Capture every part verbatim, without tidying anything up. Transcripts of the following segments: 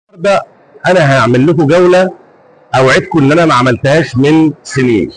النهارده انا هعمل لكم جوله اوعدكم ان انا ما عملتهاش من سنين.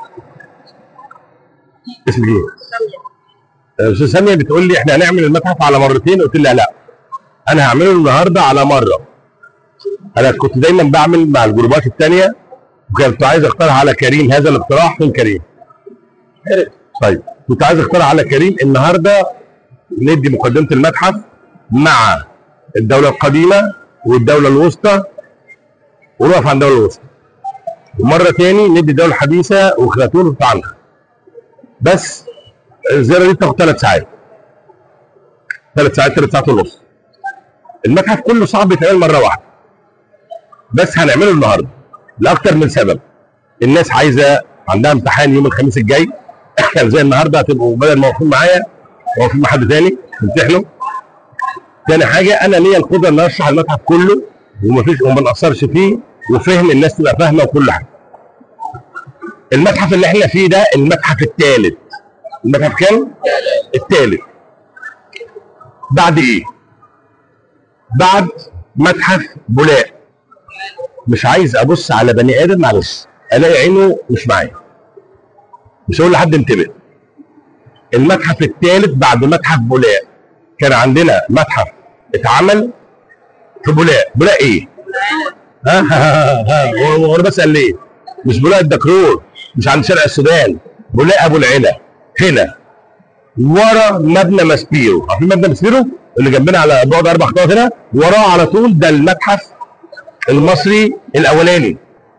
اسمك ايه؟ ساميه. استاذ ساميه بتقول لي احنا هنعمل المتحف على مرتين، قلت لها لا انا هعمله النهارده على مره. انا كنت دايما بعمل مع الجروبات الثانيه وكنت عايز اقترح على كريم هذا الاقتراح. من كريم؟ طيب كنت عايز اقترح على كريم النهارده ندي مقدمه المتحف مع الدوله القديمه والدوله الوسطى ونقف عند الدوله الوسطى، ومره تاني ندي الدوله الحديثه وخرطوم وطعنخ. بس الزياره دي بتاخد ثلاث ساعات ثلاث ساعات ثلاث ساعات ونص. المتحف كله صعب يتعمل مره واحده، بس هنعمله النهارده لاكثر من سبب. الناس عايزه، عندها امتحان يوم الخميس الجاي زي النهارده هتبقوا بدل ما واقفين معايا واقفين مع حد تاني تمتحنوا. تاني حاجه انا ليا القدره ان اشرح المتحف كله ومفيش وما نقصرش فيه، وفهم الناس تبقى فاهمه وكل حاجه. المتحف اللي احنا فيه ده المتحف الثالث. المتحف كام؟ الثالث. بعد ايه؟ بعد متحف بولاق. مش عايز ابص على بني ادم معلش الاقي عينه مش معايا، مش هقول لحد انتبه. المتحف الثالث بعد متحف بولاق. كان عندنا متحف اتعمل في بولاق. بولاق ايه؟ ها ها ها وانا بسال ليه؟ مش بولاق الدكرور، مش عند شارع السودان، بولاق ابو العلا هنا ورا مبنى ماسبيرو. عارفين مبنى ماسبيرو اللي جنبنا على بعد اربع خطوات هنا؟ وراه على طول ده المتحف المصري الاولاني.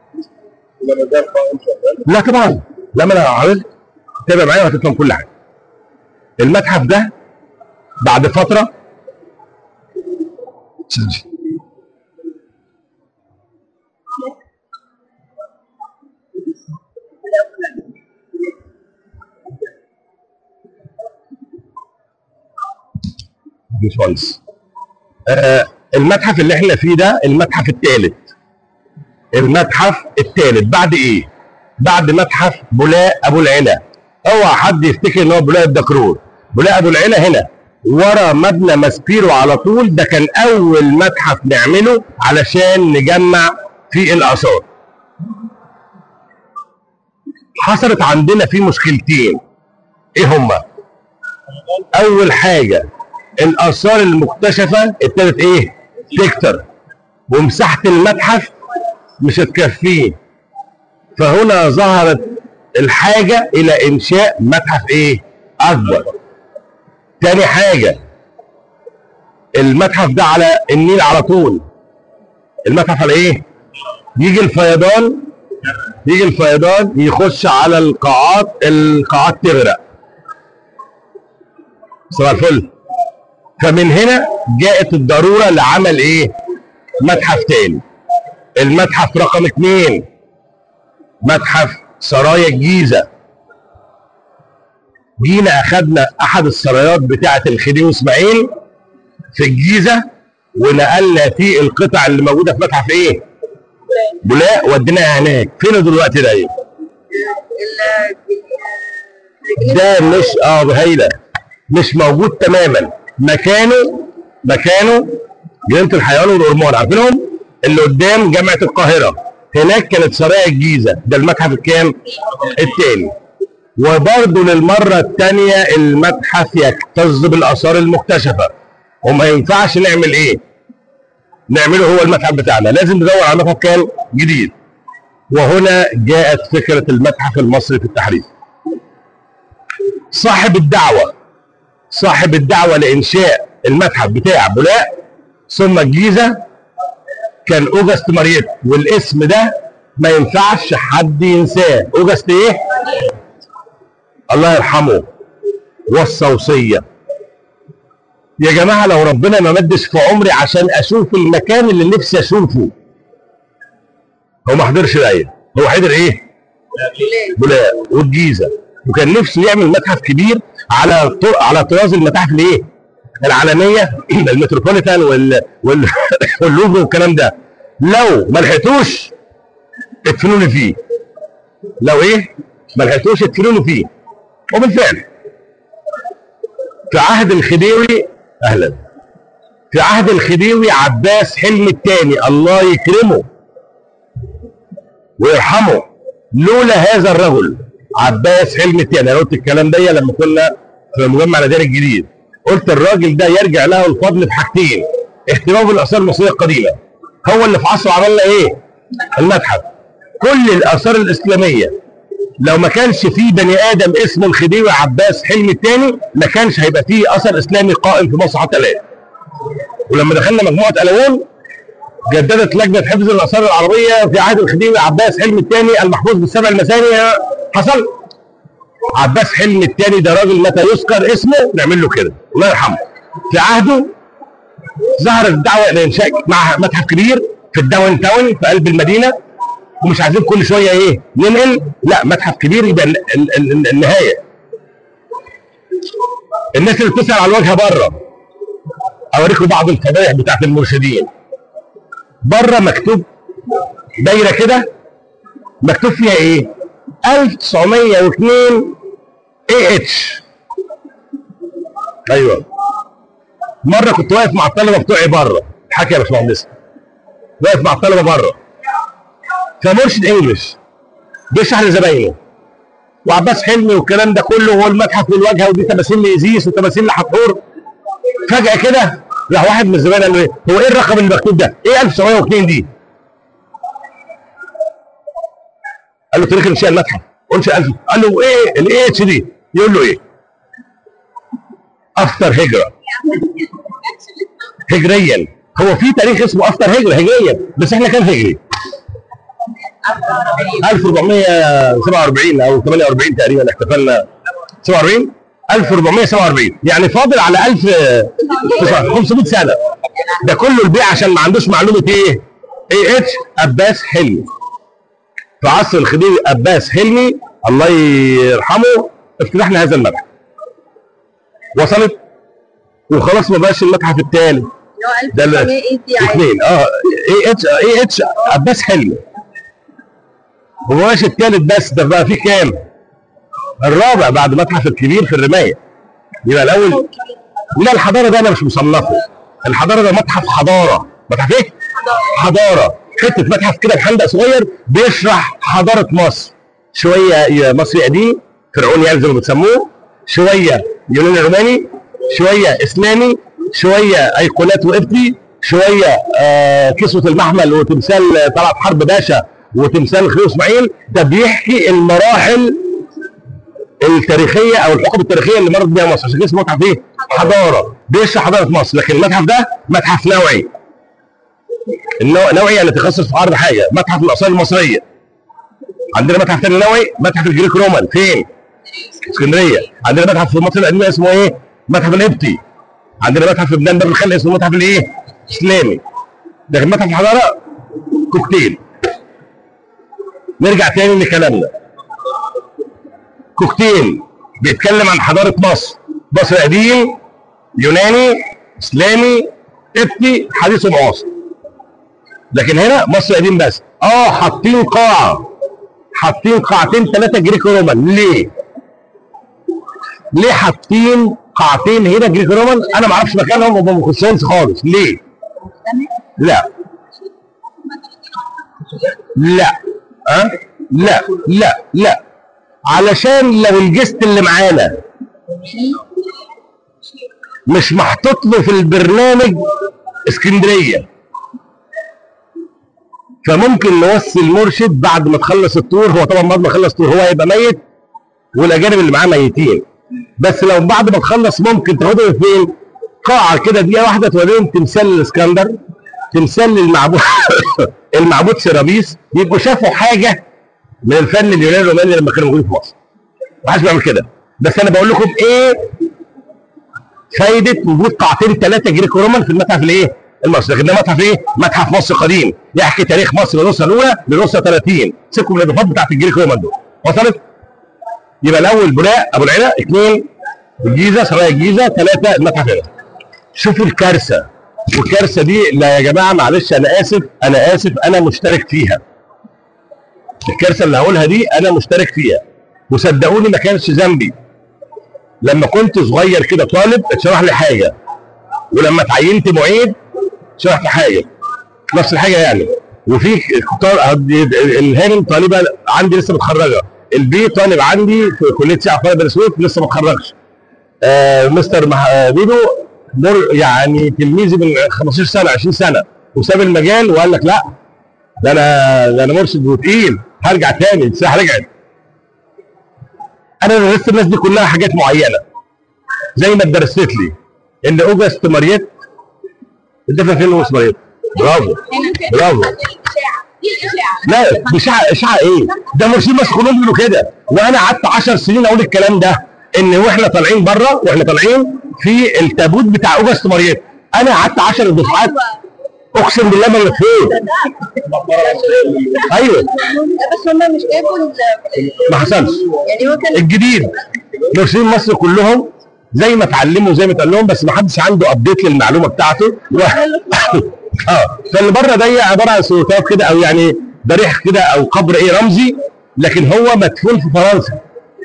لا طبعا، لما انا عملت تابع معايا وهتفهم كل حاجه. المتحف ده بعد فتره باشمهندس آه المتحف اللي احنا فيه ده المتحف الثالث. المتحف الثالث بعد ايه؟ بعد متحف بولاق ابو العلا. اوعى حد يفتكر ان هو بولاق الدكرور. بولاق ابو العلا هنا ورا مبنى ماسبيرو على طول. ده كان اول متحف نعمله علشان نجمع فيه الاثار. حصلت عندنا فيه مشكلتين. ايه هما؟ اول حاجه الاثار المكتشفه ابتدت ايه؟ تكتر، ومساحه المتحف مش هتكفيه. فهنا ظهرت الحاجه الى انشاء متحف ايه؟ اكبر. تاني حاجه المتحف ده على النيل على طول. المتحف على ايه؟ يجي الفيضان يجي الفيضان يخش على القاعات، القاعات تغرق. صباح الفل. فمن هنا جاءت الضروره لعمل ايه؟ متحف تاني. المتحف رقم اثنين متحف سرايا الجيزه. جينا اخذنا احد السرايات بتاعه الخديوي اسماعيل في الجيزه ونقلنا فيه القطع اللي موجوده في متحف ايه؟ بولاق، وديناها هناك. فين دلوقتي ده ايه؟ ده مش اه هايله مش موجود تماما. مكانه مكانه جنينه الحيوان والهرمون، عارفينهم؟ اللي قدام جامعه القاهره. هناك كانت سرايا الجيزه. ده المتحف الكام؟ الثاني. وبرضه للمره الثانيه المتحف يكتظ بالاثار المكتشفه، وما ينفعش نعمل ايه؟ نعمله هو المتحف بتاعنا، لازم ندور على متحف كام؟ جديد. وهنا جاءت فكره المتحف المصري في التحرير. صاحب الدعوه صاحب الدعوه لانشاء المتحف بتاع بولاق ثم الجيزه كان اوجست مارييت، والاسم ده ما ينفعش حد ينساه. اوجست ايه؟ الله يرحمه. والصوصيه. يا جماعه لو ربنا ما مدش في عمري عشان اشوف المكان اللي نفسي اشوفه. هو ما حضرش الايه، هو حضر ايه؟ بولاق والجيزه. وكان نفسه يعمل متحف كبير على على طراز المتاحف الايه؟ العالميه المتروبوليتان وال وال واللوفر والكلام ده. لو ما لحقتوش ادفنوني فيه. لو ايه؟ ما لحقتوش ادفنوني فيه. وبالفعل في عهد الخديوي اهلا في عهد الخديوي عباس حلمي الثاني الله يكرمه ويرحمه، لولا هذا الرجل عباس حلمي الثاني، انا قلت الكلام ده لما كنا في مجمع الاديان الجديد، قلت الراجل ده يرجع له الفضل في حاجتين: اهتمامه بالاثار المصريه القديمه، هو اللي في عصره عمل لنا ايه؟ المتحف. كل الاثار الاسلاميه لو ما كانش فيه بني ادم اسمه الخديوي عباس حلمي الثاني ما كانش هيبقى فيه اثر اسلامي قائم في مصر حتى الان. ولما دخلنا مجموعه قلاوون جددت لجنه حفظ الاثار العربيه في عهد الخديوي عباس حلمي الثاني المحفوظ بالسبع المثاني. حصل عباس حلمي الثاني ده راجل متى يذكر اسمه نعمل له كده الله يرحمه. في عهده ظهرت الدعوه الى انشاء مع متحف كبير في الداون تاون في قلب المدينه، ومش عايزين كل شويه ايه ننقل، لا متحف كبير يبقى ال ال ال النهايه. الناس اللي بتسال على الواجهه بره اوريكم بعض الفضائح بتاعت المرشدين. بره مكتوب دايره كده مكتوب فيها ايه؟ ألف وتسعمية واثنين اي اتش. ايوه مره كنت واقف مع الطلبه بتوعي بره، حكي يا باشمهندس، واقف مع الطلبه بره فمرشد انجلش بيشرح لزباينه وعباس حلمي والكلام ده كله وهو المتحف والواجهه ودي تماثيل لإيزيس وتماثيل لحتحور. فجاه كده راح واحد من الزباين قال له ايه؟ هو ايه الرقم اللي مكتوب ده؟ ايه ألف وتسعمية واثنين دي؟ قال له تاريخ انشاء المتحف. انشاء ألف. قال له ايه الاي اتش دي؟ يقول له ايه؟ افتر هجره. هجريا. هو في تاريخ اسمه افتر هجره هجريا بس احنا كان هجري ألف وأربعمية سبعة وأربعين او ثمانية وأربعين تقريبا احتفلنا سبعة وأربعين ألف وأربعمية سبعة وأربعين يعني فاضل على ألف وخمسمية سنه. ده كله البيع عشان ما عندوش معلومه ايه؟ اي اتش عباس حلمي. في عصر الخديوي عباس حلمي الله يرحمه افتتحنا هذا المتحف. وصلت؟ وخلاص ما بقاش المتحف الثالث ده الاثنين اه اي اتش اي اتش عباس حلمي. وما بقاش الثالث بس، ده بقى فيه كام؟ الرابع بعد المتحف الكبير في الرمايه. يبقى الاول لا الحضاره ده انا مش مصنفه، الحضاره ده متحف حضاره. متحف ايه؟ حضاره. حته متحف كده بحندق صغير بيشرح حضاره مصر، شويه مصري قديم فرعوني يعني زي ما بتسموه، شويه يوناني روماني، شويه اسلامي، شويه ايقونات وقبطي، شويه آه كسوه المحمل وتمثال طلعت حرب باشا وتمثال خير اسماعيل. ده بيحكي المراحل التاريخيه او الحقب التاريخيه اللي مرت بيها مصر، عشان كده اسمه متحف ايه؟ حضاره. بيشرح حضاره مصر. لكن المتحف ده متحف نوعي. النوع نوعي يعني تخصص في عرض حاجه. متحف الاثار المصريه. عندنا متحف ثاني نوعي متحف الجريك رومان فين؟ اسكندريه. عندنا متحف في مصر القديمه اسمه ايه؟ متحف القبطي. عندنا متحف في بلدان باب الخل اسمه متحف الايه؟ اسلامي. لكن متحف الحضاره كوكتيل. نرجع تاني لكلامنا. كوكتيل بيتكلم عن حضاره مصر، مصر قديم، يوناني، اسلامي، قبطي، حديث ومعاصر. لكن هنا مصر قديم بس. اه حاطين قاعه، حاطين قاعتين ثلاثه جريك رومان. ليه؟ ليه حاطين قاعتين هنا جريك رومان؟ انا ما اعرفش مكانهم وما بخشهمش خالص. ليه؟ لا لا أه؟ لا لا لا علشان لو الجست اللي معانا مش محطوط له في البرنامج اسكندريه، فممكن نوصي المرشد بعد ما تخلص التور. هو طبعا بعد ما يخلص التور هو هيبقى ميت والاجانب اللي معاه ميتين، بس لو بعد ما تخلص ممكن تاخدهم فين؟ قاعه كده دقيقه واحده توريهم تمثال الاسكندر، تمثال للمعبود المعبود سيرابيس، يبقوا شافوا حاجه من الفن اليوناني الروماني لما كانوا موجودين في مصر. ما حدش بيعمل كده، بس انا بقول لكم ايه فايده وجود قاعتين ثلاثه جريكو رومان في المتحف الايه؟ المصري. لكن ده متحف ايه؟ متحف مصر قديم، يحكي تاريخ مصر من الاسره الاولى للاسره ثلاثين. سيبكم من الاضافات بتاعت الجريكو رومان دول. وصلت؟ يبقى الاول بناء ابو العلا، اثنين الجيزه سرايا الجيزه، ثلاثه المتحف هنا. شوفوا الكارثه، والكارثه دي لا يا جماعه معلش انا اسف انا اسف انا مشترك فيها. الكارثه اللي هقولها دي انا مشترك فيها، وصدقوني ما كانش ذنبي. لما كنت صغير كده طالب اتشرح لي حاجه ولما اتعينت معيد شرحت حاجه نفس الحاجه يعني. وفي الهانم طالبه عندي لسه متخرجه، البي طالب عندي في كليه سياحه في بني سويف لسه ما اتخرجش. آه مستر بيدو يعني تلميذي من خمستاشر سنه عشرين سنه وساب المجال وقال لك لا ده انا ده انا مرشد وتقيل هرجع تاني. السياحه رجعت. انا درست الناس دي كلها حاجات معينه زي ما اتدرست لي ان اوجست ماريت الدفن فين اوجست ماريت. برافو برافو. لا اشاعه اشاعه ايه؟ ده مرشدين مصر كلهم بيقولوا كده، وانا قعدت عشر سنين اقول الكلام ده ان واحنا طالعين بره واحنا طالعين في التابوت بتاع اوجست ماريت انا قعدت عشر دفعات اقسم بالله ما لفيت. ايوه بس هم مش جابوا ما حصلش يعني هو كان الجديد. مرشدين مصر كلهم زي ما اتعلموا زي ما اتقال لهم بس ما حدش عنده ابديت للمعلومه بتاعته. و... اه فاللي بره ده عباره عن سلطات كده او يعني ضريح كده او قبر ايه رمزي، لكن هو مدفون في فرنسا.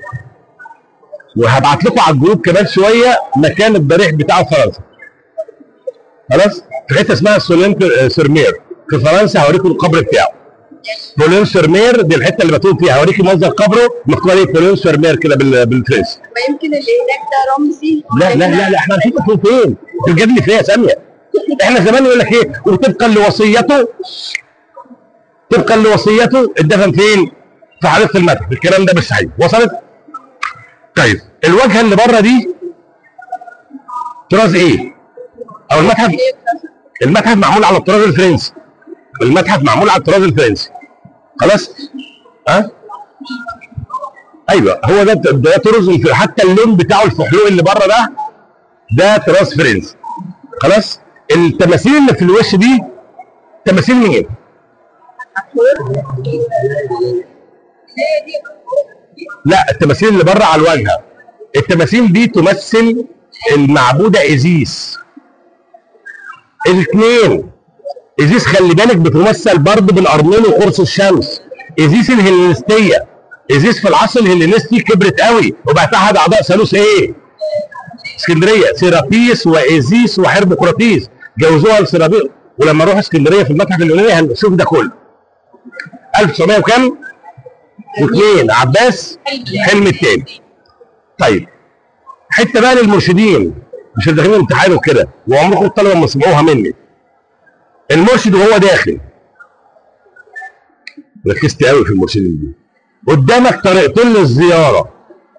وهبعت لكم على الجروب كمان شويه مكان الضريح بتاعه في فرنسا. خلاص؟ في حته اسمها سولين سيرمير في فرنسا هوريكم القبر بتاعه. بولين سيرمير دي الحته اللي مكتوب فيها، هوريكي منظر قبره مكتوب عليه بولين سيرمير كده بالفرنسي. ويمكن اللي هناك ده رمزي. لا لا لا لا احنا عارفين مكتوب فين؟ انت بتجادلي فيها يا ساميه. احنا زمان يقول لك ايه؟ وطبقا لوصيته طبقا لوصيته اتدفن فين؟ في حديقه المتحف. الكلام ده مش صحيح. وصلت؟ طيب الواجهه اللي بره دي طراز ايه؟ او المتحف المتحف معمول على الطراز الفرنسي. المتحف معمول على الطراز الفرنسي. خلاص؟ ها؟ أه؟ ايوه هو ده ده طراز. حتى اللون بتاعه الفحلوق اللي بره ده ده طراز فرنسي. خلاص؟ التماثيل اللي في الوش دي تماثيل مين؟ لا التماثيل اللي بره على الواجهه. التماثيل دي تمثل المعبوده ايزيس. الاثنين ايزيس خلي بالك بتمثل برضه بالقرنين وقرص الشمس. ايزيس الهلينستيه. ايزيس في العصر الهلينستي كبرت قوي وبقت احد اعضاء ثالوث ايه؟ اسكندريه. سيرابيس وايزيس وحربقراطيس جوزوها لسيرابيس. ولما نروح اسكندريه في المتحف اليوناني هنشوف ده كله. ألف وتسعمية وكام؟ واثنين عباس حلمي الثاني. طيب حته بقى للمرشدين مش داخلين امتحان وكده وعمركم الطلبه ما سمعوها مني. المرشد وهو داخل ركزت قوي في المرشدين دي. قدامك طريقتين للزياره.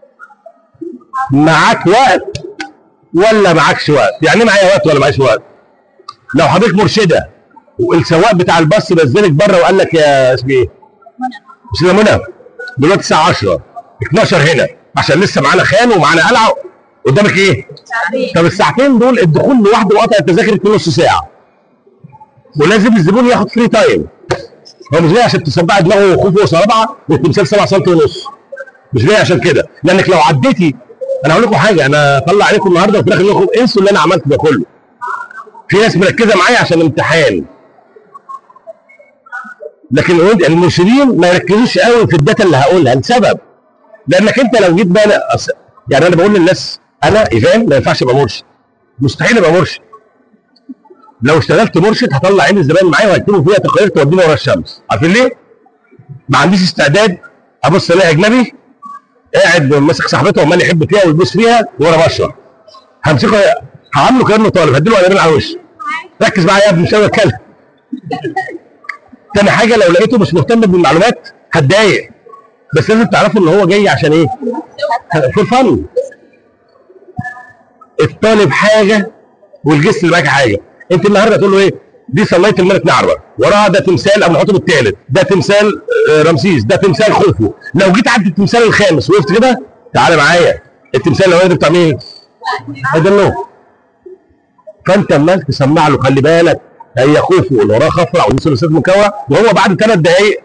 معاك وقت ولا معاكش وقت؟ يعني معايا وقت ولا معيش وقت؟ لو حضرتك مرشده والسواق بتاع الباص نزلك بره وقال لك يا اسمي ايه؟ مش منى دلوقتي الساعه عشرة اتناشر هنا عشان لسه معانا خان ومعانا قلعه قدامك ايه؟ ساعتين. طب الساعتين دول الدخول لوحده وقطع التذاكر في نص ساعه. ولازم الزبون ياخد فري تايم. هو مش جاي عشان تصبعي دماغه خوفه وصرابعه والتمثال سبعة سم ونص. مش جاي عشان كده، لانك لو عديتي انا هقول لكم حاجه انا اطلع عليكم النهارده وفي الاخر لكم انسوا اللي انا عملته ده كله. في ناس مركزه معايا عشان الامتحان. لكن المرشدين ما يركزوش قوي في الداتا اللي هقولها لسبب. لانك انت لو جيت بقى يعني انا بقول للناس انا ايفان ما ينفعش ابقى مرشد. مستحيل ابقى مرشد. لو اشتغلت مرشد هطلع عين الزبائن معايا وهيكتبوا فيها تقارير تودينا ورا الشمس. عارفين ليه؟ ما عنديش استعداد ابص الاقي اجنبي قاعد ماسك صاحبته وعمال يحب فيها ويبص فيها وانا بشرح. همسكه هعامله كانه طالب هديله قلمين على وشه. ركز معايا يا ابني مش انا بتكلم. تاني حاجه لو لقيته مش مهتم بالمعلومات هتضايق. بس لازم تعرفوا ان هو جاي عشان ايه؟ في الفن. الطالب حاجه والجست اللي معاك حاجه. انت النهارده تقول له ايه؟ دي صلايه الملك نعرة، وراها ده تمثال ابو الحطب الثالث، ده تمثال رمسيس، ده تمثال خوفو. لو جيت عند التمثال الخامس وقفت كده تعالى معايا التمثال الاولاني بتاع مين؟ هذا النوع. فانت عمال تسمع له خلي بالك هي خوفو اللي وراه خفرع ودي ثلاثيات مكوره وهو بعد ثلاث دقائق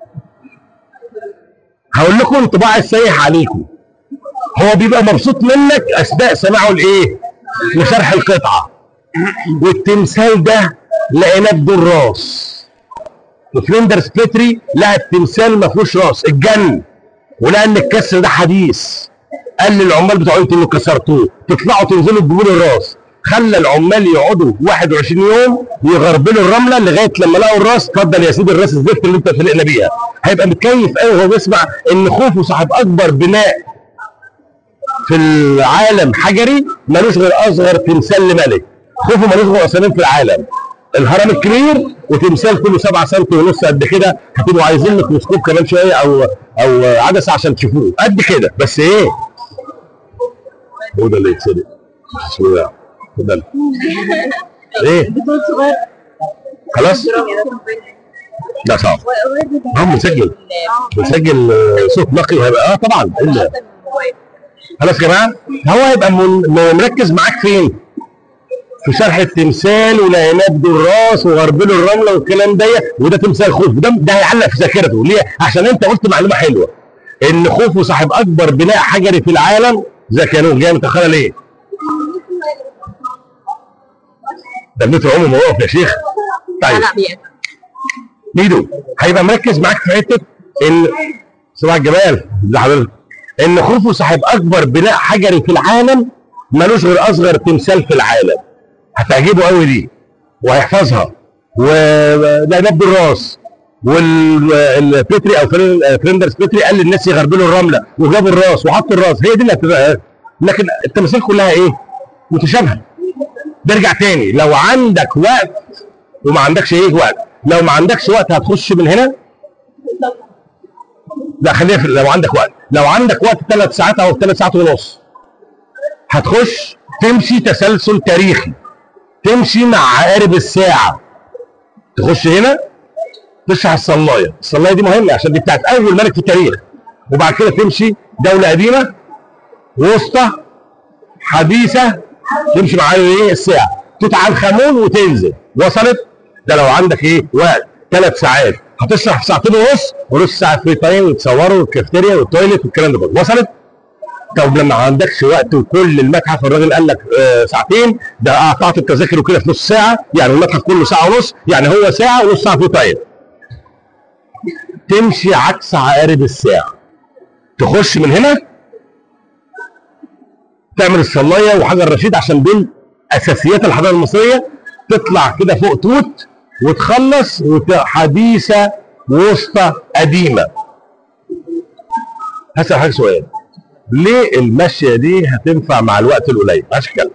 هقول لكم انطباع السايح عليكم. هو بيبقى مبسوط منك اثناء سماعه لايه؟ لشرح القطعه. والتمثال ده لقيناه بدون راس. وفلندرز بيتري لقى التمثال ما فيهوش راس اتجن ولقى ان الكسر ده حديث. قال للعمال بتوعه انتوا اللي كسرتوه تطلعوا تنزلوا تجيبوا له الراس. خلى العمال يقعدوا واحد وعشرين يوم يغربلوا الرمله لغايه لما لقوا الراس. اتفضل يا سيدي الراس الزفت اللي انت فلقنا بيها. هيبقى متكيف قوي وهو بيسمع ان خوفو صاحب اكبر بناء في العالم حجري ملوش غير اصغر تمثال لملك. خوفو ملوش غير اصلين في العالم، الهرم الكبير وتمثال كله سبعة سنتي ونص قد كده. هتبقوا عايزين ميكروسكوب كمان شويه او او عدسه عشان تشوفوه قد كده. بس ايه هو ده اللي يتصدق. بسم الله. اتفضل. ايه خلاص؟ لا صعب. اه بنسجل بنسجل صوت نقي وهيبقى اه طبعا الا خلاص يا جماعه. هو هيبقى مركز معاك فين؟ في شرح التمثال والعينات دي الراس وغربله الرمله والكلام ده. وده تمثال خوفو، ده ده هيعلق في ذاكرته. ليه؟ عشان انت قلت معلومه حلوه ان خوفو صاحب اكبر بناء حجري في العالم. زكانوف جاي متاخره ليه؟ ده المتر عمره ما وقف يا شيخ. طيب ميدو هيبقى مركز معاك في حته ان صباح الجمال لحضرتك ان خوفو صاحب اكبر بناء حجري في العالم ملوش غير اصغر تمثال في العالم. هتعجبه قوي دي وهيحفظها. وده نبض الراس والبيتري او فريندرز بيتري قال للناس يغربلوا الرمله وجابوا الراس وحطوا الراس. هي دي اللي هتبقى. لكن التماثيل كلها ايه؟ متشابهه. نرجع تاني، لو عندك وقت وما عندكش ايه وقت. لو ما عندكش وقت هتخش من هنا. لا خلينا لو عندك وقت. لو عندك وقت ثلاث ساعات او ثلاث ساعات ونص هتخش تمشي تسلسل تاريخي، تمشي مع عقارب الساعه. تخش هنا تشرح الصلايه. الصلايه دي مهمه عشان دي بتاعت اول ملك في التاريخ. وبعد كده تمشي دوله قديمه وسطى حديثه، تمشي مع ايه الساعه توت عنخ امون وتنزل. وصلت؟ ده لو عندك ايه وقت ثلاث ساعات هتشرح في ساعتين ونص ونص ساعه فري تايم وتصوروا والكافتيريا والتويليت والكلام ده كله. وصلت؟ طب لما ما عندكش وقت وكل المتحف الراجل قال لك آه ساعتين، ده قطعت التذاكر وكده في نص ساعه، يعني المتحف كله ساعه ونص، يعني هو ساعه ونص ساعه فري تايم. تمشي عكس عقارب الساعه. تخش من هنا تعمل الصلايه وحجر رشيد عشان دول اساسيات الحضاره المصريه. تطلع كده فوق توت وتخلص حديثه وسطى قديمه. هسأل حضرتك سؤال، ليه المشيه دي هتنفع مع الوقت القليل؟ مش اتكلم.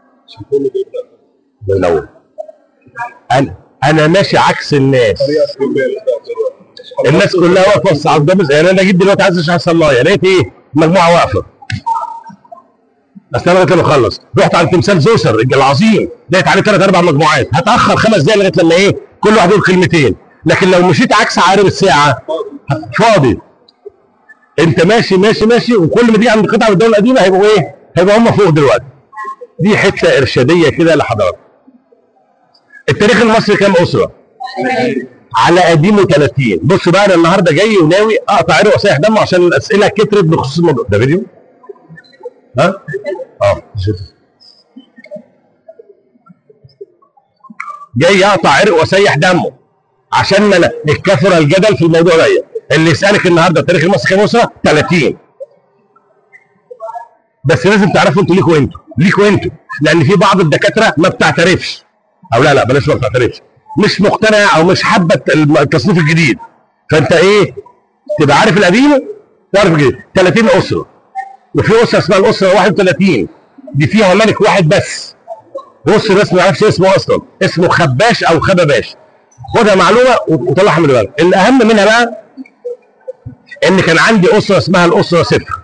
بنور. انا انا ماشي عكس الناس. الناس كلها واقفه الساعه الخامسة. يعني انا جيت دلوقتي عايز اشرح الصلايه، لقيت ايه؟ مجموعه واقفه. بس انا لغايه ما اخلص رحت على تمثال زوسر العظيم، لقيت عليه ثلاث اربع مجموعات. هتاخر خمس دقايق لغايه لما ايه؟ كل واحد يقول كلمتين. لكن لو مشيت عكس عقارب الساعه فاضي. انت ماشي ماشي ماشي وكل ما تيجي عند قطعه من الدوله القديمه هيبقوا ايه؟ هيبقوا هم فوق دلوقتي. دي حته ارشاديه كده لحضرتك. التاريخ المصري كام اسره؟ على قديمه ثلاثين. بص بقى انا النهارده جاي وناوي اقطع عرق واسيح دمه عشان الاسئله كترت بخصوص الموضوع ده. فيديو؟ ها؟ اه جاي اقطع عرق واسيح دمه عشان ما انا اتكثر الجدل في الموضوع ده. اللي يسالك النهارده التاريخ المصري كام اسره؟ ثلاثين. بس لازم تعرفوا انتوا ليكوا انتوا ليكوا انتوا لان في بعض الدكاتره ما بتعترفش، او لا لا بلاش ما بتعترفش، مش مقتنع او مش حابه التصنيف الجديد. فانت ايه؟ تبقى عارف القديم تعرف الجديد. ثلاثين اسره. وفي اسره اسمها الاسره واحد وثلاثين، دي فيها ملك واحد بس. بص الناس ما يعرفش اسمه اصلا، اسمه خباش او خبباش. خدها معلومه وطلعها من بالك. الاهم منها بقى ان كان عندي اسره اسمها الاسره صفر.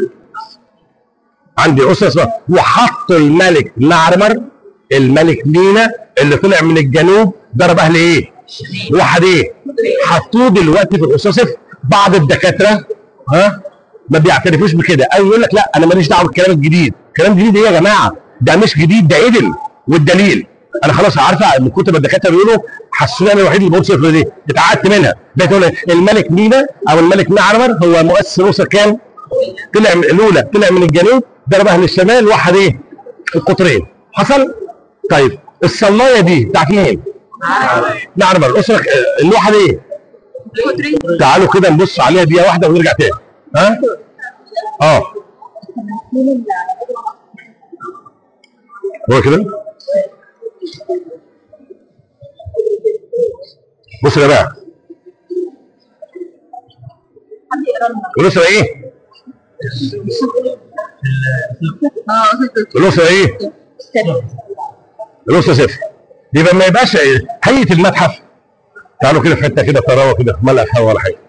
عندي اسره اسمها وحطوا الملك نعرمر الملك مينا اللي طلع من الجنوب ضرب اهل ايه؟ واحد ايه؟ حطوه دلوقتي في الاسره صفر. بعض الدكاتره ها ما بيعترفوش بكده، او يقول لك لا انا ماليش دعوه بالكلام الجديد. الكلام الجديد ايه يا جماعه؟ ده مش جديد، ده قدم. والدليل انا خلاص عارفه من كتب الدكاتره بيقولوا حسوني انا الوحيد اللي بقول صفر دي، اتعقدت منها. بقيت اقول الملك مينا او الملك نعرمر هو مؤسس الاسره كام؟ طلع الاولى طلع من الجنوب ضرب اهل الشمال وحد ايه؟ القطرين. حصل؟ طيب الصلايه دي بتاعت مين؟ نعرمر. الاسره الواحد ايه؟ القطرين. تعالوا كده نبص عليها دقيقه واحده ونرجع تاني. ها؟ اه هو كده. بصوا يا جماعه، الاسره ايه؟ الاسره ايه؟ الاسره صفر. يبقى ما يبقاش هيئه المتحف. تعالوا كده في حته كده طراوه كده ملأ هوا ولا حاجه.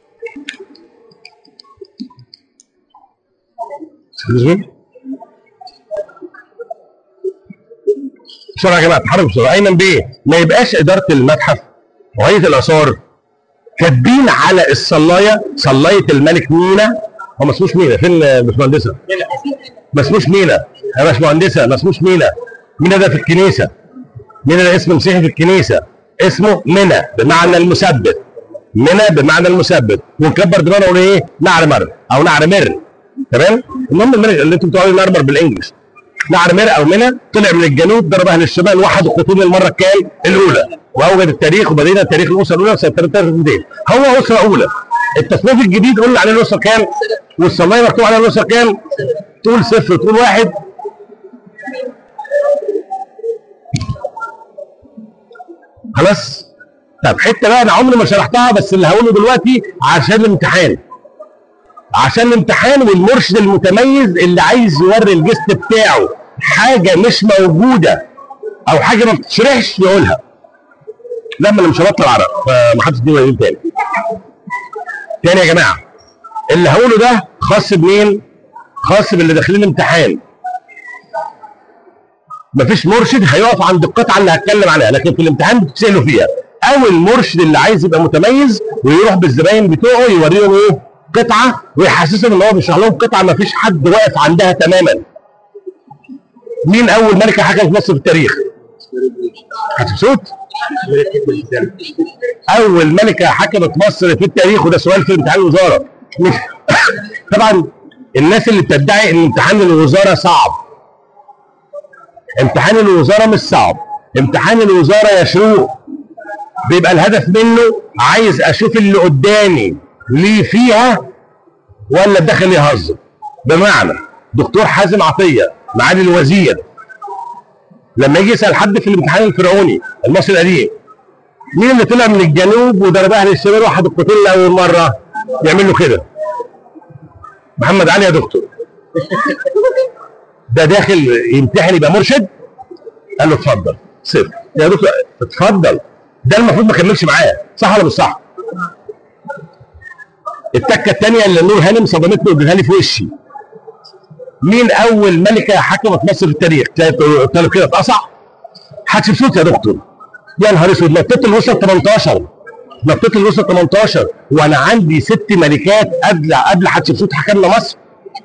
بسرعه يا جماعه، اتحركوا بسرعه. ايمن بيه، ما يبقاش اداره المتحف وهيئه الاثار كاتبين على الصلايه صلايه الملك مينا. هو ما اسموش مينا، فين باشمهندسه؟ ما اسموش مينا يا باشمهندسه، ما اسموش مينا. مينا ده في الكنيسه. مينا ده اسم مسيحي في الكنيسه، اسمه منى بمعنى المثبت. منى بمعنى المثبت، ونكبر دماغنا ونقول ايه؟ نعرمر او نعرمر. تمام؟ المهم الملك اللي انتم بتقولوا نعرمر بالانجلش. نعرمر او منى طلع من الجنوب، ضرب اهل الشمال، وحد الخطوط للمره الكام؟ الاولى. واوجد التاريخ، وبدينا تاريخ الاسره الاولى سنه ثلاثة آلاف ومئتين. هو اسره اولى. التصنيف الجديد قلنا عليه الاسره كام؟ والصلايه مكتوب عليها الاسره كام؟ تقول صفر، تقول واحد. خلاص؟ طب حته بقى انا عمري ما شرحتها، بس اللي هقوله دلوقتي عشان الامتحان. عشان الامتحان والمرشد المتميز اللي عايز يوري الجست بتاعه حاجه مش موجوده او حاجه ما بتتشرحش يقولها. لما انا مش هبطل عرق فمحدش يديني يقول تاني. تاني يا جماعه، اللي هقوله ده خاص بمين؟ خاص باللي داخلين امتحان. مفيش مرشد هيقف عند القطعه اللي هتكلم عليها، لكن في الامتحان بتسالوا فيها. او المرشد اللي عايز يبقى متميز ويروح بالزباين بتوعه يوريهم ايه؟ قطعه، ويحسسهم ان هو بيشرح لهم قطعه مفيش حد واقف عندها تماما. مين اول ملكه حكمت مصر في التاريخ؟ حتشبسوت. اول ملكه حكمت مصر في التاريخ، وده سؤال في امتحان الوزاره. طبعا الناس اللي بتدعي ان امتحان الوزاره صعب، امتحان الوزاره مش صعب. امتحان الوزاره يا شروق بيبقى الهدف منه عايز اشوف اللي قدامي ليه فيها ولا داخل يهزر. بمعنى دكتور حازم عطيه معالي الوزير لما يجي يسال حد في الامتحان الفرعوني المصري القديم مين اللي طلع من الجنوب وضرب اهل الشمال واحد القتيل لاول مره، يعمل له كده. محمد علي يا دكتور. ده داخل يمتحن يبقى مرشد؟ قال له اتفضل صفر. يا دكتور اتفضل، ده المفروض ما كملش معاه، صح ولا مش صح؟ التكه الثانيه اللي نور هانم صدمتني واديتها لي في وشي. مين اول ملكه حكمت مصر في التاريخ؟ قلت له كده اتقصع. حتشبسوت يا دكتور. يا نهار اسود، نطيت الوسط تمنتاشر، نطيت الوسط تمنتاشر، وانا عندي ست ملكات قبل قبل حتشبسوت حكمنا مصر.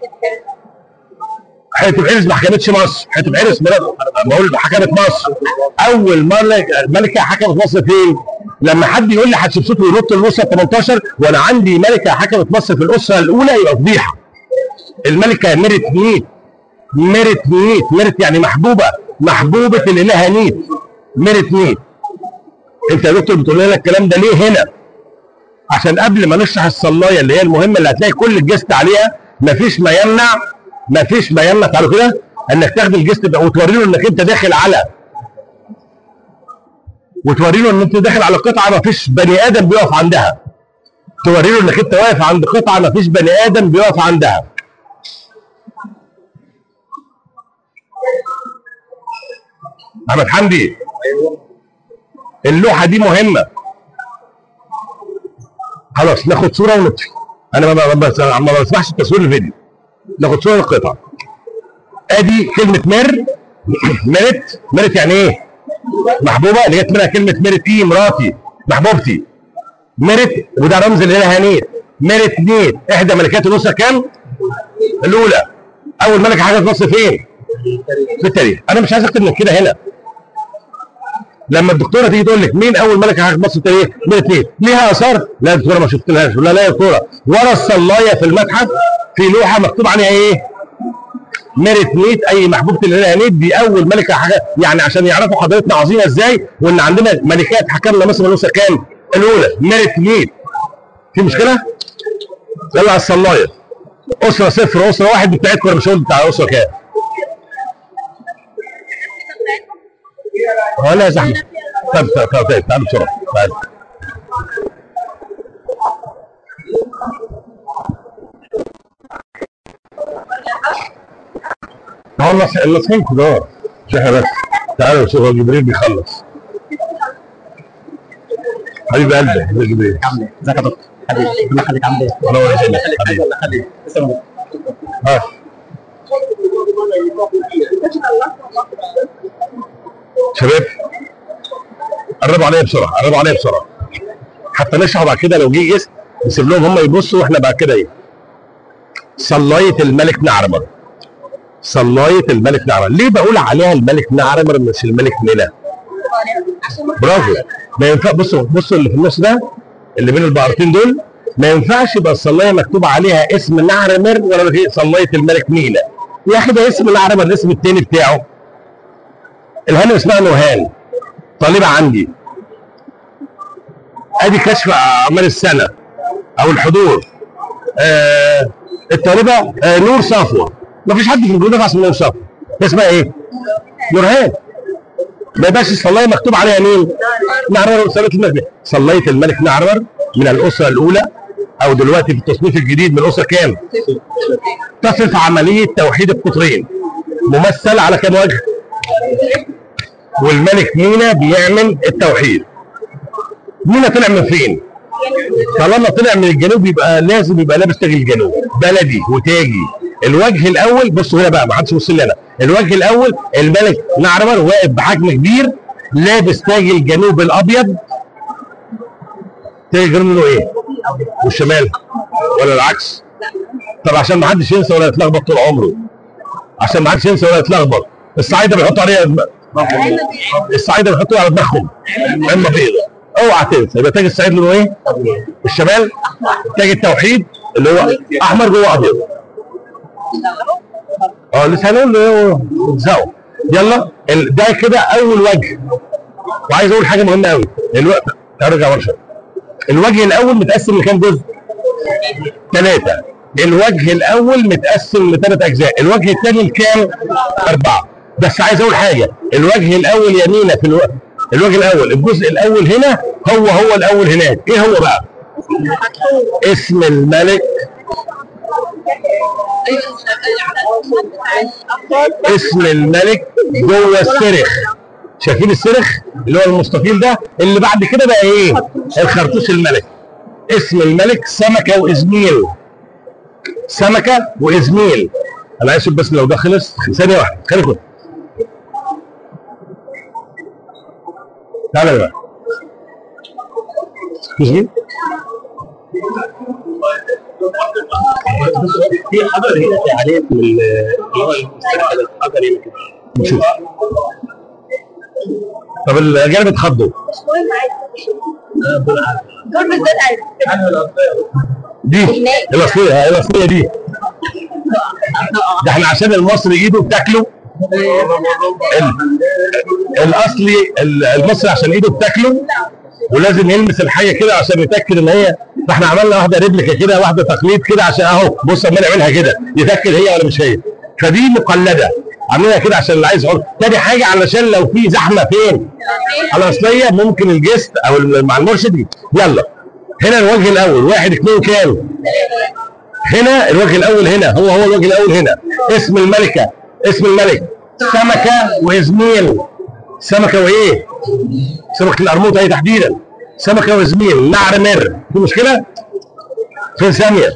حتشبسوت ما حكمتش مصر، حتشبسوت بقول حكمت مصر. اول ملكه ملكه حكمت مصر فين؟ لما حد يقول لي حتشبسوت وينط الوسط تمنتاشر وانا عندي ملكه حكمت مصر في الاسره الاولى يبقى فضيحه. الملكه ميرت نيت. ميرت نيت، ميرت يعني محبوبه، محبوبه الالهه نيت. ميرت نيت. انت يا دكتور بتقول لنا الكلام ده ليه هنا؟ عشان قبل ما نشرح الصلايه اللي هي المهمه اللي هتلاقي كل الجست عليها، مفيش ما يمنع مفيش ما يمنع تعالوا كده انك تاخد الجست ده وتوري له انك انت داخل على وتوري له ان انت داخل على قطعه مفيش بني ادم بيقف عندها. توري له انك انت واقف عند قطعه مفيش بني ادم بيقف عندها. احمد حمدي، اللوحه دي مهمه. خلاص ناخد صوره ونطفي. انا ما ما بسمحش تصوير الفيديو. ناخد صوره القطعه. ادي كلمه مر. مرت. مرت يعني ايه؟ محبوبه، اللي جت منها كلمه مرتي مراتي محبوبتي. مرت وده رمز الالهه نيت. مرت نيت احدى ملكات الاسره كام؟ الاولى. اول ملكه حكمت مصر فين؟ في التاريخ. انا مش عايز اكتب من كده هنا. لما الدكتوره تيجي تقول لك مين اول ملكه حكمت مصر في التاريخ؟ مرت نيت. ليها اثار؟ لا يا دكتوره ما شفتلهاش. لا لا يا دكتوره، ورا الصلايه في المتحف في لوحه مكتوب عليها ايه؟ ميرت نيت، اي محبوبه الالهه نيت. دي اول ملكه حاجة، يعني عشان يعرفوا حضرتنا عظيمه ازاي وان عندنا ملكات حكمنا مصر من الاسره كام؟ الاولى. ميرت نيت. في مشكله؟ يلا على الصلايه. اسره صفر، اسره واحد بتاعتكم، انا مش هقول بتاع اسره كام. ولا زحمه. طب طب طب طب تعالوا بسرعه تعالوا. خلص النصين كده مش احنا بس. تعالوا شوفوا جبريل بيخلص. حبيب قلبي حبيب جبريل. ازيك يا دكتور؟ حبيبي ربنا يخليك، عامل ايه؟ الله يخليك حبيبي الله يخليك. تسلم. ها شباب قربوا عليا بسرعه قربوا عليا بسرعه حتى نشرح بعد كده. لو جه اسم نسيب لهم هم يبصوا واحنا بعد كده ايه. صلايه الملك نعرمر. صلايه الملك نعرمر. ليه بقول عليها الملك نعرمر مش الملك ميلا؟ برافو. ما ينفع. بصوا بصوا اللي في النص ده اللي بين البقرتين دول ما ينفعش يبقى الصلايه مكتوب عليها اسم نعرمر ولا في صلايه الملك ميلا. يا اخي ده اسم نعرمر الاسم الثاني بتاعه. الهانم اسمها نورهان طالبه عندي. ادي كشف اعمال السنه او الحضور. آه الطالبه آه نور صفوه. ما فيش حد في الجروب ينفع اسمه نور صفوه. اسمها ايه؟ نورهان. ما يبقاش الصلايه مكتوب عليها مين؟ نعرمر. صلايه الملك صلايه الملك نعرمر من الاسره الاولى او دلوقتي في التصنيف الجديد من الاسره كام؟ تصف عمليه توحيد القطرين. ممثل على كام وجه؟ والملك مينا بيعمل التوحيد. مينا طلع من فين؟ طالما طلع من الجنوب يبقى لازم يبقى لابس تاج الجنوب بلدي وتاجي. الوجه الاول بصوا هنا بقى ما حدش يبص لي انا. الوجه الاول الملك نعرمر واقف بحجم كبير لابس تاج الجنوب الابيض. تاج الجنوب منه ايه؟ والشمال ولا العكس؟ طب عشان ما حدش ينسى ولا يتلخبط طول عمره. عشان ما حدش ينسى ولا يتلخبط. الصعايده بيحطوا عليها الصعايده بيحطوا على دماغهم عمه بيضاء. اوعى تنسى. يبقى تاج الصعيد لونه ايه؟ الشمال. تاج التوحيد اللي هو احمر جوه ابيض. اه لسه هنقول اتزقوا. يلا ده كده اول وجه. وعايز اقول حاجه مهمه قوي. الوقت ارجع ورشه. الوجه الاول متقسم لكام جزء؟ ثلاثه. الوجه الاول متقسم لثلاث اجزاء. الوجه الثاني لكام؟ اربعه. بس عايز اقول حاجه. الوجه الاول يمينا في الو... الوجه الاول الجزء الاول هنا هو هو الاول هناك. ايه هو بقى؟ اسم الملك. اسم الملك جوه السرخ. شايفين السرخ اللي هو المستطيل ده اللي بعد كده بقى ايه؟ الخرطوش الملك. اسم الملك سمكه وازميل. سمكه وازميل. انا اسف بس لو ده خلص ثانيه واحده. خلي كده تعالى بقى. مين؟ في حجر هنا في عليه من الحجر هنا كده. نشوف. طب الاجانب اتخضوا. دول بالذات عارف. دي الاصليه الاصليه دي. ده احنا عشان المصري ايده بتاكله. الاصلي المصري عشان ايده بتاكله ولازم يلمس الحاجه كده عشان يتاكد ان هي. فاحنا عملنا واحده ريبليكا كده واحده تقليد كده عشان اهو بص اما نعملها كده يتاكد هي ولا مش هي. فدي مقلده عاملينها كده عشان اللي عايز يقول. تاني حاجه علشان لو في زحمه فين؟ على الاصليه ممكن الجست او مع المرشد. يلا هنا الوجه الاول واحد اثنين كام؟ هنا الوجه الاول هنا هو هو الوجه الاول هنا. اسم الملكه اسم الملك سمكه وازميل. سمكه وايه؟ سمكه القرموط اهي تحديدا. سمكه وازميل نعرمر. في مشكله؟ فين ثانيه؟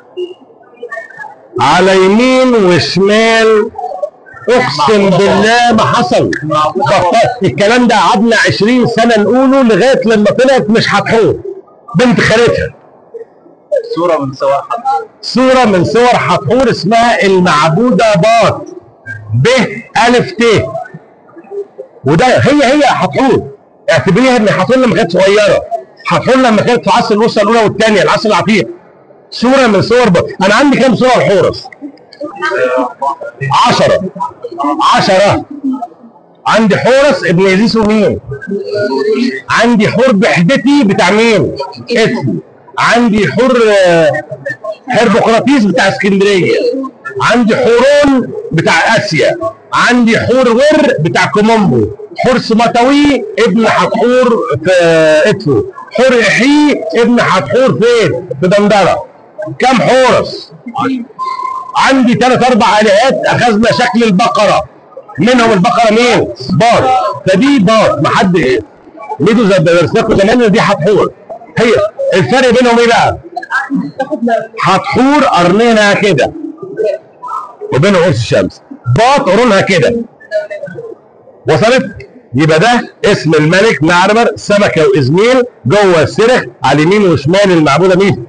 على يمين وشمال. اقسم بالله ما حصل. الكلام ده قعدنا عشرين سنه نقوله لغايه لما طلعت مش حتحور بنت خالتها. صوره من صور حتحور. صوره من صور حتحور اسمها المعبوده باط ب الف ت. وده هي هي حتحور. اعتبريها ان حتحور لما كانت صغيره. حتحور لما كانت في عصر الاسره الاولى والثانيه العصر العتيق. صوره من صور باط. انا عندي كام صوره الحورس؟ عشرة. عشرة. عندي حورس ابن يزيس ومين؟ عندي حور بحدتي بتاع مين؟ اسم. عندي حور هربقراطيس بتاع اسكندريه. عندي حورون بتاع اسيا. عندي حور ور بتاع كومومبو. حرس مطوي ابن حتحور في ادفو، حور احي ابن حتحور فين؟ في دندره. كم حورس؟ عندي ثلاث اربع الهات اخذنا شكل البقره، منهم البقره مين؟ باط. فدي باط، ما حد ايه؟ ميدو زي درسناكم زمان دي حتحور. هي الفرق بينهم ايه بقى؟ حتحور قرنينها كده وبين قرص الشمس، باط قرونها كده. وصلت؟ يبقى ده اسم الملك نعربر سمكه وازميل جوه السرخ على اليمين وشمال المعبوده مين؟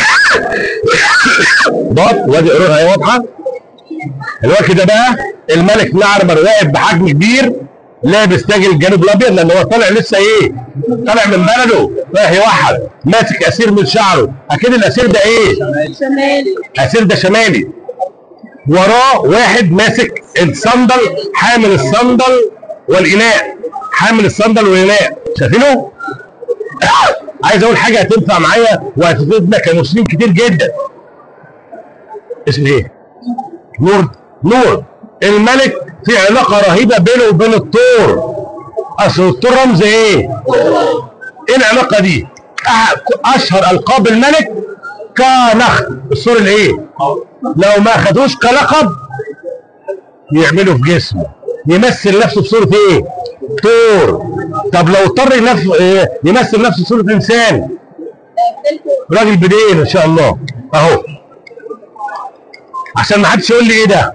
باط. وادي قرونها اهي واضحه. الوقت ده بقى الملك نعربر واقف بحجم كبير لابس تاج الجنوب الابيض، لان هو طالع لسه ايه؟ طالع من بلده رايح يوحد، ماسك اسير من شعره. اكيد الاسير ده ايه؟ شمالي. اسير ده شمالي. وراه واحد ماسك الصندل، حامل الصندل والاناء، حامل الصندل والاناء. شايفينه؟ عايز اقول حاجه هتنفع معايا وهتفيدنا كمسلمين كتير جدا. اسمه ايه؟ نور. نور. الملك في علاقه رهيبه بينه وبين الطور. اصل الطور رمز ايه؟ ايه العلاقه دي؟ اشهر القاب الملك كنخت، السور الايه؟ لو ما اخدوش كلقب يعملوا في جسمه، يمثل نفسه بصوره ايه؟ طور. طب لو اضطر نفسه إيه؟ يمثل نفسه بصوره انسان، راجل بدين ان شاء الله اهو. عشان ما حدش يقول لي ايه ده؟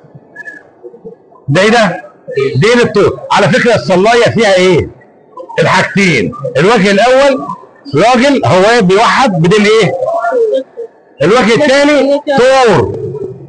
ده ايه ده؟ دين الطور. على فكره الصلايه فيها ايه؟ الحاجتين. الوجه الاول راجل هو بيوحد بدين ايه؟ الوجه الثاني طور.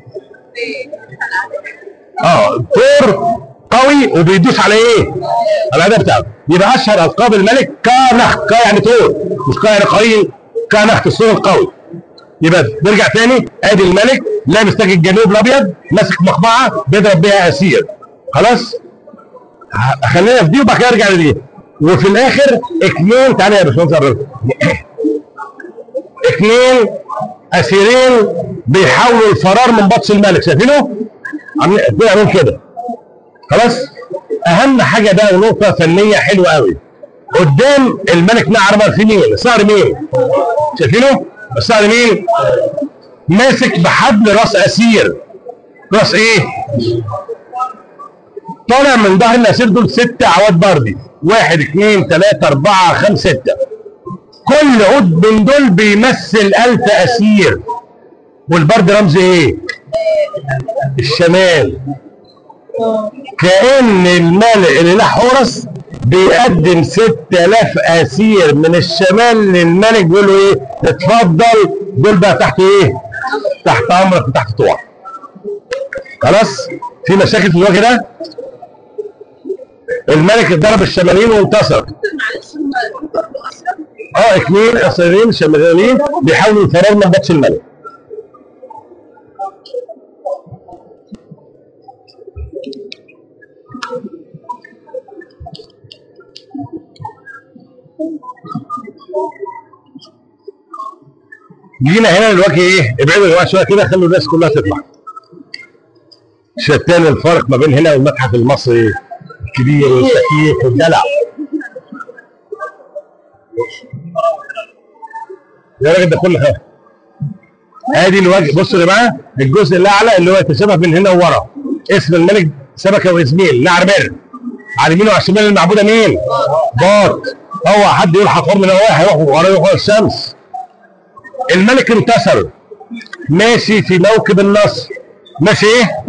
اه طور قوي وبيدوس على ايه؟ على الاداء بتاعه. يبقى اشهر القاب الملك كنخت. كا يعني طور، مش كا يعني قوي، كنخت الصور القوي. يبقى نرجع تاني، ادي الملك لابس تاج الجنوب الابيض، ماسك مقمعه بيضرب بيها اسير. خلاص؟ خلينا في دي وبعد كده ارجع لدي. وفي الاخر اثنين، تعالى يا باشمهندس، اثنين اسيرين بيحاولوا الفرار من بطش الملك. شايفينه؟ عاملين كده. خلاص؟ اهم حاجه بقى ونقطه فنيه حلوه قوي. قدام الملك نعربر في مين؟ صقر مين؟ شايفينه؟ الصقر مين؟ ماسك بحبل راس اسير. راس ايه؟ طالع من ظهر الاسير دول ست عواد بردي، واحد اثنين ثلاثة أربعة خمسة ستة. كل عود من دول بيمثل ألف أسير. والبرد رمز إيه؟ الشمال. كأن الملك اللي له حورس بيقدم ستة آلاف أسير من الشمال للملك، بيقول له إيه؟ اتفضل، دول بقى تحت إيه؟ تحت أمرك وتحت طوعك. خلاص؟ في مشاكل في الوجه ده؟ الملك اتضرب الشماليين وانتصر. اه اثنين اسيرين شماليين بيحاولوا يفرروا من بطش الملك. جينا هنا الوجه ايه؟ ابعدوا يا جماعه شويه كده، خلوا الناس كلها تطلع. شتان الفرق ما بين هنا والمتحف المصري الكبير والشكيك والدلع. يا راجل ده كل حاجه. ادي الوجه. بصوا يا جماعه، الجزء الاعلى اللي هو يتشابه من هنا وورا، اسم الملك سمكه وازميل نعربر. على اليمين وعلى الشمال المعبوده مين؟ باط. هو حد يقول حفار من هواه هيروح وراه يروح الشمس. الملك انتصر، ماشي في موكب النصر. ماشي ايه؟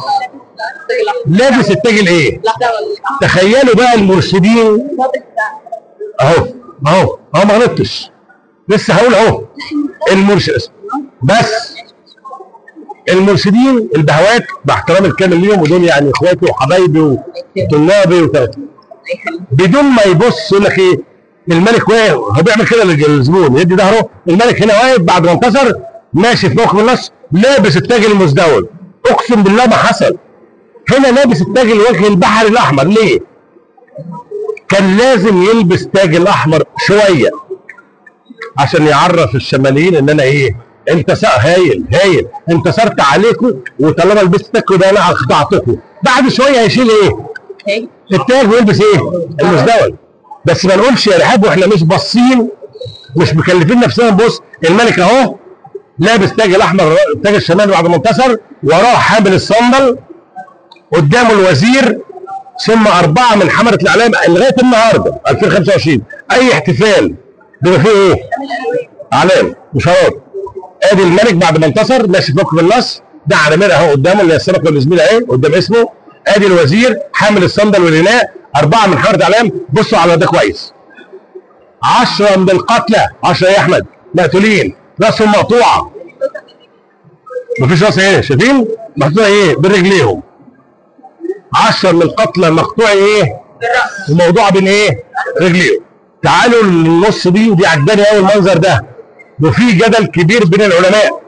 لابس التاج الايه؟ تخيلوا بقى المرشدين اهو اهو اهو ما غلطتش لسه هقول اهو. المرشد بس المرشدين البهوات باحترامي الكامل ليهم، ودول يعني اخواتي وحبايبي وطلابي وكده، بدون ما يبص يقول لك ايه؟ الملك واقف، هو بيعمل كده للزبون، يدي ظهره. الملك هنا واقف بعد ما انتصر، ماشي في موكب النصر، لابس التاج المزدوج. اقسم بالله ما حصل. هنا لابس التاج الوجه البحري الاحمر. ليه؟ كان لازم يلبس تاج الاحمر شويه عشان يعرف الشماليين ان انا ايه؟ انتصر. هايل هايل، انتصرت عليكم، وطالما لبست تاج ده انا اخضعتكم. بعد شويه هيشيل ايه؟ التاج ويلبس ايه؟ المزدوج. بس ما نقولش يا رحاب واحنا مش باصين، مش مكلفين نفسنا نبص. الملك اهو لابس تاج الاحمر، تاج الشمال بعد ما انتصر، وراه حامل الصندل، قدامه الوزير، ثم اربعه من حمله الاعلام. لغايه النهارده ألفين وخمسة وعشرين اي احتفال بيبقى فيه ايه؟ اعلام وشارات. ادي الملك بعد ما انتصر ماشي في موكب النصر، ده على مرة اهو قدامه اللي هي السمكه والزميل اهي قدام اسمه. ادي الوزير حامل الصندل والاناء، اربعه من حمله الاعلام. بصوا على ده كويس. عشرة من القتلى، عشرة يا احمد مقتولين راسهم مقطوعه. مفيش راس ايه؟ شايفين؟ مقطوعه ايه؟ برجليهم. عشرة من القتلى مقطوع ايه؟ الموضوع بين ايه؟ رجليهم. تعالوا للنص دي، ودي عجباني قوي المنظر ده. وفي جدل كبير بين العلماء.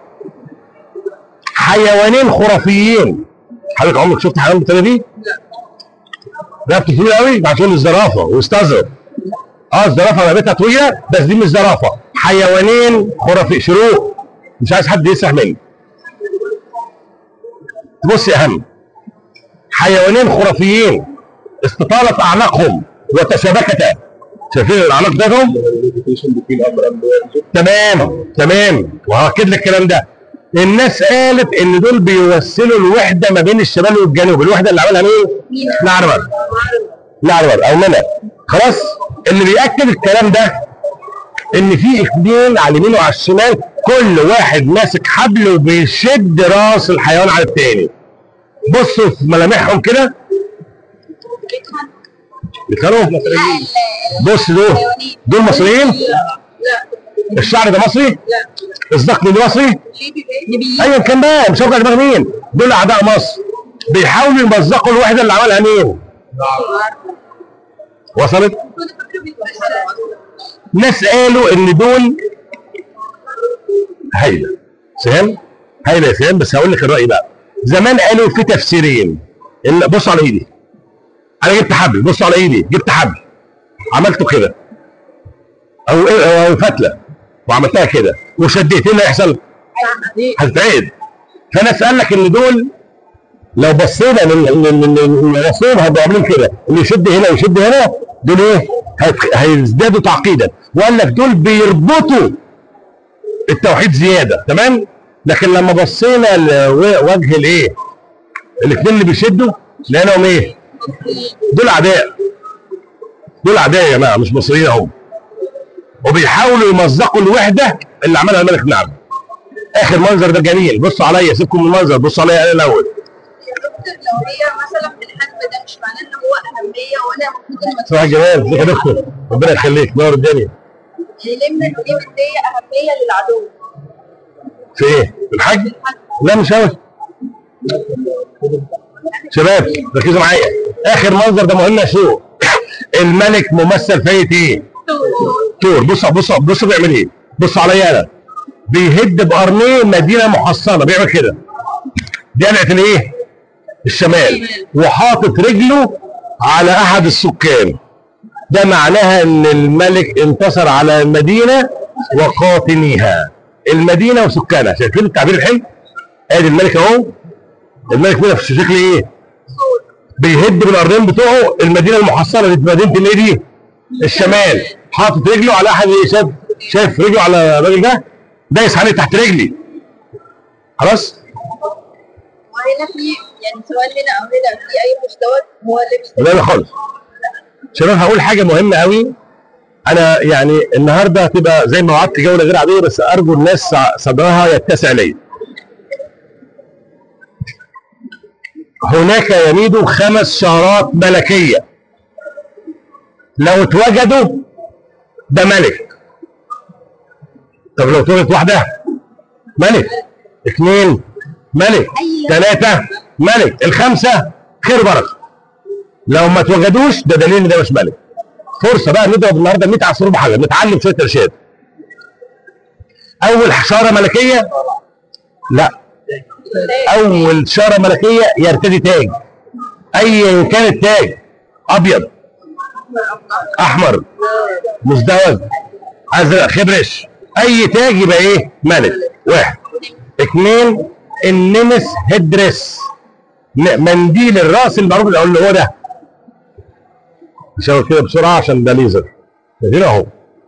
حيوانين خرافيين. حضرتك عمرك شفت حيوان بالطريقه دي؟ لا. رقبته طويله قوي عشان الزرافه واستظرف. اه الزرافه رقبتها طويله بس دي مش زرافه. حيوانين خرافي. شروق مش عايز حد يسرح مني. تبص يا اهم. حيوانين خرافيين استطالت اعناقهم وتشابكتا. شايفين الاعناق بتاعتهم؟ تمام تمام. وهاكد لك الكلام ده. الناس قالت ان دول بيوصلوا الوحده ما بين الشمال والجنوب. الوحده اللي عملها مين؟ نعربر. نعربر او منى. خلاص. اللي بيأكد الكلام ده ان في اثنين على اليمين وعلى الشمال، كل واحد ماسك حبل وبيشد راس الحيوان على الثاني. بصوا في ملامحهم كده. بيتخانقوا؟ بص دول دول مصريين؟ الشعر ده مصري؟ لا. الزقن ده مصري؟ ايا كان بقى مش هوجع دماغ مين؟ دول اعداء مصر. بيحاولوا يمزقوا الوحده اللي عملها مين؟ وصلت؟ ناس قالوا ان دول هايله. سهام؟ هايله يا سهام. بس هقول لك الراي بقى. زمان قالوا في تفسيرين. ان بصوا على ايدي. انا جبت حبل، بصوا على ايدي، جبت حبل. عملته كده. او او فتله. وعملتها كده وشديت، ايه اللي هيحصل؟ هتتعيد. فناس قال لك ان دول لو بصينا من راسهم هيبقوا عاملين كده، اللي يشد هنا ويشد هنا دول ايه؟ هيزدادوا تعقيدا. وقال لك دول بيربطوا التوحيد زياده. تمام؟ لكن لما بصينا لوجه الايه؟ الاثنين اللي بيشدوا لقيناهم ايه؟ دول اعداء. دول اعداء يا جماعه مش مصريين اهم. وبيحاولوا يمزقوا الوحده اللي عملها الملك نعم. اخر منظر ده جميل. بصوا عليا، سيبكم من المنظر، بصوا عليا انا الاول. يا دكتور لو هي مثلا في الحجم ده مش معناه ان هو اهميه وانا المفروض صباح الجمال. ازيك يا دكتور؟ ربنا يخليك، نور الدنيا. يلم انه دي مديه اهميه للعدو. في ايه؟ في الحجم؟ لا مش قوي. شباب ركزوا معايا. اخر منظر ده مهم يا شو. الملك ممثل في ايه؟ تور. بصوا بصوا بصوا بيعمل ايه؟ بصوا عليا انا. بيهد بقرنيه مدينه محصنه، بيعمل كده. دي قلعه الايه؟ الشمال. وحاطط رجله على احد السكان. ده معناها ان الملك انتصر على المدينه وقاطنيها. المدينه وسكانها. شايفين التعبير الحلو؟ ادي الملك اهو. الملك كده في شكل ايه؟ بيهد بالقرنين بتوعه المدينه المحصنه دي، مدينه الايه دي؟ الشمال. حاطط رجله على احد ايه؟ شايف شايف رجله على الراجل ده؟ دايس عليه تحت رجلي. خلاص؟ وهنا في يعني سواء هنا او هنا في اي مستوى هو اللي لا لا خالص. شباب هقول حاجه مهمه قوي. انا يعني النهارده هتبقى زي ما وعدت جوله غير عاديه، بس ارجو الناس صدرها يتسع لي. هناك يميد خمس شارات ملكيه. لو اتوجدوا ده ملك. طب لو اتوجدت واحده ملك، اثنين ملك، ثلاثه ملك، الخمسه خير وبركه. لو ما اتوجدوش ده دليل ان ده مش ملك. فرصه بقى نضرب النهارده مية عصفور بحجر، نتعلم شويه ارشاد. اول شاره ملكيه لا، اول شاره ملكيه يرتدي تاج ايا كان التاج، ابيض، احمر، مزدوج، ازرق، خبرش، اي تاج يبقى ايه؟ ملك. واحد. اثنين النمس هيدريس، منديل الراس المعروف اللي هو ده. نشاور كده بسرعه عشان ده ليزر. شايفين اهو.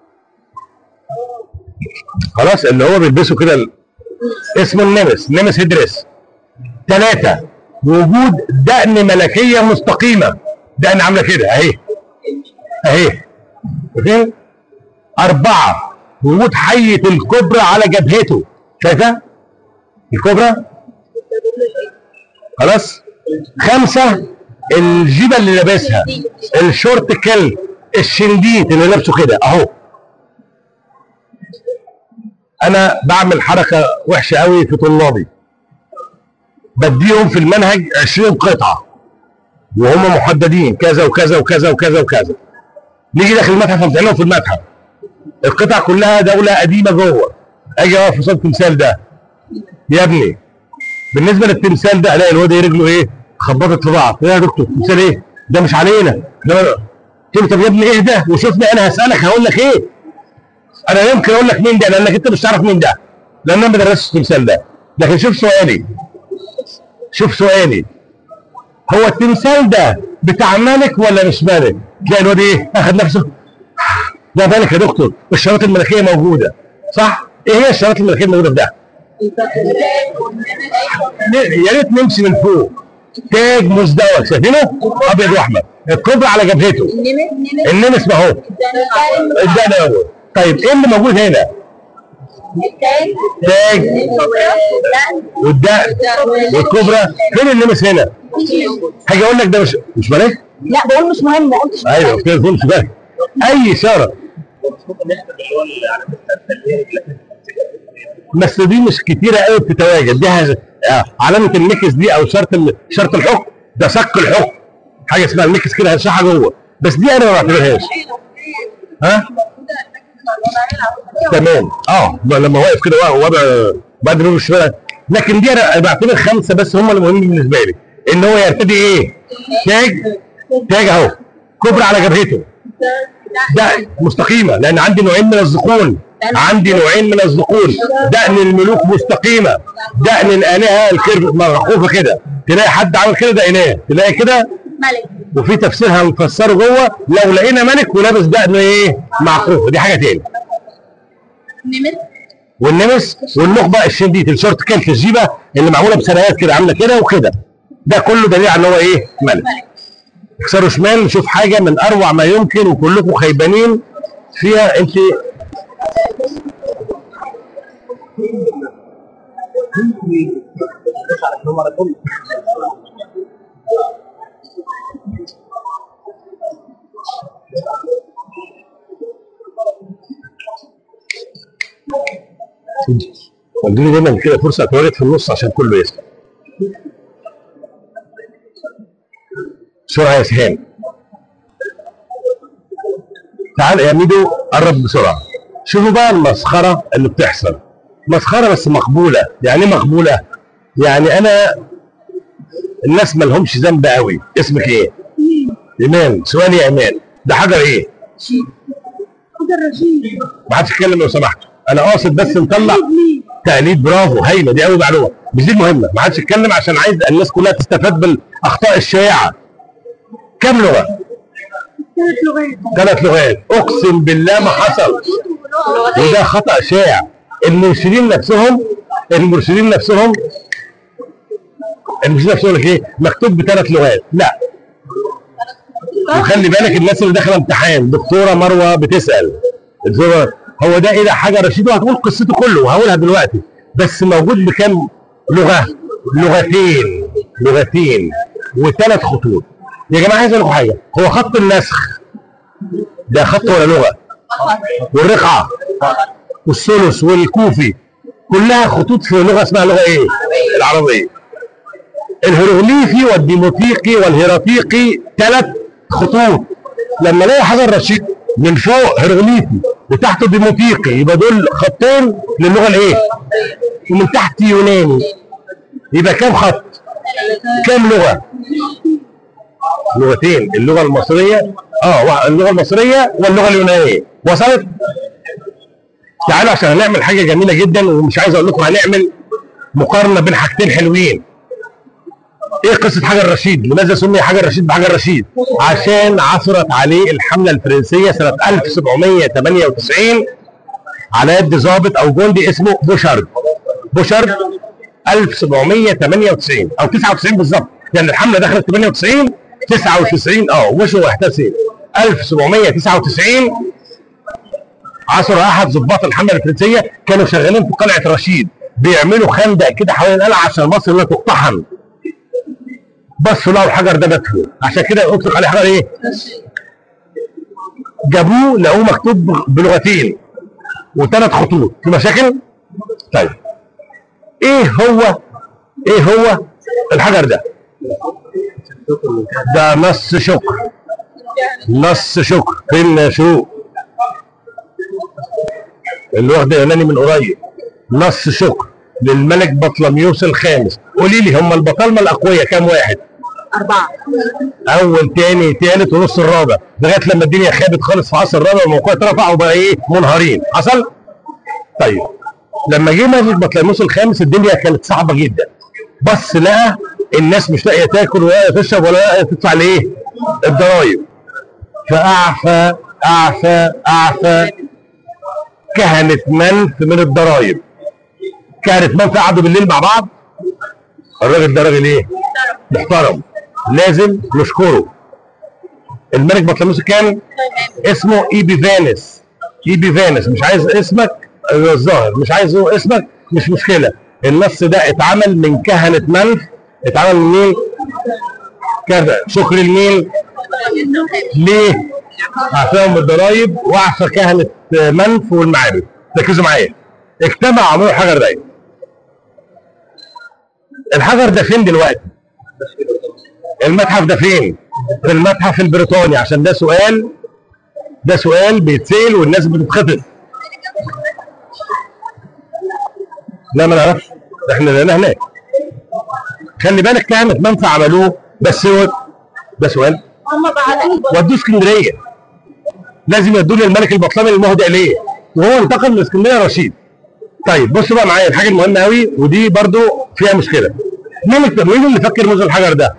خلاص اللي هو بيلبسه كده ال- اسمه النمس، نمس هيدريس. ثلاثة وجود دقن ملكية مستقيمة، دقن عاملة كده اهي اهي. شايفين؟ أربعة وجود حية الكبرى على جبهته، شايفة؟ الكبرى؟ خلاص؟ خمسة الجيبة اللي لابسها، الشورت كل، الشنديت اللي لابسه كده اهو. انا بعمل حركه وحشه قوي في طلابي، بديهم في المنهج عشرين قطعه وهم محددين كذا وكذا وكذا وكذا وكذا. نيجي داخل المتحف امتحنهم في المتحف، القطع كلها دوله قديمه جوه، اجي اقف قصاد التمثال ده، يا ابني بالنسبه للتمثال ده الاقي الواد رجله ايه؟ خبطت في بعض. يا دكتور التمثال ايه؟ ده مش علينا ده. قلت له طب يا ابني ايه ده؟ وشوفني انا هسالك هقول لك ايه؟ انا يمكن اقول لك مين ده لانك انت مش تعرف مين ده، لان انا ما بدرسش التمثال ده. لكن شوف سؤالي، شوف سؤالي، هو التمثال ده بتاع ملك ولا مش ملك؟ تلاقي الواد ايه؟ اخد نفسه، ده ملك يا دكتور، والشارات الملكيه موجوده، صح؟ ايه هي الشارات الملكيه الموجوده في ده؟ يا ريت نمشي من فوق. تاج مزدوج، شايفينه؟ ابيض واحمر، الكبرى على جبهته، النمس ما هو الدقن اهو. طيب ايه اللي موجود هنا؟ تاج والدقن والكبرى. فين النمس هنا؟ هاجي اقول لك ده مش مش ملك؟ لا بقول مش مهم، ما قلتش. ايوه قلت لك مش ملك. اي اشاره بس دي مش كتيره قوي بتتواجد، دي هز... آه. علامه المكس دي او شرط ال... شرط الحكم ده صك الحكم، حاجه اسمها المكس كده هشرحها جوه، بس دي انا ما بعتبرهاش. ها؟ تمام اه لما واقف كده وضع بعد نور الشمال. لكن دي انا بعتبر خمسه بس هم المهمين بالنسبه لي، ان هو يرتدي ايه؟ تاج، تاج اهو، كبرى على جبهته، ده مستقيمه لان عندي نوعين من الذقون، عندي نوعين من الذقون، دقن الملوك مستقيمه، دقن الالهه الكيرف مرقوفه كده، تلاقي حد عامل كده ده اله، تلاقي كده ملك. وفي تفسيرها مفسره جوه لو لقينا ملك ولابس دقن ايه؟ معقوفه، دي حاجه تاني. نمس والنمس والنخبه الشنديت، الشورت كانت الجيبه اللي معموله بسرايات كده عامله كده وكده، ده كله دليل على ان هو ايه؟ ملك. اكسروا شمال نشوف حاجه من اروع ما يمكن وكلكم خيبانين فيها. انت ادوني دايما كده فرصه اتواجد في النص عشان كله يسمع. بسرعه يا سهام. تعال يا ميدو قرب بسرعه. شوفوا بقى المسخره اللي بتحصل، مسخره بس مقبوله. يعني ايه مقبوله؟ يعني انا الناس ما لهمش ذنب قوي. اسمك ايه؟ ايمان. سؤالي يا ايمان، ده حجر ايه؟ حجر رشيد. ما حدش يتكلم لو سمحتوا، انا قاصد بس نطلع تقليد. برافو، هايله دي قوي معلومه، مش دي المهمه. ما حدش يتكلم عشان عايز الناس كلها تستفاد بالاخطاء الشائعه. كم لغه؟ ثلاث لغات. ثلاث لغات، اقسم بالله ما حصل، وده خطا شائع. المرشدين نفسهم المرشدين نفسهم المرشدين نفسهم لك ايه؟ مكتوب بثلاث لغات، لا. وخلي بالك الناس اللي داخله امتحان، دكتوره مروه بتسال الدكتوره هو ده ايه؟ ده حجر رشيد، وهتقول قصته كله وهقولها دلوقتي، بس موجود بكام لغه؟ لغتين لغتين وثلاث خطوط. يا جماعه عايز اقول لكم حاجه، هو خط النسخ ده خط ولا لغه؟ والرقعه والثلث والكوفي كلها خطوط في لغه اسمها لغه ايه؟ العربيه. الهيروغليفي والديموتيقي والهيراتيقي ثلاث خطوط. لما الاقي حجر رشيد من فوق هيروغليفي وتحته ديموتيقي يبقى دول خطين للغه الايه؟ ومن تحت يوناني، يبقى كام خط؟ كام لغه؟ لغتين، اللغه المصريه اه اللغه المصريه واللغه اليونانيه. وصلت؟ تعالوا عشان هنعمل حاجه جميله جدا، ومش عايز اقول لكم هنعمل مقارنه بين حاجتين حلوين. ايه قصه حجر رشيد؟ لماذا سمي حجر رشيد بحجر رشيد؟ عشان عثرت عليه الحمله الفرنسيه سنه ألف وسبعمية وتمانية وتسعين على يد ضابط او جندي اسمه بوشارد. بوشارد ألف وسبعمية وتمانية وتسعين او تسعة وتسعين بالظبط، يعني الحمله دخلت تمانية وتسعين تسعة وتسعين اه وشوا احتسين ألف وسبعمية وتسعة وتسعين عثر احد ضباط الحمله الفرنسيه كانوا شغالين في قلعه رشيد بيعملوا خندق كده حوالين القلعه عشان مصر لا تقتحم. بصوا لقوا الحجر ده مدفون، عشان كده اطلق عليه حجر ايه؟ جابوه لقوه مكتوب بلغتين وثلاث خطوط. في مشاكل؟ طيب ايه هو ايه هو الحجر ده؟ ده نص شكر. نص شكر فين شروق؟ اللي واخد يوناني من قريب. نص شكر للملك بطلميوس الخامس. قولي لي هم البطالمه الاقوياء كام واحد؟ أربعة. اول تاني تالت ونص الرابع، لغايه لما الدنيا خابت خالص في عصر الرابع والموقع اترفع وبقى ايه؟ منهارين. حصل؟ طيب لما جه ملك بطليموس الخامس الدنيا كانت صعبه جدا. بص لقى الناس مش لاقيه تاكل ولا لاقيه تشرب ولا لاقيه تدفع لايه؟ الضرايب. فاعفى اعفى اعفى كهنه منف من الضرايب. كهنه منف قعدوا بالليل مع بعض. الراجل ده راجل ايه؟ محترم، لازم نشكره. الملك بطليموس كان اسمه ايبيفانس. ايبيفانس مش عايز اسمك الظاهر، مش عايز اسمك مش مشكله. النص ده اتعمل من كهنه منف. اتعمل من مين؟ كذا شكر لمين؟ ليه؟ اعفاهم بالضرايب واعفى كهنه منف والمعابد. ركزوا معايا. اجتمعوا عملوا الحجر ده. الحجر ده فين دلوقتي؟ المتحف ده فين؟ في المتحف البريطاني، عشان ده سؤال ده سؤال بيتسال والناس بتتخطف. لا ما نعرفش، احنا لقيناه هناك. خلي بالك كهنة منفى عملوه، بس هو ده سؤال. هم بعد ودوه اسكندريه، لازم يدوه للملك البطلمي المهدئ ليه، وهو انتقل من اسكندريه رشيد. طيب بصوا بقى معايا الحاجه المهمه قوي ودي برضو فيها مشكله. مين مين اللي فكر موز الحجر ده؟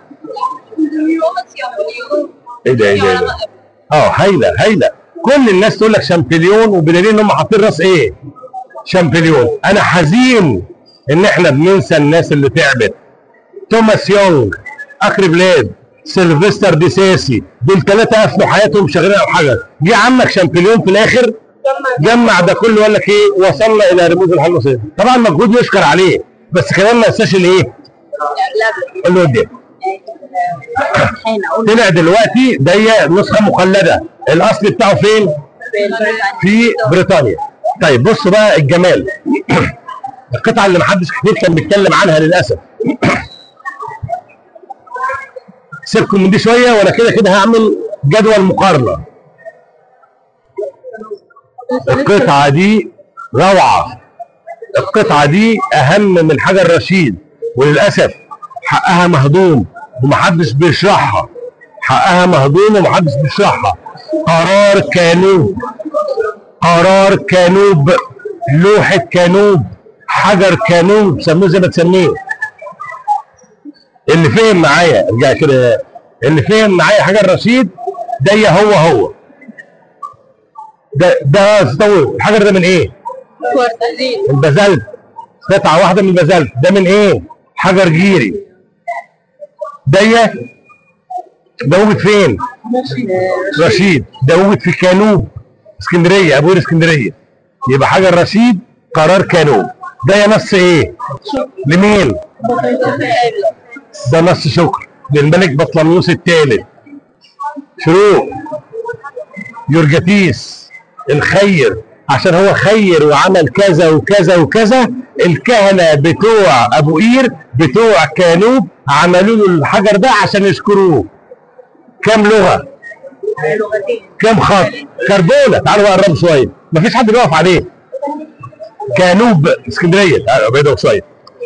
ايه ده ايه ده, إيه ده؟ اه هايله هايله. كل الناس تقول لك شامبليون، وبدليل ان هم حاطين راس ايه؟ شامبليون. انا حزين ان احنا بننسى الناس اللي تعبت. توماس يونغ، اخر بلاد، سيلفستر دي ساسي، دول ثلاثه قفلوا حياتهم شغالين على الحجر. جه عمك شامبليون في الاخر جمع ده كله وقال لك ايه؟ وصلنا الى رموز الحل الوسيط. طبعا مجهود يشكر عليه، بس كمان ما ننساش الايه؟ اللي قدام. طلع دلوقتي دي نسخه مخلده، الاصل بتاعه فين؟ في بريطانيا. طيب بصوا بقى الجمال. القطعه اللي محدش كتير كان بيتكلم عنها للاسف. سيبكم من دي شويه وانا كده كده هعمل جدول مقارنه. القطعه دي روعه. القطعه دي اهم من حجر رشيد، وللاسف حقها مهضوم ومحدش بيشرحها. حقها مهضوم ومحدش بيشرحها. قرار كانوب، قرار كانوب، لوحة كانوب، حجر كانوب، سموه زي ما تسميه. اللي فهم معايا ارجع كده، اللي فهم معايا حجر رشيد ده هو هو ده ده تطور. الحجر ده من ايه؟ البازلت. قطعة واحدة من البازلت. ده من ايه؟ حجر جيري. ده ده وجد فين؟ رشيد. ده وجد في كانوب اسكندريه، ابوير اسكندريه. يبقى حجر رشيد قرار كانوب. ده يا نص ايه؟ لمين؟ ده نص شكر للملك بطلميوس الثالث. شروق يورجتيس الخير، عشان هو خير وعمل كذا وكذا وكذا. الكهنه بتوع ابو قير بتوع كانوب عملوا له الحجر ده عشان يشكروه. كام لغه؟ كام خط؟ كربونه. تعالوا بقى قربوا شويه، مفيش حد بيقف عليه. كانوب اسكندريه. تعالوا ابعدوا شويه.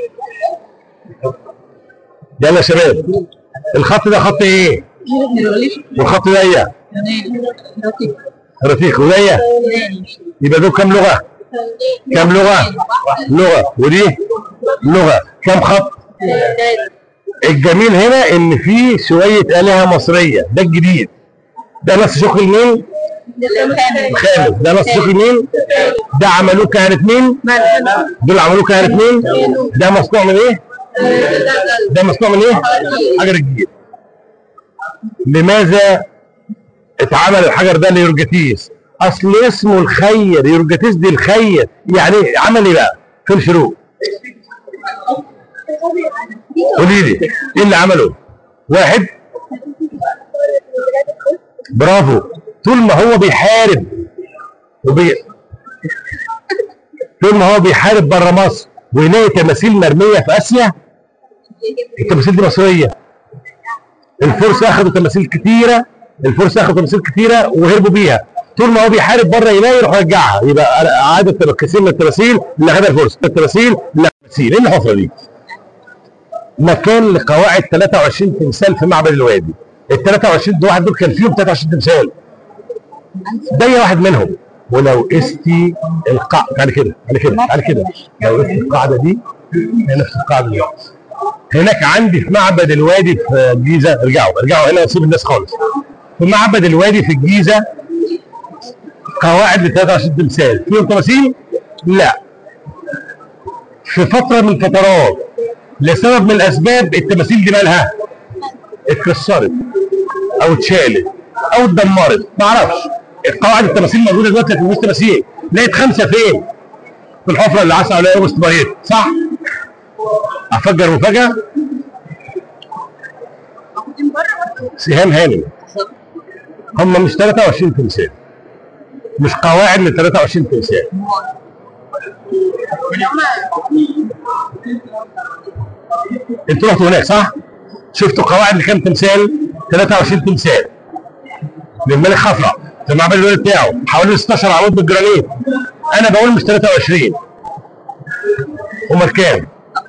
يلا يا شباب، الخط ده خط ايه؟ والخط ده ايه؟ رفيق. وده يبقى دول كام لغه؟ كام لغه؟ لغه. ودي لغه. كام خط؟ الجميل هنا ان في شويه الهه مصريه، ده الجديد. ده نص شكر مين؟ خامس. ده نص شكر مين؟ ده عملوه كهنة مين؟ دول عملوه كهنة مين؟ ده مصنوع من ايه؟ ده مصنوع من ايه؟ حجر الجيل. لماذا اتعمل الحجر ده ليورجاتيس؟ اصل اسمه الخير، يورجاتيس دي الخير، يعني عمل ايه بقى؟ في الشروق. قولي لي ايه اللي عمله؟ واحد، برافو، طول ما هو بيحارب وبي... طول ما هو بيحارب بره مصر ويلاقي تماثيل مرميه في اسيا، التماثيل دي مصريه. الفرس اخذوا تماثيل كتيره، الفرس اخذوا تماثيل كتيره وهربوا بيها، طول ما هو بيحارب بره يلاقي يروح يرجعها، يبقى عاده كثير من التماثيل اللي اخذها الفرس، التماثيل اللي التماثيل ايه الحفره دي؟ مكان لقواعد ثلاثة وعشرين تمثال في معبد الوادي. ال ثلاثة وعشرين دول واحد دول كان فيهم ثلاثة وعشرين تمثال. ده واحد منهم. ولو قستي القاع تعالى كده تعالى كده تعالى كده لو قستي القاعده دي هي نفس القاعده دي. هناك عندي في معبد الوادي في الجيزه، ارجعوا ارجعوا هنا وسيب الناس خالص. في معبد الوادي في الجيزه قواعد ل ثلاثة وعشرين تمثال، فيهم تماثيل؟ لا. في فتره من الفترات لسبب من الاسباب التماثيل دي مالها؟ اتكسرت او اتشالت او اتدمرت، ما اعرفش. القواعد التماثيل موجوده دلوقتي لكن مش تماثيل. لقيت خمسه فين؟ في الحفره اللي عصى عليها اوغست بايت، صح؟ افجر مفاجاه؟ سهام هانم. هم مش ثلاثة وعشرين تمثال. مش قواعد ل ثلاثة وعشرين تمثال. انتوا رحتوا هناك صح؟ شفتوا قواعد لكام تمثال؟ ثلاثة وعشرين تمثال. للملك خفرع في معبد الوادي بتاعه حوالي ستاشر عمود بالجرانيت. انا بقول مش ثلاثة وعشرين. امال كام؟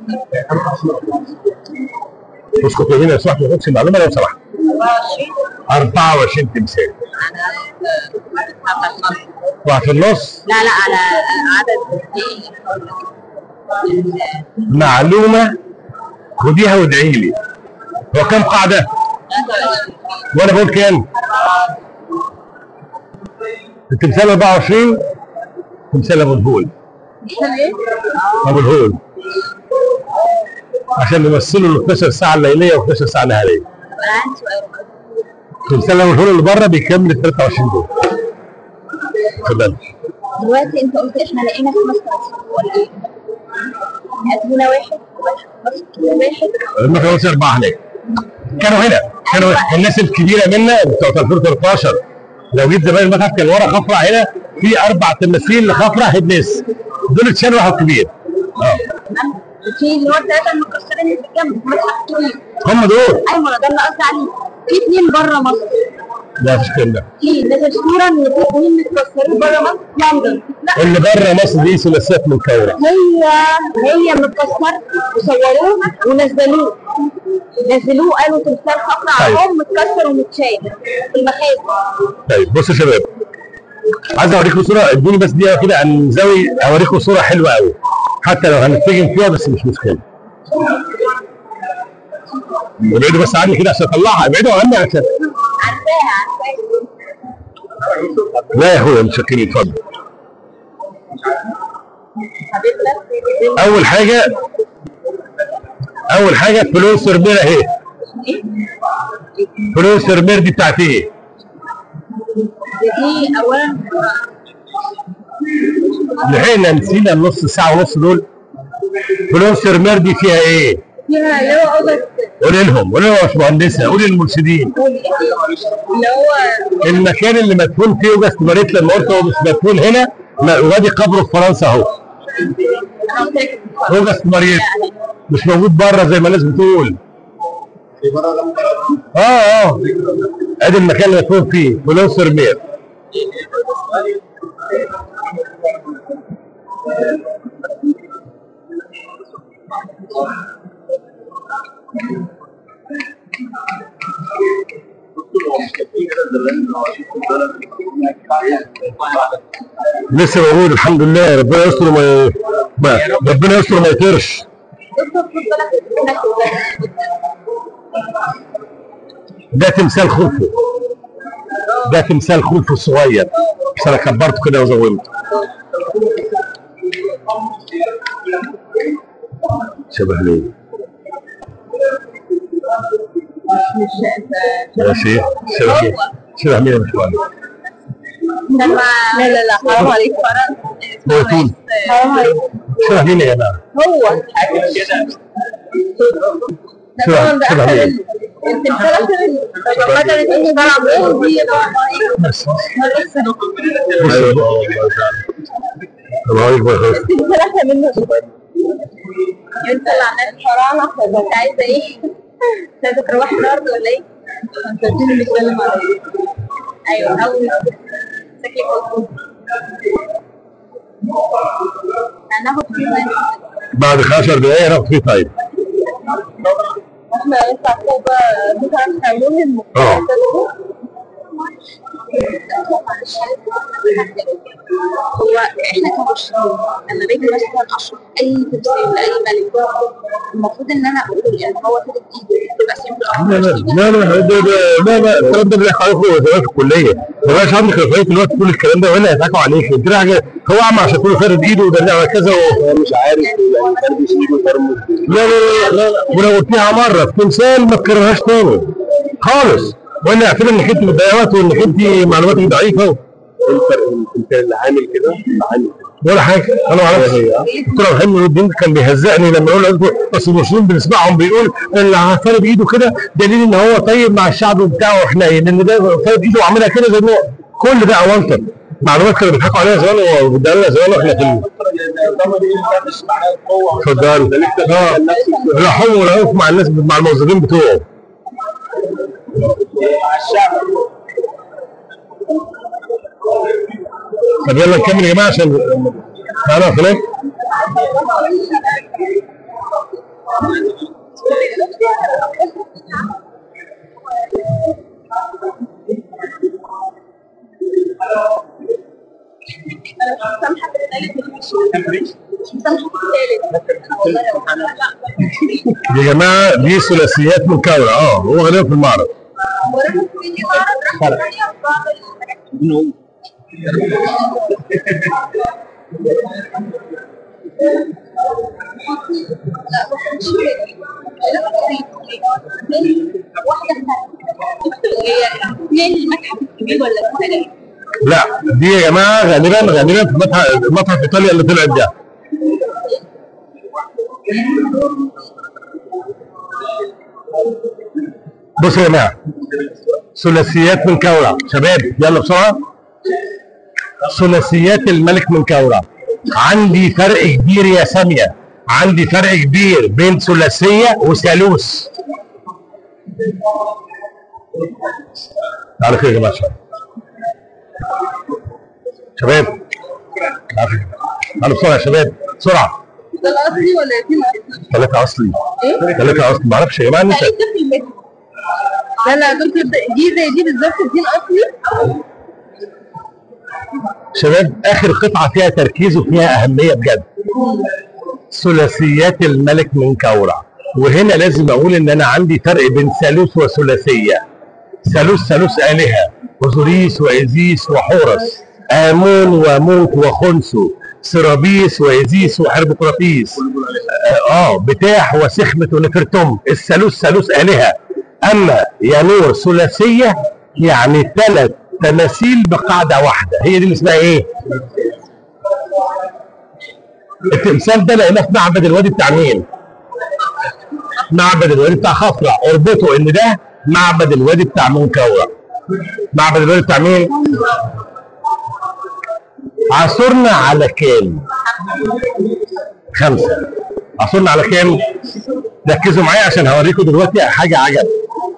اسكت هنا لو سمحت، ما تاخدش المعلومه لو سمحت. أربعة وعشرين تمثال. واحد في النص؟ لا لا على عدد معلومه خديها وادعي لي. هو كام قاعده؟ وانا بقول كام؟ التمثال أربعة وعشرين. تمثال ابو الهول. ابو الهول عشان نمثله ال اثناشر ساعه الليليه و اثناشر ساعه نهاريه. تمثال ابو الهول اللي بره بيكمل ال ثلاثة وعشرين دول. اتفضل. دلوقتي انت قلت احنا لقينا خمس تماثيل ولا ايه؟ هنا واحد واحد ما كانوش اربعه هناك. كانوا هنا كانوا الناس الكبيره منا بتوع ألفين وثلاثة عشر. لو جيت زمان المتحف كان ورا خفرع هنا في اربع تماثيل لخفرع هيدنس، دول اتشالوا واحد كبير. اه في اللي هو الثلاثه المكسرين اللي في الجنب متحف طويل. هم دول. ايوه ده اللي قصدي عليه. في اثنين بره مصر. لا مفيش الكلام ده. في نزل صوره ان في اثنين متكسرين بره مصر لندن. اللي بره مصر دي ثلاثيات من كوره. هي هي متكسر وصوروه ونزلوه. نزلوه قالوا تمثال خفرع اهو متكسر ومتشايل في المخازن. طيب بصوا يا شباب، عايز اوريكم صوره، ادوني بس دقيقه كده عن زاويه اوريكم صوره حلوه قوي حتى لو هنتجم فيها بس مش مشكله. ابعدوا بس عني كده عشان اطلعها، ابعدوا عني عشان عارفاها عارفاها. لا يا اخويا متشكرين، اتفضل. اول حاجه اول حاجه فلوس سرمير اهي. فلوس سرمير دي بتاعت ايه؟ دي اولا لحقنا نسينا النص ساعه ونص دول. فلوس سرمير دي فيها ايه؟ فيها اللي هو اوضه. قولي لهم قولي لهم يا باشمهندسه، قولي للمرشدين. اللي هو المكان اللي مدفون فيه اوجست ماريت لما قلت هو مش مدفون هنا، وادي قبره في فرنسا اهو. اوجست ماريت مش موجود بره زي ما الناس بتقول. اه اه ادي المكان اللي مدفون فيه فلوس سرمير. لسه موجود الحمد لله. ربنا يستر وما ما- ربنا يستر وما يطيرش. دكتور خد بالك منك وزي ده تمثال خوفو، ده تمثال خوفو الصغير بس انا كبرته كده وزومته. شبه مين؟ ماشي شبه مين؟ شبه مين يا باشمهندس؟ لا لا لا حرام عليك هو طول حرام عليك شبه مين يا جماعه؟ هو شبه شبه مين؟ انت الثلاثة طب بدل انت مش طالعة دي بس ايوه الله يكبر خلاص. الثلاثة منه انت اللي عملت حرام انت عايزة ايه؟ عايزة تروح الارض ولا ايه؟ انت قلت لي بتتكلم على ايه؟ ايوه اول شكلك مظبوط هناخد فيه بعد عشر دقايق ناخد فيه طيب. احنا لسه فوق بقى بتاع تعليم اه هو احنا كمشرفين لما باجي مثلا اشرح اي تمثيل لاي ملك المفروض ان انا اقول ان هو كده بايده تبقى سيمبل لا لا لا ده لا لا الكلام ده بيحصل عليكم زمان في الكليه، ما بقاش عندك رفاهيه الوقت تقول الكلام ده وهنا يضحكوا عليك. انت حاجه هو عم عشان كله فارد ايده وده على كذا مش عارف يعني تربي ايده ترمز. لا لا لا لا ولو قلتيها مره في تمثال ما تكررهاش تاني خالص، وانا اعتبر انك انت بتضيع وقت وانك انت معلوماتك ضعيفه. ايه الفرق بين التمثال اللي عامل كده والعامل كده؟ ولا حاجه انا ما اعرفش. دكتور محمد نور الدين كان بيهزقني لما يقول له اصل المسلمين بنسمعهم بيقول اللي فارد ايده كده دليل ان هو طيب مع الشعب بتاعه وحنين، ان ده فارد ايده وعاملها كده زي ما كل ده اونطه معلومات كانوا بيضحكوا عليها زمان وبيدوا لنا زمان واحنا في اتفضل. اه راحوا وراحوا مع الناس مع الموظفين بتوعه مع الشعب. طب يلا نكمل يا جماعه عشان تعالوا يا فلان. يا جماعه دي ثلاثيات من كورة اه هو غالبا في المعرض. لا دي يا جماعه غالبا غالبا في متحف متحف ايطاليا اللي طلعت ده. بصوا يا جماعه ثلاثيات من كورة شباب يلا بسرعه. ثلاثيات الملك من كورة. عندي فرق كبير يا ساميه، عندي فرق كبير بين ثلاثيه وثالوث. تعالوا كده يا جماعه شباب تعالوا بسرعه يا شباب بسرعه. ده الاصلي ولا يتيم اصلي؟ ثلاثه اصلي. ايه؟ ثلاثه اصلي ما اعرفش يا جماعه نسى. لا لا دكتور دي زي دي بالظبط الدين اصلي. شباب اخر قطعه فيها تركيز وفيها اهميه بجد. ثلاثيات الملك من كورة. وهنا لازم اقول ان انا عندي فرق بين ثالوث وثلاثيه. ثالوث ثالوث الهه اوزوريس وايزيس وحورس، امون وموت وخنسو، سرابيس وايزيس وحربقراطيس، اه بتاح وسخمة ونفرتم. الثالوث ثالوث الهه. اما يانور ثلاثيه يعني ثلاث تماثيل بقاعده واحده، هي دي اللي اسمها ايه؟ التمثال ده لقيناه في معبد الوادي بتاع مين؟ معبد الوادي بتاع خفرع. اربطوا ان ده معبد الوادي بتاع منكورة. معبد الوادي بتاع مين؟ عثرنا على كام؟ خمسة. عثرنا على كام؟ ركزوا معايا عشان هوريكم دلوقتي حاجة عجب.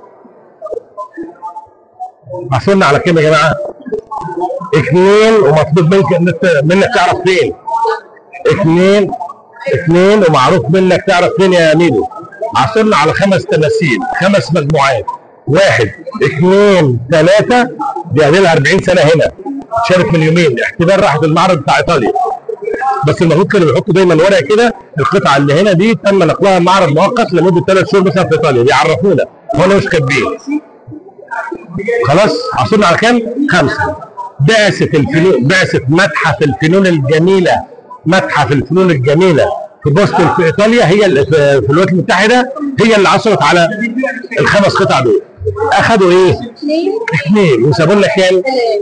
عثرنا على كام يا جماعة؟ اثنين ومطلوب منك منك تعرف فين؟ اثنين اثنين ومعروف منك تعرف فين يا ميدو. عثرنا على خمس تماثيل، خمس مجموعات. واحد اثنين ثلاثة دي لها أربعين سنة هنا. شارك من يومين احتمال راحت المعرض بتاع ايطاليا. بس المفروض كانوا بيحطوا دايما ورقه كده القطعه اللي هنا دي تم نقلها معرض مؤقت لمده ثلاث شهور مثلا في ايطاليا بيعرفونا وانا مش كاتبين. خلاص حصلنا على كام؟ خمسه. بعثه الفنون، بعثه متحف الفنون الجميله، متحف الفنون الجميله في بوسطن في ايطاليا، هي اللي في الولايات المتحده، هي اللي عثرت على الخمس قطع دول. اخذوا ايه؟ اثنين وسابوا لنا كام؟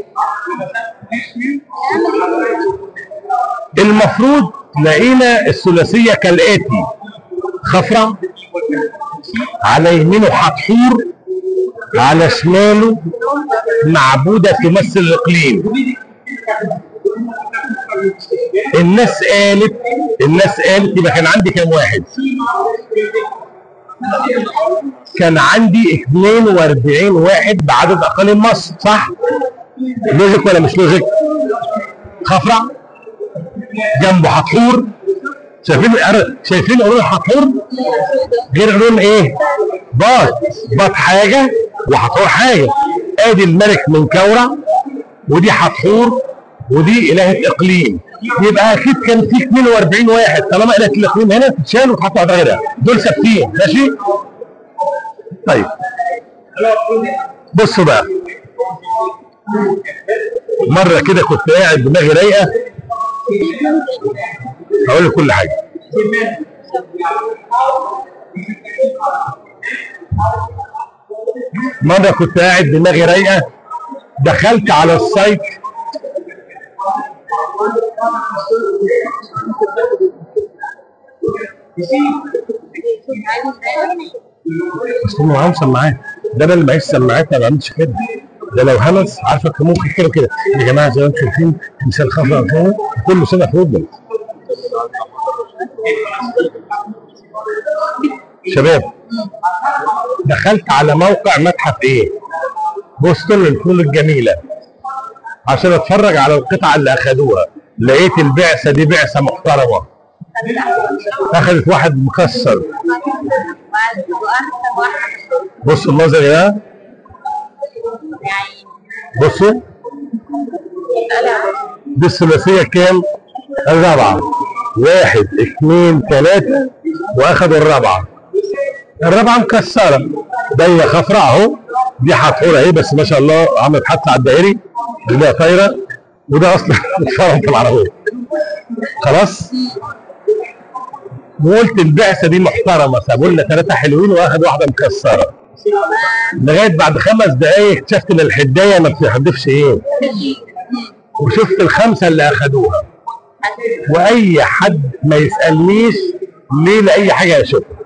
المفروض لقينا الثلاثيه كالاتي: خفرع، على يمينه حتحور، على شماله معبوده تمثل الاقليم. الناس قالت الناس قالت يبقى كان عندي كام واحد؟ كان عندي اثنين وأربعين واحد بعدد اقاليم مصر، صح؟ لوجيك ولا مش لوجيك؟ خفرع جنبه حتحور، شايفين شايفين قرون حتحور؟ غير قرون ايه؟ باط، باط حاجه وحتحور حاجه. ادي الملك من كورع، ودي حتحور، ودي الهه اقليم. يبقى اكيد كان في اثنين وأربعين واحد، طالما الهه الاقليم هنا تتشال وتحط على غيرها، دول ثابتين، ماشي؟ طيب بصوا بقى، مره كده كنت قاعد دماغي رايقه، هقول لك كل حاجه. مره كنت قاعد دماغي رايقه، دخلت على السايت بس هم معاهم سماعات، ده انا اللي معيش سماعات ما بعملش كده. ده لو همس عارفه كان ممكن كده كده. يا جماعه زي ما انتم شايفين مثال خفرع كله سنه في ودنك. شباب دخلت على موقع متحف ايه؟ بوسطن للفنون الجميله عشان اتفرج على القطعه اللي اخذوها. لقيت البعثه دي بعثه محترمه، اخذت واحد مكسر. بصوا المنظر ده، بصوا دي الثلاثيه كام؟ الرابعه. واحد اثنين ثلاثه واخدوا الرابعه. الرابعه مكسره. ده خفرع اهو، دي حتحور اهي بس ما شاء الله عملت حادثه على الدائري اللي طايره، وده اصلا اتفرم في العربيه. خلاص؟ وقلت البعثه دي محترمه، سابوا لنا ثلاثه حلوين واخد واحده مكسره. لغايه بعد خمس دقائق اكتشفت ان الحدايه ما بتحدفش ايه. وشفت الخمسه اللي اخدوها. واي حد ما يسالنيش ليه لاي حاجه اشوفها.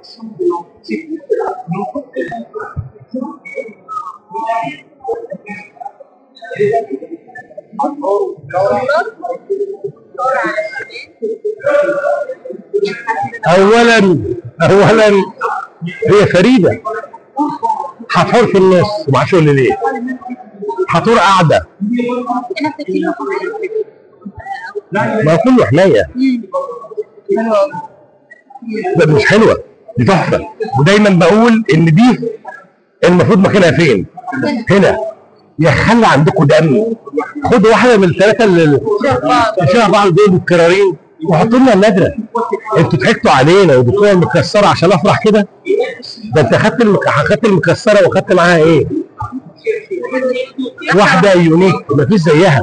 اولا اولا هي فريده، حتحور في النص ومعرفش اقول ليه. حتحور قاعده، ما كله حمايه. لا مش حلوه، دي تحفه. ودايما بقول ان دي المفروض مكانها فين؟ هنا. يا خلي عندكم دم، خدوا واحده من الثلاثه اللي شبه بعض دول متكررين وحطوا لنا النادره. انتوا ضحكتوا علينا واديتونا المكسره عشان افرح كده؟ ده انت اخدت المك... اخدت المكسره واخدت معاها ايه؟ واحده يونيك مفيش زيها.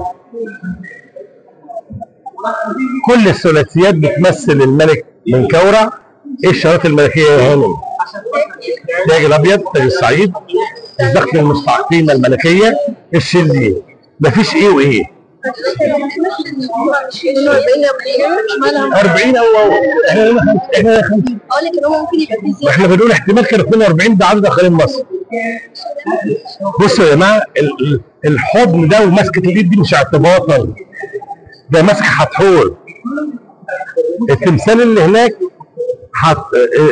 كل الثلاثيات بتمثل الملك من كورع. ايه الشارات الملكيه يا هانم؟ التاج الابيض، تاج الصعيد، الزخم المستعقيمه الملكيه، الشليه. مفيش ايه وايه؟ أربعين او احنا هنا خمسه، احنا هنا خمسه. اقول لك ان هو ممكن يبقى في زياده. احنا بنقول احتمال كانوا اثنين وأربعين، ده عدد اقاليم مصر. بصوا يا جماعه الحضن ده ومسكه اليد دي مش اعتباطا، ده مسك حتحور. التمثال اللي هناك حط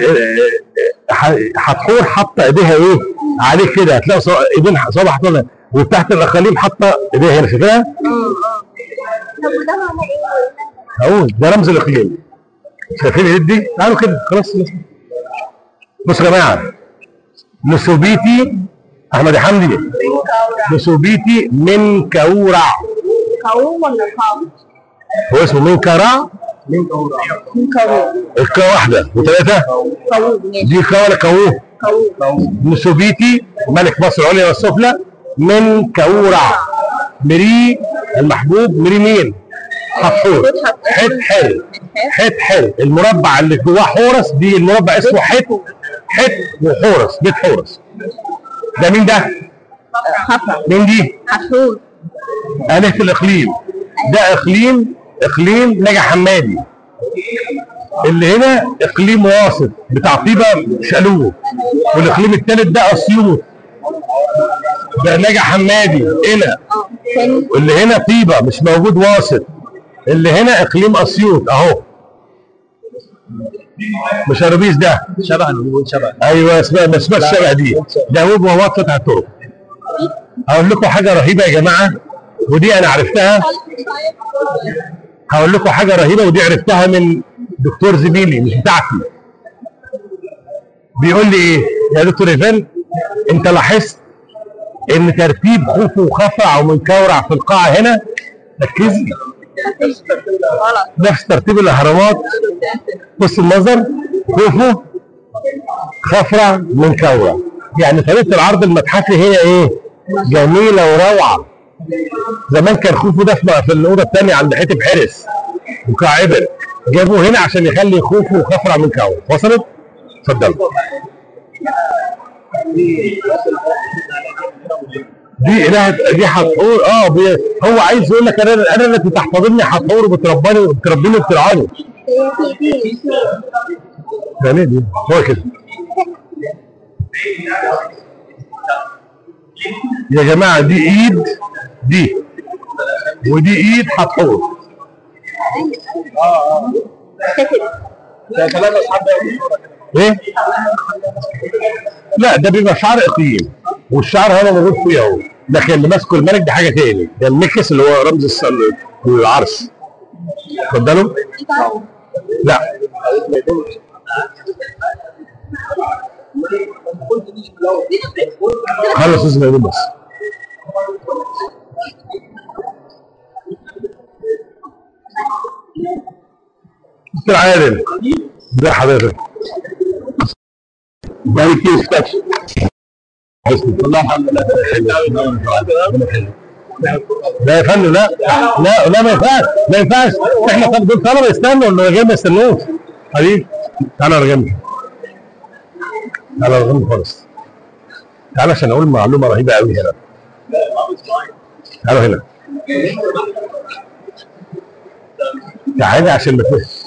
حتحور حاطه ايديها ايه عليه كده، هتلاقي ايدين صوابع حاطه، وتحت الاقاليم حاطه ايديها هنا، شايفها؟ طب وده معناه ايه؟ اهو ده رمز الاقليم. شايفين الايد دي؟ تعالوا كده خلاص. بصوا يا جماعه، نسوبيتي احمد حمدي، نسوبيتي من كورع. كورع ولا كورع؟ هو اسمه من كورع مين كورة؟ من كوروب. الكا واحده وثلاثه كوروب ماشي. دي كا ولا كووه؟ كوروب. نسوبيتي ملك مصر العليا والسفلى من كورع. مري المحبوب مري مين؟ حتحور. حت حل حت حل المربع اللي جواه حورس، دي المربع اسمه حت حت وحورس، بيت حورس. ده مين ده؟ حفر. مين دي؟ حتحور. آلهة الإقليم. ده إقليم إقليم نجا حمادي. اللي هنا إقليم واسط بتاع طيبة شالوه. والإقليم الثالث ده أسيوط. ده نجا حمادي هنا. تاني. واللي هنا طيبة مش موجود واسط. اللي هنا إقليم أسيوط أهو. مش أربيس ده. شبه نقول شبه. أيوه اسمها ما اسمهاش الشبه دي. ده هو بوابات فتح الطرق. هقول لكم حاجة رهيبة يا جماعة، ودي أنا عرفتها. هقول لكم حاجة رهيبة ودي عرفتها من دكتور زميلي مش بتاعتي. بيقول لي إيه؟ يا دكتور إيفان أنت لاحظت إن ترتيب خوفو وخفرع ومنكورع في القاعة هنا؟ ركزي. نفس ترتيب الأهرامات. بص المنظر، خوفو خفرع منكورع. يعني طريقة العرض المتحفي هي إيه؟ جميلة وروعة. زمان كان خوفو ده في الأوضة الثانية عند حتب حرس وكعبر، جابوه هنا عشان يخلي خوفو وخفرع منكورع. وصلت؟ اتفضل. دي إله دي حتحور. اه بي... هو عايز يقول لك انا انا اللي تحتضني حتحور وبترباني وبتربيني وبترعاني. ده ليه دي؟ هو كده. يا جماعه دي ايد دي ودي ايد حتحور. اه اه ده كلام اصحاب ايه؟ لا ده بيبقى شعر اقليم والشعر هنا موجود فيه اهو، لكن اللي ماسكه الملك ده حاجه تاني. ده المكس اللي هو رمز السن والعرس. اتفضلوا. لا خلص اسمه ايه بس. دكتور عادل ده حضرتك بارك فيك استاذ. والله الحمد لله. لا يا فندم لا لا لا ما ينفعش ما ينفعش. احنا دول طلبه يستنوا الرجال ما يستنوش. حبيبي تعالى يا رجال، تعالى يا رجال خالص. تعالى عشان اقول معلومه رهيبه قوي هنا. تعالوا هنا. تعالى عشان ما تفهمش.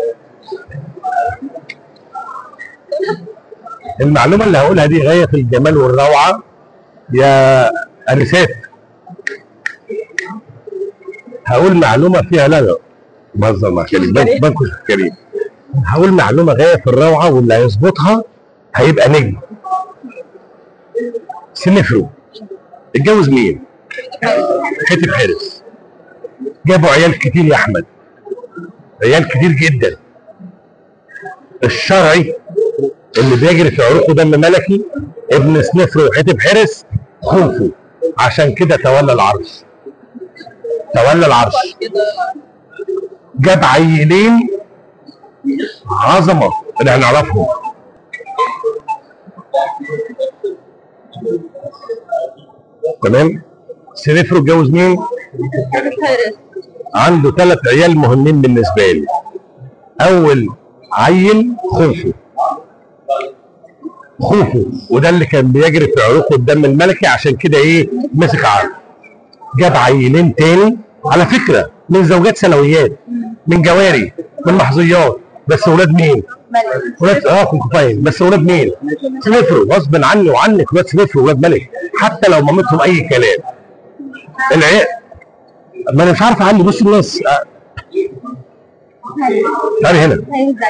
المعلومه اللي هقولها دي غايه في الجمال والروعه يا انسات. هقول معلومه فيها لا لا بهزر مع كريم بنكش كريم. هقول معلومه غايه في الروعه واللي هيظبطها هيبقى نجم. سنفرو اتجوز مين؟ حتب حارس. جابوا عيال كتير يا احمد، عيال كتير جدا. الشرعي اللي بيجري في عروقه دم ملكي ابن سنفرو وحتب حارس خوفو، عشان كده تولى العرش. تولى العرش. جاب عيلين عظمه اللي هنعرفهم. تمام. سنفرو اتجوز مين؟ عنده ثلاث عيال مهمين بالنسبه لي. اول عيل خوفو. خوفو وده اللي كان بيجري في عروقه الدم الملكي، عشان كده ايه مسك عرض. جاب عيلين تاني على فكره من زوجات ثانويات، من جواري، من محظيات، بس ولاد مين؟ ولاد اه كونكوباين، بس ولاد مين؟ سنفرو. غصب عني وعنك ولاد سنفرو ولاد ملك، حتى لو مامتهم اي كلام. العيال ما انا مش عارف اعلي. بص الناس تعالي هنا.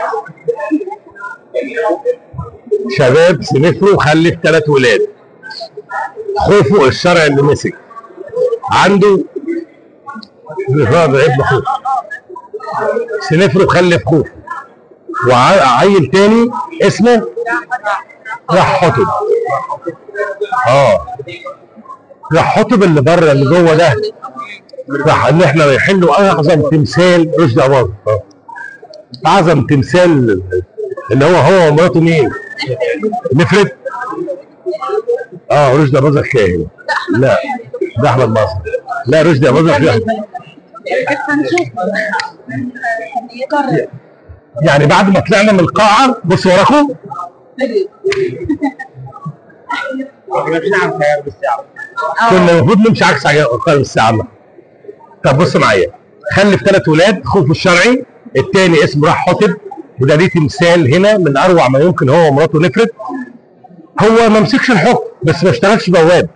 شباب سنفرو خلف ثلاث ولاد. خوفو الشرع اللي مسك عنده ابن خوفو. سنفرو خلف خوفو وعيل تاني اسمه راح حطب. اه راح حطب اللي بره اللي جوه ده راح ان احنا رايحين له اعظم تمثال رشدي اباظة. اه اعظم تمثال اللي هو هو ومراته مين؟ نفرت. اه رشدي اباظة كاهن. لا ده احمد مصر. لا رشدي اباظة كاهن. يعني بعد ما طلعنا من القاعه بص وراكم كنا المفروض نمشي عكس عقارب الساعه. طب بص معايا، خلف ثلاث ولاد، خوفو الشرعي، الثاني اسمه راح حطب، وده ليه تمثال هنا من اروع ما يمكن هو ومراته نفرت. هو ما مسكش الحكم بس ما اشتغلش بواب.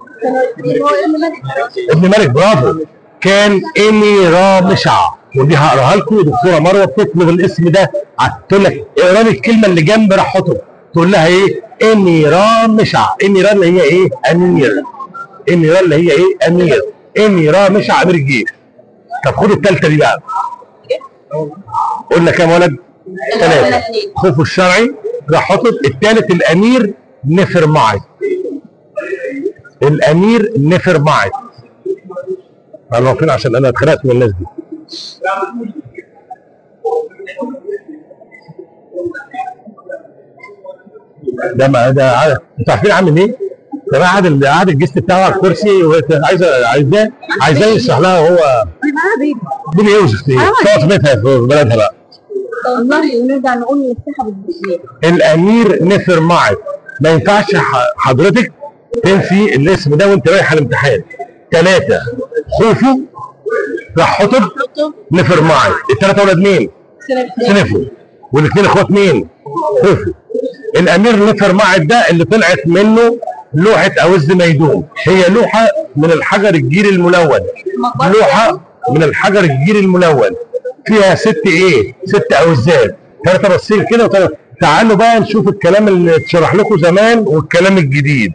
ابن ملك برافو. كان اني رامشع، ودي هقراها لكم. دكتوره مروه بتطلب الاسم ده، تقول لك اقرا لي الكلمه اللي جنب راح حطب، تقول لها ايه؟ اني رامشع. اني را اللي هي ايه؟ امير. اني را اللي هي ايه؟ امير. اني رامشع امير الجيش. طب خد الثالثه دي بقى. قلنا كام ولد؟ ثلاثه. خوفو الشرعي راح حطب، الثالث الامير نفر معي. الامير نفر معي. انا واقفين عشان انا اتخنقت من الناس دي. ده ما ده انتوا عارفين عامل ايه؟ ده قاعد قاعد الجست بتاعه على الكرسي وعايزه عايزاه عايزاه يشرح لها وهو بيبي يوسف ايه؟ تقعد في بيتها في بلدها بقى. والله نرجع نقول نفتحها بالدقيق. الامير نفر معي. ما ينفعش حضرتك تنسي الاسم ده وانت رايح الامتحان. ثلاثه خوفو راح حطب نفر معي. الثلاثه ولاد مين؟ سنفو. والاثنين اخوات مين؟ خوفو. الامير نفر معي ده اللي طلعت منه لوحه اوز ميدوم. هي لوحه من الحجر الجيري الملون. لوحه من الحجر الجيري الملون فيها ست ايه؟ ست اوزات، ثلاثه باصين كده وثلاثه. تعالوا بقى نشوف الكلام اللي اتشرح لكم زمان والكلام الجديد.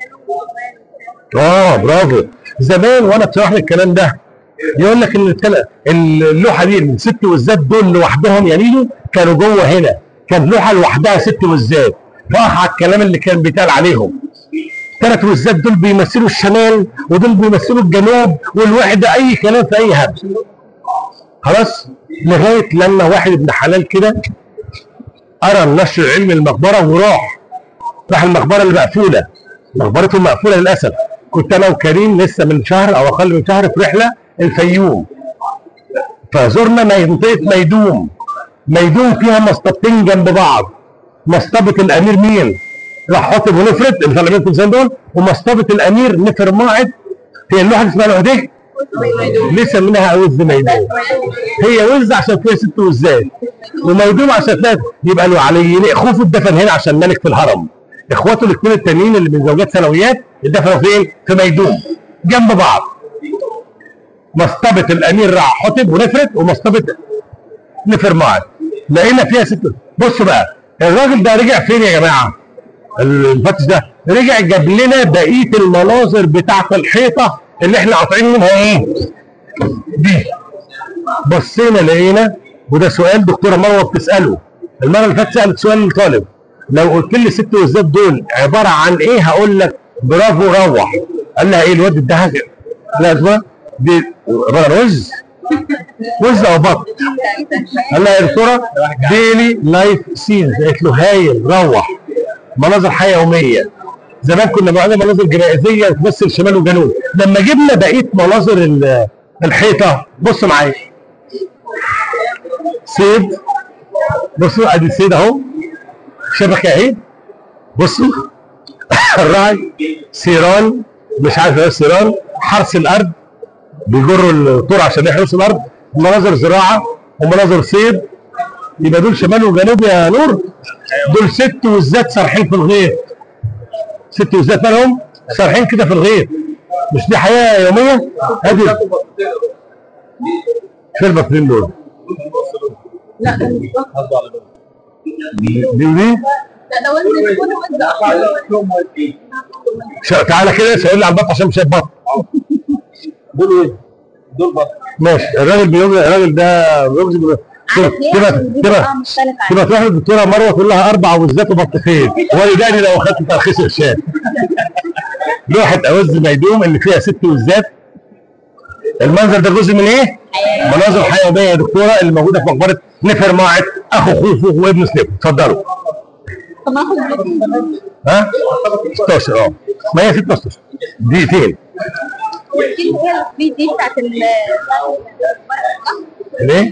اه برافو. زمان وانا بشرح لك الكلام ده يقول لك ان اللوحه دي الست وزات دول لوحدهم يمينوا كانوا جوه هنا، كان لوحه لوحدها ست وزات. فاح على الكلام اللي كان بيتقال عليهم. ثلاث وزات دول بيمثلوا الشمال ودول بيمثلوا الجنوب، والوحده اي كلام في اي هبل. خلاص لغايه لما واحد ابن حلال كده قرا النشر العلمي المقبره وراح راح المقبره اللي مقفوله. مقبرته مقفوله للاسف. كنت انا وكريم لسه من شهر او اقل من شهر في رحله الفيوم، فزرنا منطقه ميدوم. ميدوم فيها مسطبتين جنب بعض، مسطبه الامير مين؟ راح حاطب ونفرت اللي طالع منكم زي دول، ومسطبه الامير نفر معد. هي اللوحه اسمها لوحدها لسه منها اوز ميدوم. هي وز عشان فيها ست وزات، وميدوم عشان فيها يبقى له علي. خوفو اتدفن هنا عشان ملك في الهرم. اخواته الاثنين التانيين اللي من زوجات ثانويات اتدفنوا فين؟ في ميدوم جنب بعض. مسطبه الامير راح حطب ونفرت، ومسطبه نفر معد لقينا فيها ست. بصوا بقى الراجل ده رجع فين يا جماعه؟ الفتش ده رجع جاب لنا بقيه المناظر بتاعت الحيطه اللي احنا قاطعين منها ايه؟ دي. بصينا لقينا، وده سؤال دكتوره مروه بتساله. المره اللي فاتت سالت سؤال للطالب، لو قلت لي ست وزات دول عباره عن ايه هقول لك برافو روح. قال لها ايه الواد ده؟ لا اسمها دي رز وز او بط. قال لها يا دكتوره ديلي لايف سينز. قالت له هايل روح. مناظر حياه يوميه. زمان كنا بنعمل مناظر جنائزيه تمثل شمال وجنوب. لما جبنا بقيه مناظر الحيطه بص معايا. سيد، بصوا ادي السيد اهو، شبكه اهي، بصوا الراعي، سيران، مش عارف ايه سيران، حرث الارض بيجروا الطور عشان يحرسوا الارض، مناظر زراعه ومناظر صيد. يبقى دول شمال وجنوب يا نور. دول ست وزات سارحين في الغيط. ست وزات مالهم سارحين كده في الغيط. مش دي حياه يوميه؟ ادي فين البطرين دول؟ لا ده مش دي دي لا ده وزن يكون وزن. تعالى كده سأل لي على البط عشان مش شايف بط. دول ايه؟ دول بط. ماشي. الراجل بيوزن، الراجل ده بيوزن تبقى تبقى تبقى تروح للدكتوره مروه تقول لها اربع وزات وبطتين ولداني لو اخدت ترخيص ارشاد. لوحه اوز ميدوم اللي فيها ست وزات. المنظر ده جزء من ايه؟ مناظر حيويه يا دكتوره اللي موجوده في مقبره نفرماعت اخو خوفو وابن سنيف. اتفضلوا. طب ما ناخد بلوكين. ها؟ ستاشر اه ما هي ستاشر دقيقتين. دي هي الفري دي بتاعت ال ليه؟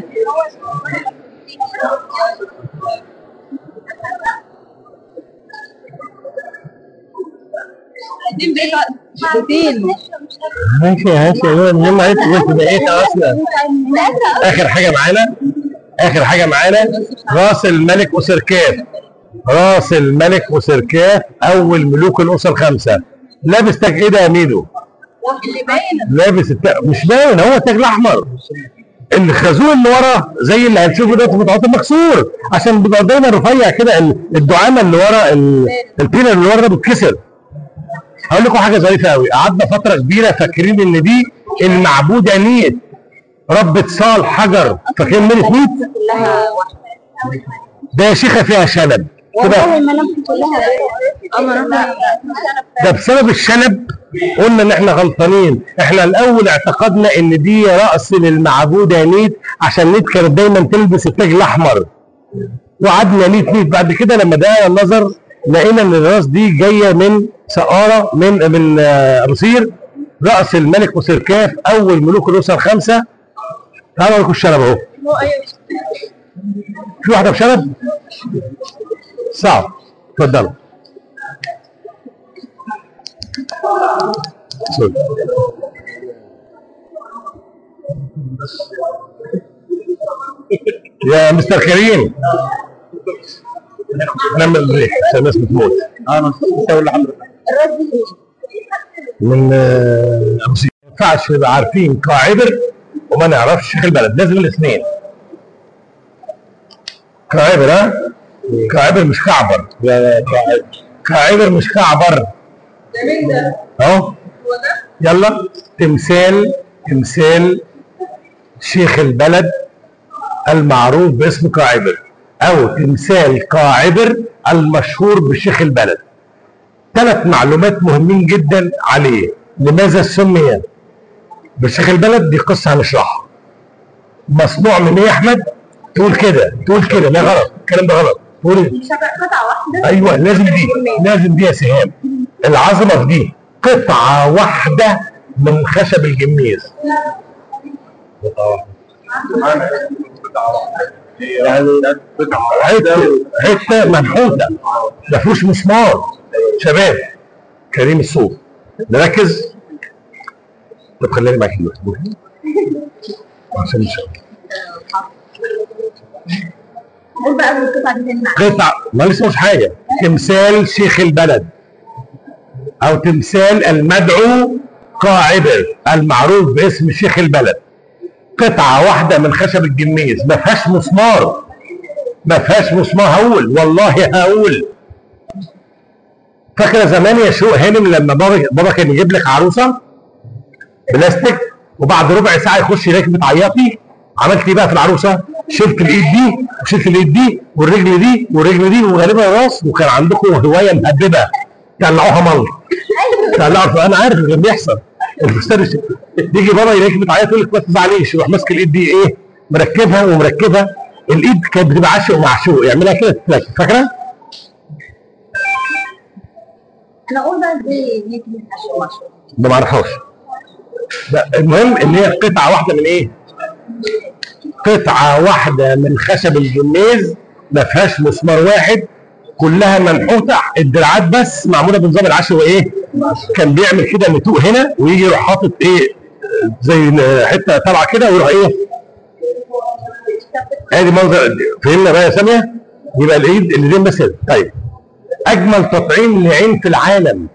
دين ماشي ماشي المهم عرفت كنت بقيت اصلا. اخر حاجه معانا اخر حاجه معانا راس الملك وسركاف. راس الملك وسركاف اول ملوك الاسر الخمسه. لابس تاج ايه ده يا ميدو؟ اللي باين لابس التاج مش باين، هو التاج الاحمر. الخازوق اللي ورا زي اللي هنشوفه ده في متعاطف مكسور عشان بيبقى دايما رفيع كده. الدعامه اللي ورا البيلر اللي ورا ده بيتكسر. هقول لكم حاجه ظريفه قوي. قعدنا فتره كبيره فاكرين ان دي المعبوده نيت ربة صال حجر. فاكرين ميرت نيت؟ كلها ده شيخه فيها شنب والله المنام كلها ده بسبب الشنب. قلنا ان احنا غلطانين. احنا الاول اعتقدنا ان دي راس للمعبوده نيت عشان نيت كانت دايما تلبس التاج الاحمر. وقعدنا نيت نيت بعد كده لما دققنا النظر لقينا ان الراس دي جايه من سقاره من من رصير. راس الملك وسركاف اول ملوك الاسر الخمسه. تعالوا لكم الشنب اهو. في واحده بشنب؟ صعب. اتفضلوا. يا مستر كريم نعمل بريك عشان الناس بتموت. اه انا بقول لحضرتك من روسيا. ما ينفعش نبقى عارفين قاعبر وما نعرفش شيخ البلد، لازم الاثنين. قاعبر ها؟ قاعبر مش كعبر. قاعبر مش كعبر. اهو يلا. تمثال تمثال شيخ البلد المعروف باسم قاعبر او تمثال قاعبر المشهور بشيخ البلد. ثلاث معلومات مهمين جدا عليه. لماذا سمي بشيخ البلد؟ دي قصه هنشرحها. مصنوع من ايه يا احمد؟ تقول كده تقول كده. لا غلط، الكلام ده غلط. تقول ايه؟ شبه قطعة واحدة. ايوه لازم دي لازم دي يا سهام. العظمه في دي قطعه واحده من خشب الجميز. يعني حته حته منحوته ما فيهوش مسمار. شباب كريم الصوف نركز. طب خليني معاك دلوقتي عشان مش قول بقى القطعة دي تاني معاك. قطع ما لسه مش حاجه. تمثال شيخ البلد او تمثال المدعو قاعبر المعروف باسم شيخ البلد. قطعه واحده من خشب الجميز ما فيهاش مسمار. ما فيهاش مسمار. هقول والله هقول. فاكره زمان يا شوق هانم لما بابا بابا كان يجيب لك عروسه بلاستيك وبعد ربع ساعه يخش يلاقيك بتعيطي؟ عملت ايه بقى في العروسه؟ شلت الايد دي وشلت الايد دي والرجل دي والرجل دي وغالبا الراس. وكان عندكم هوايه مهببه تقلعوها ملط. تقلعوا. انا عارف اللي بيحصل. الاستاذ يجي بابا يلاقيك بتعيط يقول لك ما تزعليش يروح ماسك الايد دي ايه مركبها ومركبها. الايد كانت بتبقى عشق ومعشوق يعملها كده تتركب. فاكره؟ انا اقول بقى ازاي دي مش ما معرفهاش. المهم ان هي قطعه واحده من ايه؟ قطعه واحده من خشب الجميز ما فيهاش مسمار واحد. كلها منحوته. الدراعات بس معموله بنظام العشوة وايه؟ كان بيعمل كده نتوء هنا ويجي يروح حاطط ايه زي حته طالعه كده ويروح ايه؟ ادي منظر. فهمنا بقى يا ساميه؟ يبقى الايد الايدين بس كده. طيب اجمل تطعيم لعين في العالم.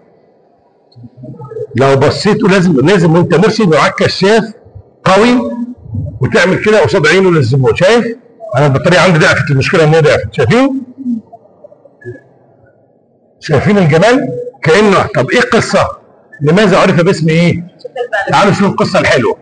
لو بصيتوا لازم لازم وانت مرشد معاك كشاف قوي وتعمل كده قصاد عينه للزبون. شايف؟ انا البطاريه عندي ضعفت. المشكله ان هي ضعفت. شايفين؟ شايفين الجمال؟ كانه. طب ايه القصه؟ لماذا عرف باسم ايه؟ تعالوا نشوف القصه الحلوه.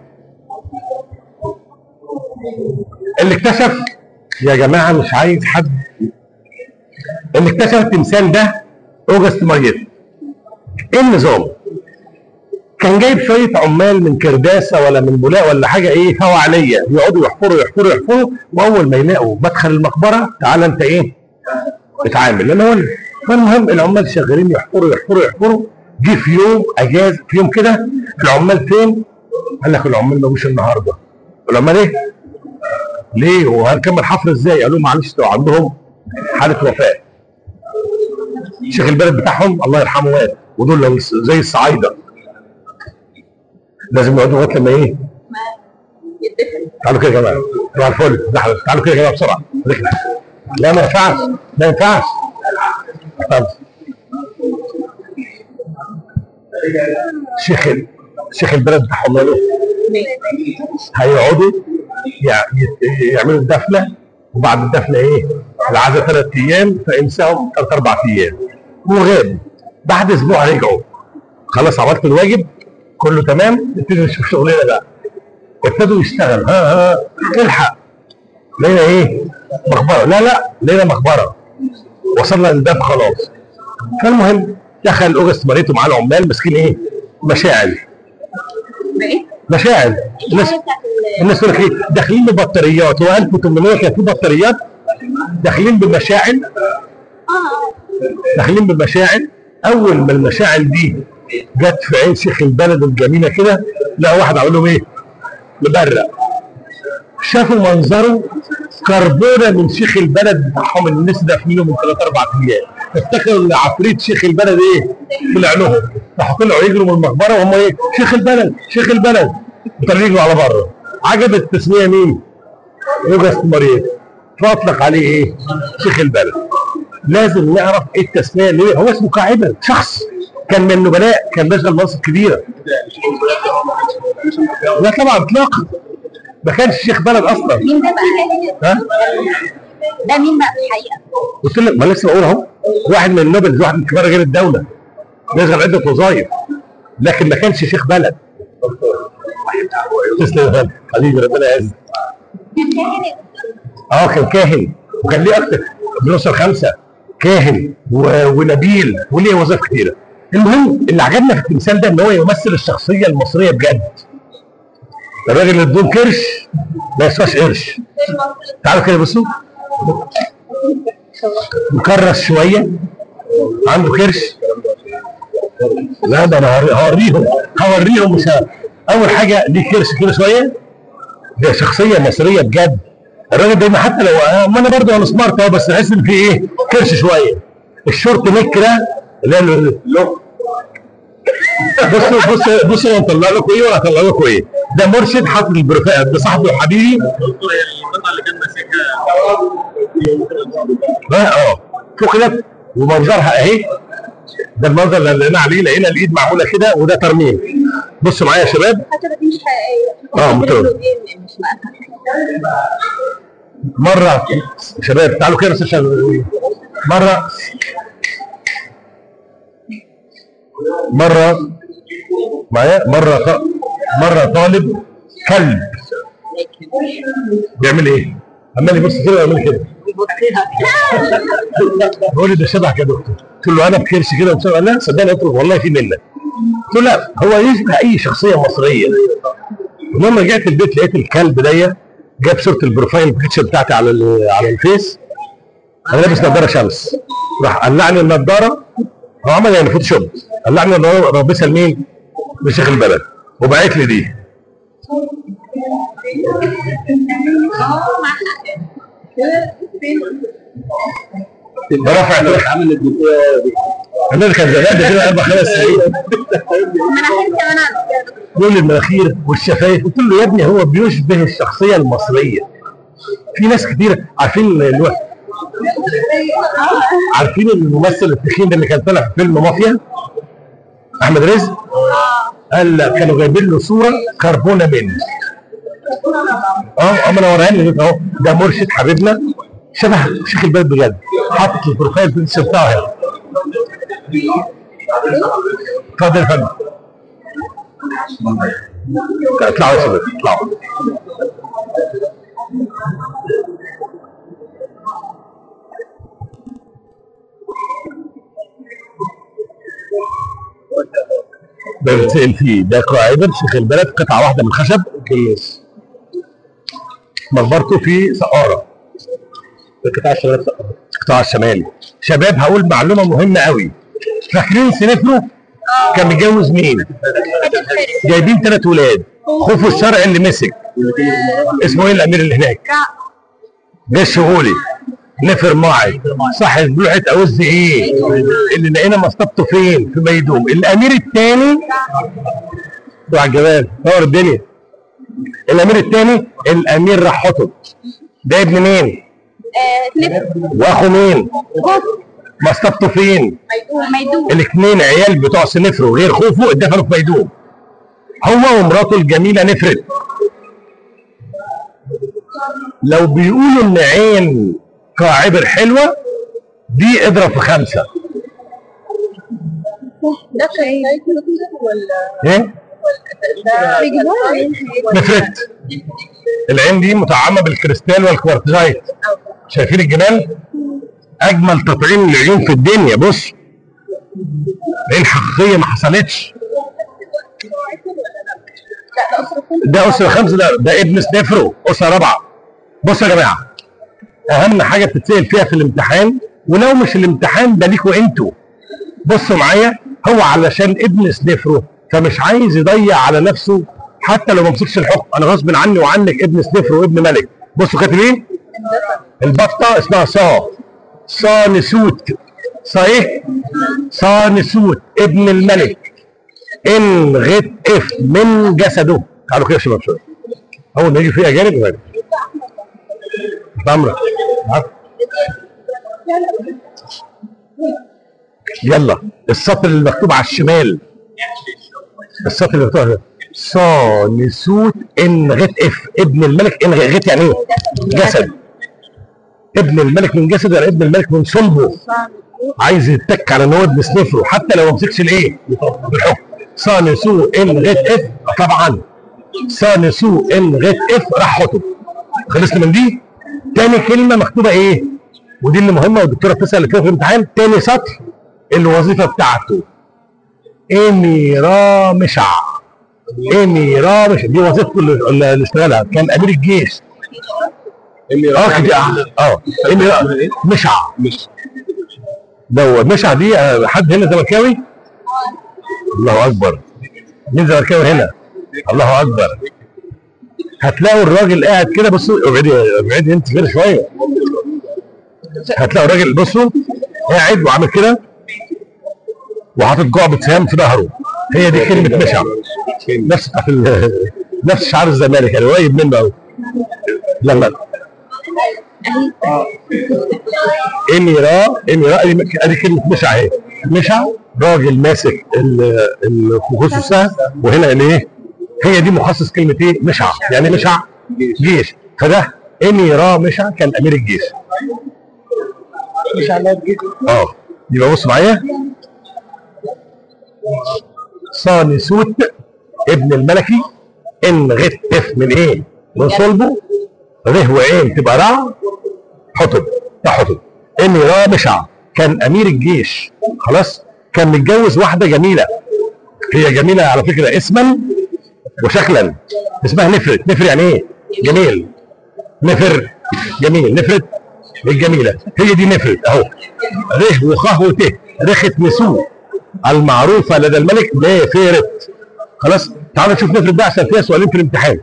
اللي اكتشف يا جماعه مش عايز حد. اللي اكتشف التمثال ده اوجست ماريت. ايه النظام؟ كان جايب شويه عمال من كرداسه ولا من بولاق ولا حاجه ايه فوعليه، يقعدوا يحفروا يحفروا يحفروا، واول ما يلاقوا مدخل المقبره تعالى انت ايه؟ اتعامل. لان هو فالمهم العمال شغالين يحفروا يحفروا يحفروا، جه في يوم اجاز، في يوم كده العمال فين؟ قال لك العمال ما جوش النهارده. العمال ايه؟ ليه؟ وهنكمل حفر ازاي؟ قالوا معلش ده عندهم حاله وفاه. شيخ البلد بتاعهم الله يرحمه مات، ودول زي الصعايده لازم يقعدوا لغايه لما ايه؟ تعالوا كده يا جماعه، صباح الفل، تعالوا كده يا جماعه بسرعه. لا ما ينفعش، ما ينفعش. طب شيخ شيخ البلد بتاعهم ماله؟ هيقعدوا يعملوا الدفنه، وبعد الدفنه ايه؟ العزاء ثلاث ايام، فانساهم ثلاث اربع ايام وغاب. بعد اسبوع رجعوا، خلاص عملت الواجب كله تمام، نبتدي نشوف شغلنا بقى. ابتدوا يشتغل، ها ها الحق لقينا ايه؟ مقبره. لا لا لقينا مقبره، وصلنا للباب خلاص. فالمهم دخل اوجست مريته مع العمال ماسكين ايه؟ مشاعل. مشاعل. الناس الناس تقول لك ايه؟ داخلين ببطاريات، هو ألف وثمانمائة كان في بطاريات، داخلين بمشاعل. داخلين بمشاعل. اول ما المشاعل دي جت في عين شيخ البلد الجميله كده، لقى واحد عامل لهم ايه؟ مبرق. شافوا منظره كربونه من شيخ البلد بتاعهم اللي الناس دافنينه من ثلاث اربع ايام، افتكروا ان عفريت شيخ البلد ايه؟ طلع لهم، راحوا طلعوا يجروا من المقبره وهم ايه؟ شيخ البلد شيخ البلد، وطلعوا يجروا على بره. عجبت التسميه مين؟ اوجست مريض، فاطلق عليه ايه؟ شيخ البلد. لازم نعرف ايه التسميه، ليه؟ هو اسمه كعبه، شخص كان من النبلاء، كان بيشغل مناصب كبيره. لا طبعا اطلاقا، ما كانش شيخ بلد اصلا. مين ده بقى؟ ها؟ ده مين بقى في الحقيقه؟ قلت لك ما لسه بقول اهو، واحد من النوبل، واحد من كبار رجال الدوله، بيشغل عده وظائف، لكن ما كانش شيخ بلد. تسلم يا فندم حبيبي، ربنا يعزك. كان كاهن. اه كان كاهن، وكان ليه اكتر من الاسره خمسه، كاهن و... ونبيل، وليه وظائف كثيره. المهم اللي عجبنا في التمثال ده ان هو يمثل الشخصيه المصريه بجد. الراجل اللي بدون كرش ما يسواش قرش. تعالوا كده بصوا، مكرس شويه، عنده كرش. لا ده انا هوريهم هوريهم مش ه... اول حاجه ليه كرش كده شويه، ده شخصيه مصريه بجد. الراجل دايما حتى لو ما انا برضه انا سمارت اهو، بس تحس ان في ايه؟ كرش شويه. الشورت نكره اللي هي اللو. بصوا بصوا بصوا انا هطلع لكم ايه وانا هطلع لكم ايه. ده مرشد حاطط البروفايل، ده صاحبي وحبيبي. القطعه اللي كان ماسكها اه شوف كده ومنظرها اهي. ده المنظر اللي لقينا عليه، لقينا الايد معموله كده، وده ترميم. بصوا معايا يا شباب. الفتره دي مش حقيقيه. اه متوازي. مش بقى مره شباب تعالوا كده بس عشان مره مره معايا مره ط... مره طالب كلب بيعمل ايه؟ عمال يبص كده ويعمل كده. بقول لي ده شبهك يا دكتور. قلت له انا بكرش كده وبص، قال لا صدقني، قلت له والله في منك. قلت له لا هو يشبه اي شخصيه مصريه. ولما رجعت البيت لقيت الكلب ده جاب صوره البروفايل بيكتشر بتاعتي على على الفيس، انا لابس نظاره شمس، راح قلعني النظاره، هو عمل يعني فوتوشوب، قلعني النظاره لابسها لمين؟ لشيخ البلد، وبعت لي دي. برافع عامل الدكتور الناس كان زمان ده كده اربع خمس سنين. مناخير كمان لون المناخير والشفايف. قلت له يا ابني هو بيشبه الشخصيه المصريه. في ناس كتير عارفين الو... عارفين الممثل التخين ده اللي كان طالع في فيلم مافيا احمد رزق؟ قال كانوا جايبين له صوره كربونه منه. اه اما انا وريها لي اهو، ده مرشد حبيبنا شبه شيخ البلد بجد، حاطط البروفايل بيكتشر بتاعه هنا. اتفضل يا فندم. اطلعوا يا شباب اطلعوا. بتسأل فيه ده قاعدة شيخ البلد، قطعة واحدة من الخشب كيس. مقبرته في سقارة، في القطاع الشمالي سقارة. القطاع الشمالي. شباب هقول معلومة مهمة قوي، فاكرين سنفرو كان متجوز مين؟ جايبين ثلاث ولاد، خوفو الشرعي اللي مسك اسمه ايه الامير اللي هناك؟ ده الشغولي نفر ماعي صاحب لوحة اوز ايه اللي لقينا مصطبته فين؟ في ميدوم. الامير الثاني بتوع الجبال نور الدنيا. الامير الثاني الامير رحطب، ده ابن مين؟ واخو مين؟ مصطبته فين؟ ميدوم. الاثنين عيال بتوع سنفرو غير خوفو اتدفنوا في ميدوم. هو ومراته الجميله نفرت. لو بيقولوا ان عين قاعبر حلوه دي اضرب في خمسه. ده كان ولا ايه؟ نفرت. العين دي مطعمه بالكريستال والكوارتزايت. شايفين الجمال؟ اجمل تطعيم للعيون في الدنيا. بص عين حقيقيه ما حصلتش. ده اسره خمسه، ده ده ابن سنفرو اسره رابعه. بصوا يا جماعه، اهم حاجه بتتسال فيها في الامتحان، ولو مش الامتحان ده ليكوا انتوا. بصوا معايا، هو علشان ابن سنفرو فمش عايز يضيع على نفسه حتى لو ما مسكش الحكم. انا غصب عني وعنك ابن سنفرو وابن ملك. بصوا كاتب ايه؟ البطه اسمها صا صا نسوت. صا ايه؟ صا نسوت ابن الملك ان غت اف من جسده. تعالوا كده يا شباب شويه، اول ما يجي فيها جانب غير عمرك. يلا السطر اللي مكتوب على الشمال، السطر اللي مكتوب على صا نسوت ان غت اف ابن الملك. ان غت يعني ايه؟ جسد. ابن الملك من جسده يعني ابن الملك من صلبه. عايز يتك على ان هو ابن سنفرو حتى لو ما مسكش الايه؟ الحكم. صا نسو ان غت اف طبعا صا نسو ان غت اف راح خطب. خلصنا من دي. تاني كلمه مكتوبه ايه؟ ودي اللي مهمه والدكتوره بتسال كده في الامتحان. تاني سطر الوظيفه بتاعته اميرا مشع. اميرا مشع دي وظيفته اللي اللي اشتغلها، كان امير الجيش. اميرا اه كده اه اميرا مشع. مش لو مشع دي حد هنا زملكاوي؟ الله اكبر. مين زملكاوي هنا؟ الله اكبر. هتلاقوا الراجل قاعد كده. بصوا ابعدي ابعدي انت كده شويه. هتلاقوا الراجل بصوا قاعد وعامل كده وحاطط جعبة سهام في ظهره. هي دي كلمة مشع. نفس نفس شعار الزمالك يعني قريب منه قوي. لما اميرا اميرا ادي كلمة مشع اهي. مشع راجل ماسك الخصوص السهم، وهنا الايه؟ هي دي مخصص كلمة ايه؟ مشع. يعني مشع جيش. فده اميرا مشع كان امير الجيش. مش على الجيش. اه يبقى بص معايا. صا نسوت ابن الملكي ان غت اف من ايه؟ من صلبه. ره وعين تبقى رع حطب. ده حطب. اميرا مشع كان امير الجيش. خلاص. كان متجوز واحده جميله. هي جميله على فكره اسما وشكلا. اسمها نفرت. نفر يعني ايه؟ جميل. نفر جميل. نفرت الجميله هي دي نفرت اهو. ره وخه وته رخت نسوه المعروفه لدى الملك نفرت. خلاص. تعالوا نشوف نفرت ده عشان فيها سؤالين في الامتحان.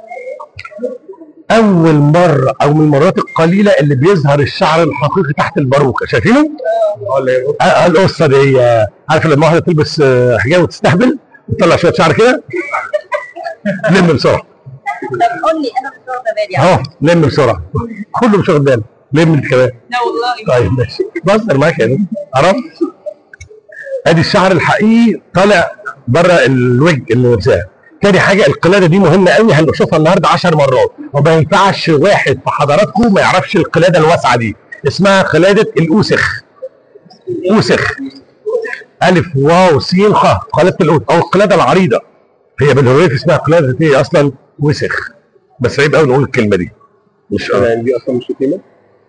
اول مره او من المرات القليله اللي بيظهر الشعر الحقيقي تحت الباروكه. شايفينه؟ اه القصه دي عارفه لما واحده تلبس حجاب وتستهبل وتطلع شويه شعر كده. لم بسرعه. طب قول لي انا مش واخده بالي. اهو لم بسرعه. كله مش واخد باله. لم انت كمان. لا والله. طيب ماشي بهزر معاك يعني. عرفت؟ ادي الشعر الحقيقي طالع بره الوجه اللي لابساه. تاني حاجه القلاده دي مهمه قوي، هنشوفها النهارده عشر مرات، وما ينفعش واحد في حضراتكم ما يعرفش القلاده الواسعه دي. اسمها قلاده الاوسخ. اوسخ الف واو س خ قلاده الاوسخ او القلاده العريضه. هي بالهويف اسمها قلاده ايه اصلا؟ وسخ. بس عيب قوي نقول الكلمه دي. مش يعني دي اصلا مش شتيمه؟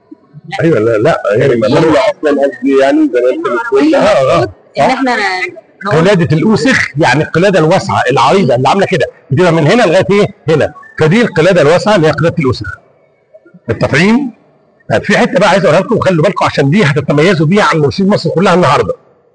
ايوه لا لا يعني يعني اصلا قصدي يعني زي ما انت بتقول. اه اه ان احنا قلاده الاوسخ يعني القلاده الواسعه العريضه اللي عامله كده بتبقى من هنا لغايه ايه؟ هنا. فدي القلاده الواسعه اللي هي قلاده الاوسخ. التطعيم في حته بقى عايز اقولها لكم وخلوا بالكم عشان دي هتتميزوا بيها عن مرشدين مصر كلها النهارده.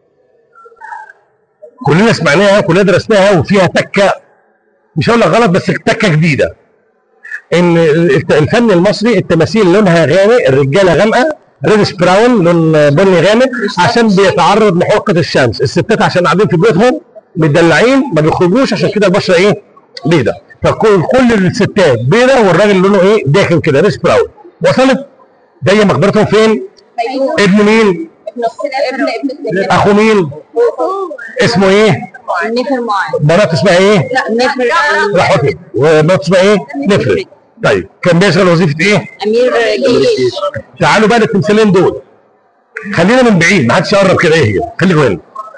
كلنا سمعناها كلنا درسناها وفيها تكه مش هقول لك غلط بس تكه جديده. ان الفن المصري التماثيل لونها غامق، الرجاله غامقه ريدش براون لون بني غامق عشان بيتعرض لحرقه الشمس، الستات عشان قاعدين في بيوتهم متدلعين ما بيخرجوش عشان كده البشره ايه؟ بيضاء. فكل كل الستات بيضاء والراجل لونه ايه؟ داكن كده ريدش براون. وصلت؟ جايه مقبرتهم فين؟ ابن مين؟ ابن ابن ابن اخو مين؟ اسمه ايه؟ نفر معاذ. مراته اسمها ايه؟ لا نفر رحوتي. ومراته اسمها ايه؟ نفر. طيب كان بيشغل وظيفه ايه؟ امير جيش. تعالوا بقى للتمثالين دول. خلينا من بعيد ما حدش يقرب كده. ايه هي؟ خليكم هنا.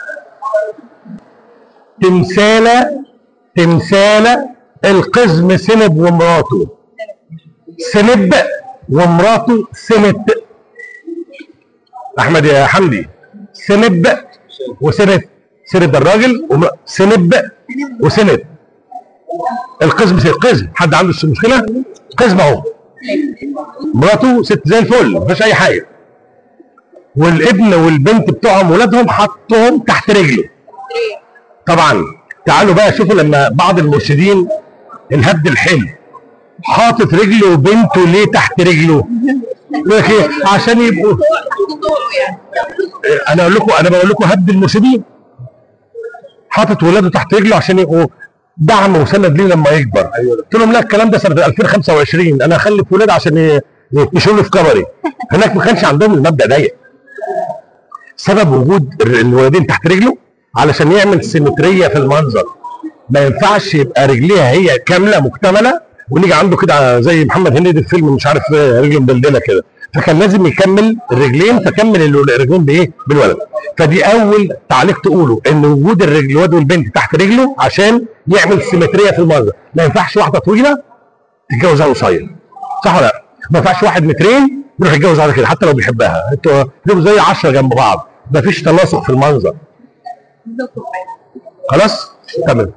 تمثاله تمثاله القزم سند ومراته. سند ومراته سند. احمد يا حمدي سند وسند. سند الراجل سند وسند. القزم سند قزم. حد عنده مشكله؟ قزم اهو. مراته ست زي الفل ما فيهاش اي حاجه. والابن والبنت بتوعهم ولادهم حطهم تحت رجله. طبعا تعالوا بقى شوفوا لما بعض المرشدين الهبد الحلو حاطط رجله وبنته ليه تحت رجله؟ عشان يبقوا انا اقول لكم انا بقول لكم هبد المرشدين حاطط ولاده تحت رجله عشان يبقوا دعم وسند ليه لما يكبر. قلت لهم لا الكلام ده سنه ألفين وخمسة وعشرين انا هخلف ولاد عشان يشيلوا في كبري. هناك ما كانش عندهم المبدا ده. سبب وجود الولدين تحت رجله علشان يعمل سيمتريه في المنظر. ما ينفعش يبقى رجليها هي كامله مكتمله ونيجي عنده كده زي محمد هنيدي في فيلم مش عارف رجله مدلدله كده. فكان لازم يكمل الرجلين فكمل الرجلين بايه؟ بالولد. فدي اول تعليق تقوله ان وجود الرجل الواد والبنت تحت رجله عشان يعمل سيمتريه في المنظر. ما ينفعش واحده طويله تتجوز على قصير. صح ولا لا؟ ما ينفعش واحد مترين يروح يتجوز على كده حتى لو بيحبها. انتوا تبقوا زي عشرة جنب بعض. ما فيش تناسق في المنظر. خلاص؟ تمام.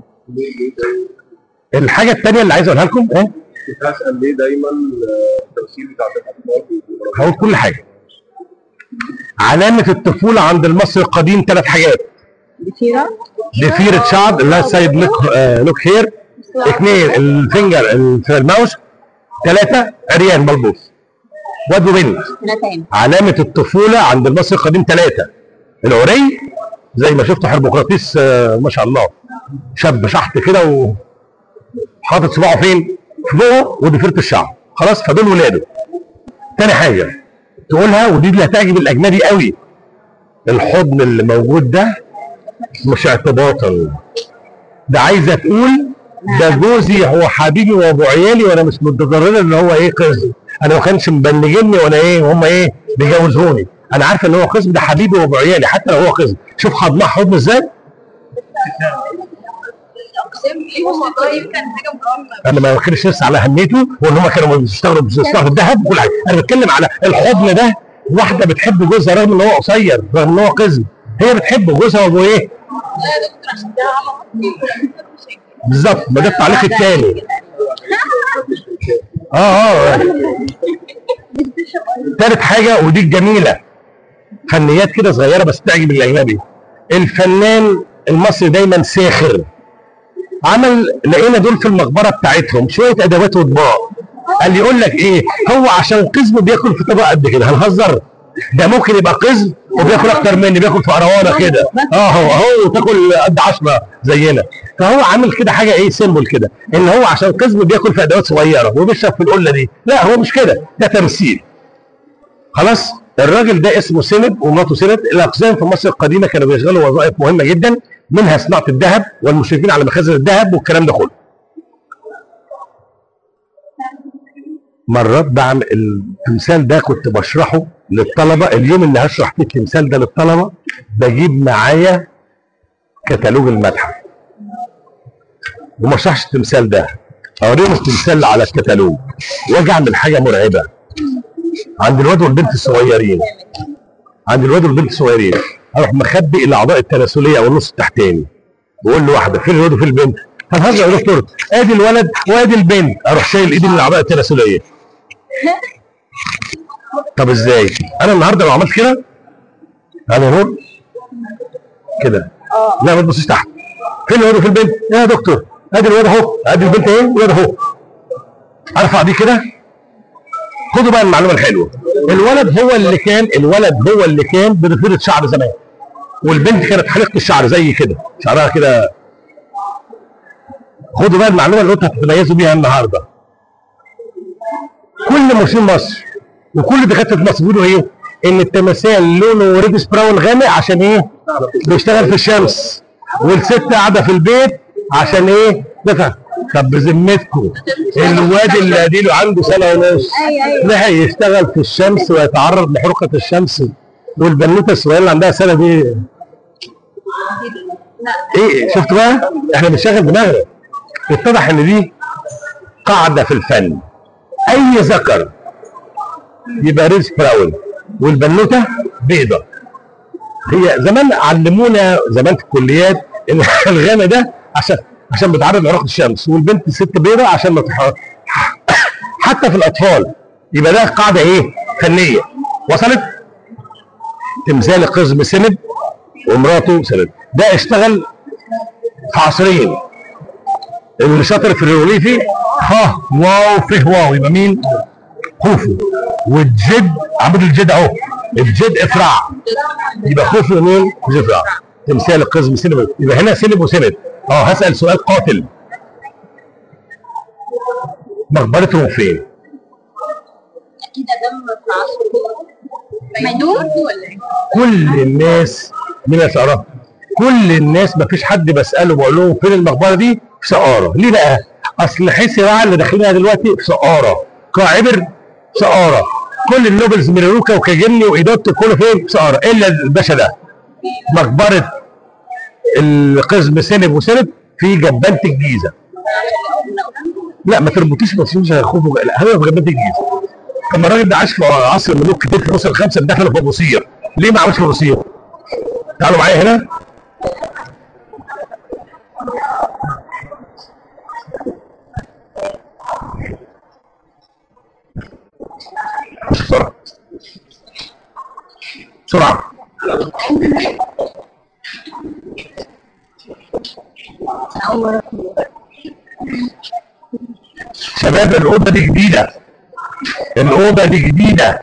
الحاجه الثانيه اللي عايز اقولها لكم ايه؟ كنت هسأل ليه دايما التمثيل بتاع الاطفال؟ هقول كل حاجه. علامه الطفوله عند المصري القديم ثلاث حاجات. ضفيره ضفيره شعر اللي هي السايد لوك آه لوك هير. اثنين الفنجر في الماوس. ثلاثه عريان ملبوس. واد وبنت. علامه الطفوله عند المصري القديم ثلاثه. العري زي ما شفتوا حربقراطيس آه ما شاء الله شاب شحط كده وحاطط صباعه فين؟ في بقه وضفيره الشعر. خلاص فدول ولاده. تاني حاجه تقولها ودي اللي هتعجب الاجنبي قوي. الحضن اللي موجود ده مش اعتباطا. ده عايزه تقول ده جوزي هو حبيبي وابو عيالي وانا مش متضرره ان هو ايه قزم. انا ما كانش مبلغني وانا ايه وهم ايه بيجوزوني. انا عارفه ان هو قزم ده حبيبي وابو عيالي حتى لو هو قزم. شوف حضنها حضن ازاي؟ انا ما بتكلمش لسه على اهميته وان هم كانوا بيشتغلوا بيشتغلوا الذهب وكل حاجه. انا بتكلم على الحضن ده. واحده بتحب جوزها رغم ان هو قصير رغم ان هو قزم. هي بتحب جوزها وابو ايه؟ بالظبط. ما ده التعليق الثاني. اه اه ثالث حاجه ودي الجميله. فنيات كده صغيره بس تعجب الاجنبي. الفنان المصري دايما ساخر. عمل لقينا دول في المقبره بتاعتهم شويه ادوات واطباق. قال يقول لك ايه؟ هو عشان قزم بياكل في طبق قد كده. هنهزر؟ ده ممكن يبقى قزم وبياكل اكتر مني بياكل في قروانه كده. اه هو اهو تاكل قد عشرة زينا. فهو عامل كده حاجه ايه سيمبل كده ان هو عشان قزم بياكل في ادوات صغيره وبيشرب في القله دي. لا هو مش كده. ده تمثيل. خلاص؟ الراجل ده اسمه سند ومراته سند. الاقزام في مصر القديمه كانوا بيشغلوا وظائف مهمه جدا منها صناعه الذهب والمشرفين على مخازن الذهب والكلام ده كله. مرات بعمل التمثال ده كنت بشرحه للطلبه. اليوم اللي هشرح فيه التمثال ده للطلبه بجيب معايا كتالوج المتحف وما اشرحش التمثال ده. اوريهم التمثال على الكتالوج واجي اعمل حاجه مرعبه عند الواد والبنت الصغيرين. عند الواد والبنت الصغيرين اروح مخبي الاعضاء التناسليه او النص التحتاني، واقول له واحده فين الولد وفين البنت؟ هنهزر يا دكتور، ادي الولد وادي البنت، اروح شايل ايدي من الاعضاء التناسليه. طب ازاي؟ انا النهارده لو عملت كده انا نور كده، لا ما تبصيش تحت، فين الولد وفين البنت؟ يا دكتور ادي الولد اهو، ادي البنت اهي، الولد اهو. ارفع دي كده. خدوا بقى المعلومه الحلوه، الولد هو اللي كان الولد هو اللي كان بضفيره شعر زمان، والبنت كانت حلقه الشعر زي كده، شعرها كده. خدوا بقى المعلومه اللي انتوا هتتميزوا بيها النهارده. كل مصريين مصر وكل دكاتره مصر بيقولوا ايه؟ ان التمثال لونه ريدش براون غامق عشان ايه؟ بيشتغل في الشمس، والست قاعده في البيت عشان ايه؟ دفع. طب بذمتكم الواد اللي اديله عنده سنه ونص ده هيشتغل في الشمس ويتعرض لحرقه الشمس، والبنوته الصغيره اللي عندها سنه دي ايه؟ شفتوا بقى؟ احنا بنشغل دماغنا. اتضح ان دي قاعده في الفن، اي ذكر يبقى ريدش براون والبنوته بيضه. هي زمان علمونا زمان في الكليات ان الغامق ده عشان عشان بتعرض لحراره الشمس، والبنت ست بيضه عشان ما تح... حتى في الاطفال يبقى ده قاعده ايه؟ فنيه. وصلت؟ تمثال قزم سند ومراته سند، ده اشتغل في عصرين. اللي شاطر في الريوليفي ها واو فيه واو يبقى مين؟ خوفو. والجد عمود الجد اهو، الجد افرع يبقى خوفو مين؟ افرع. تمثال القزم سند، يبقى هنا سند وسند. اه هسأل سؤال قاتل، مقبرتهم فين؟ اكيد ادم في عصر ميدون ولا ايه؟ كل الناس من سقارة، كل الناس مفيش حد بسأله بقول لهم فين المقبرة دي؟ في سقارة. ليه بقى؟ أصل حيث راعي اللي داخلينها دلوقتي في سقارة، قاعبر سقارة، كل النوبلز ميروكا وكاجني وإيدوت كله فين؟ في سقارة، إلا الباشا ده. مقبرة القزم سنب وسنب في جبانة الجيزة. لا ما تربطيش ما تشوفش خوفه، لا هو في جبانة الجيزة. طب ما الراجل ده عاش في عصر الملوك كتير، في مصر الخمسة دخلوا في أبو قصير، ليه ما عملش في أبو قصير؟ تعالوا معايا هنا. بسرعة بسرعة. شباب الأوضة دي جديدة، الأوضة دي جديدة،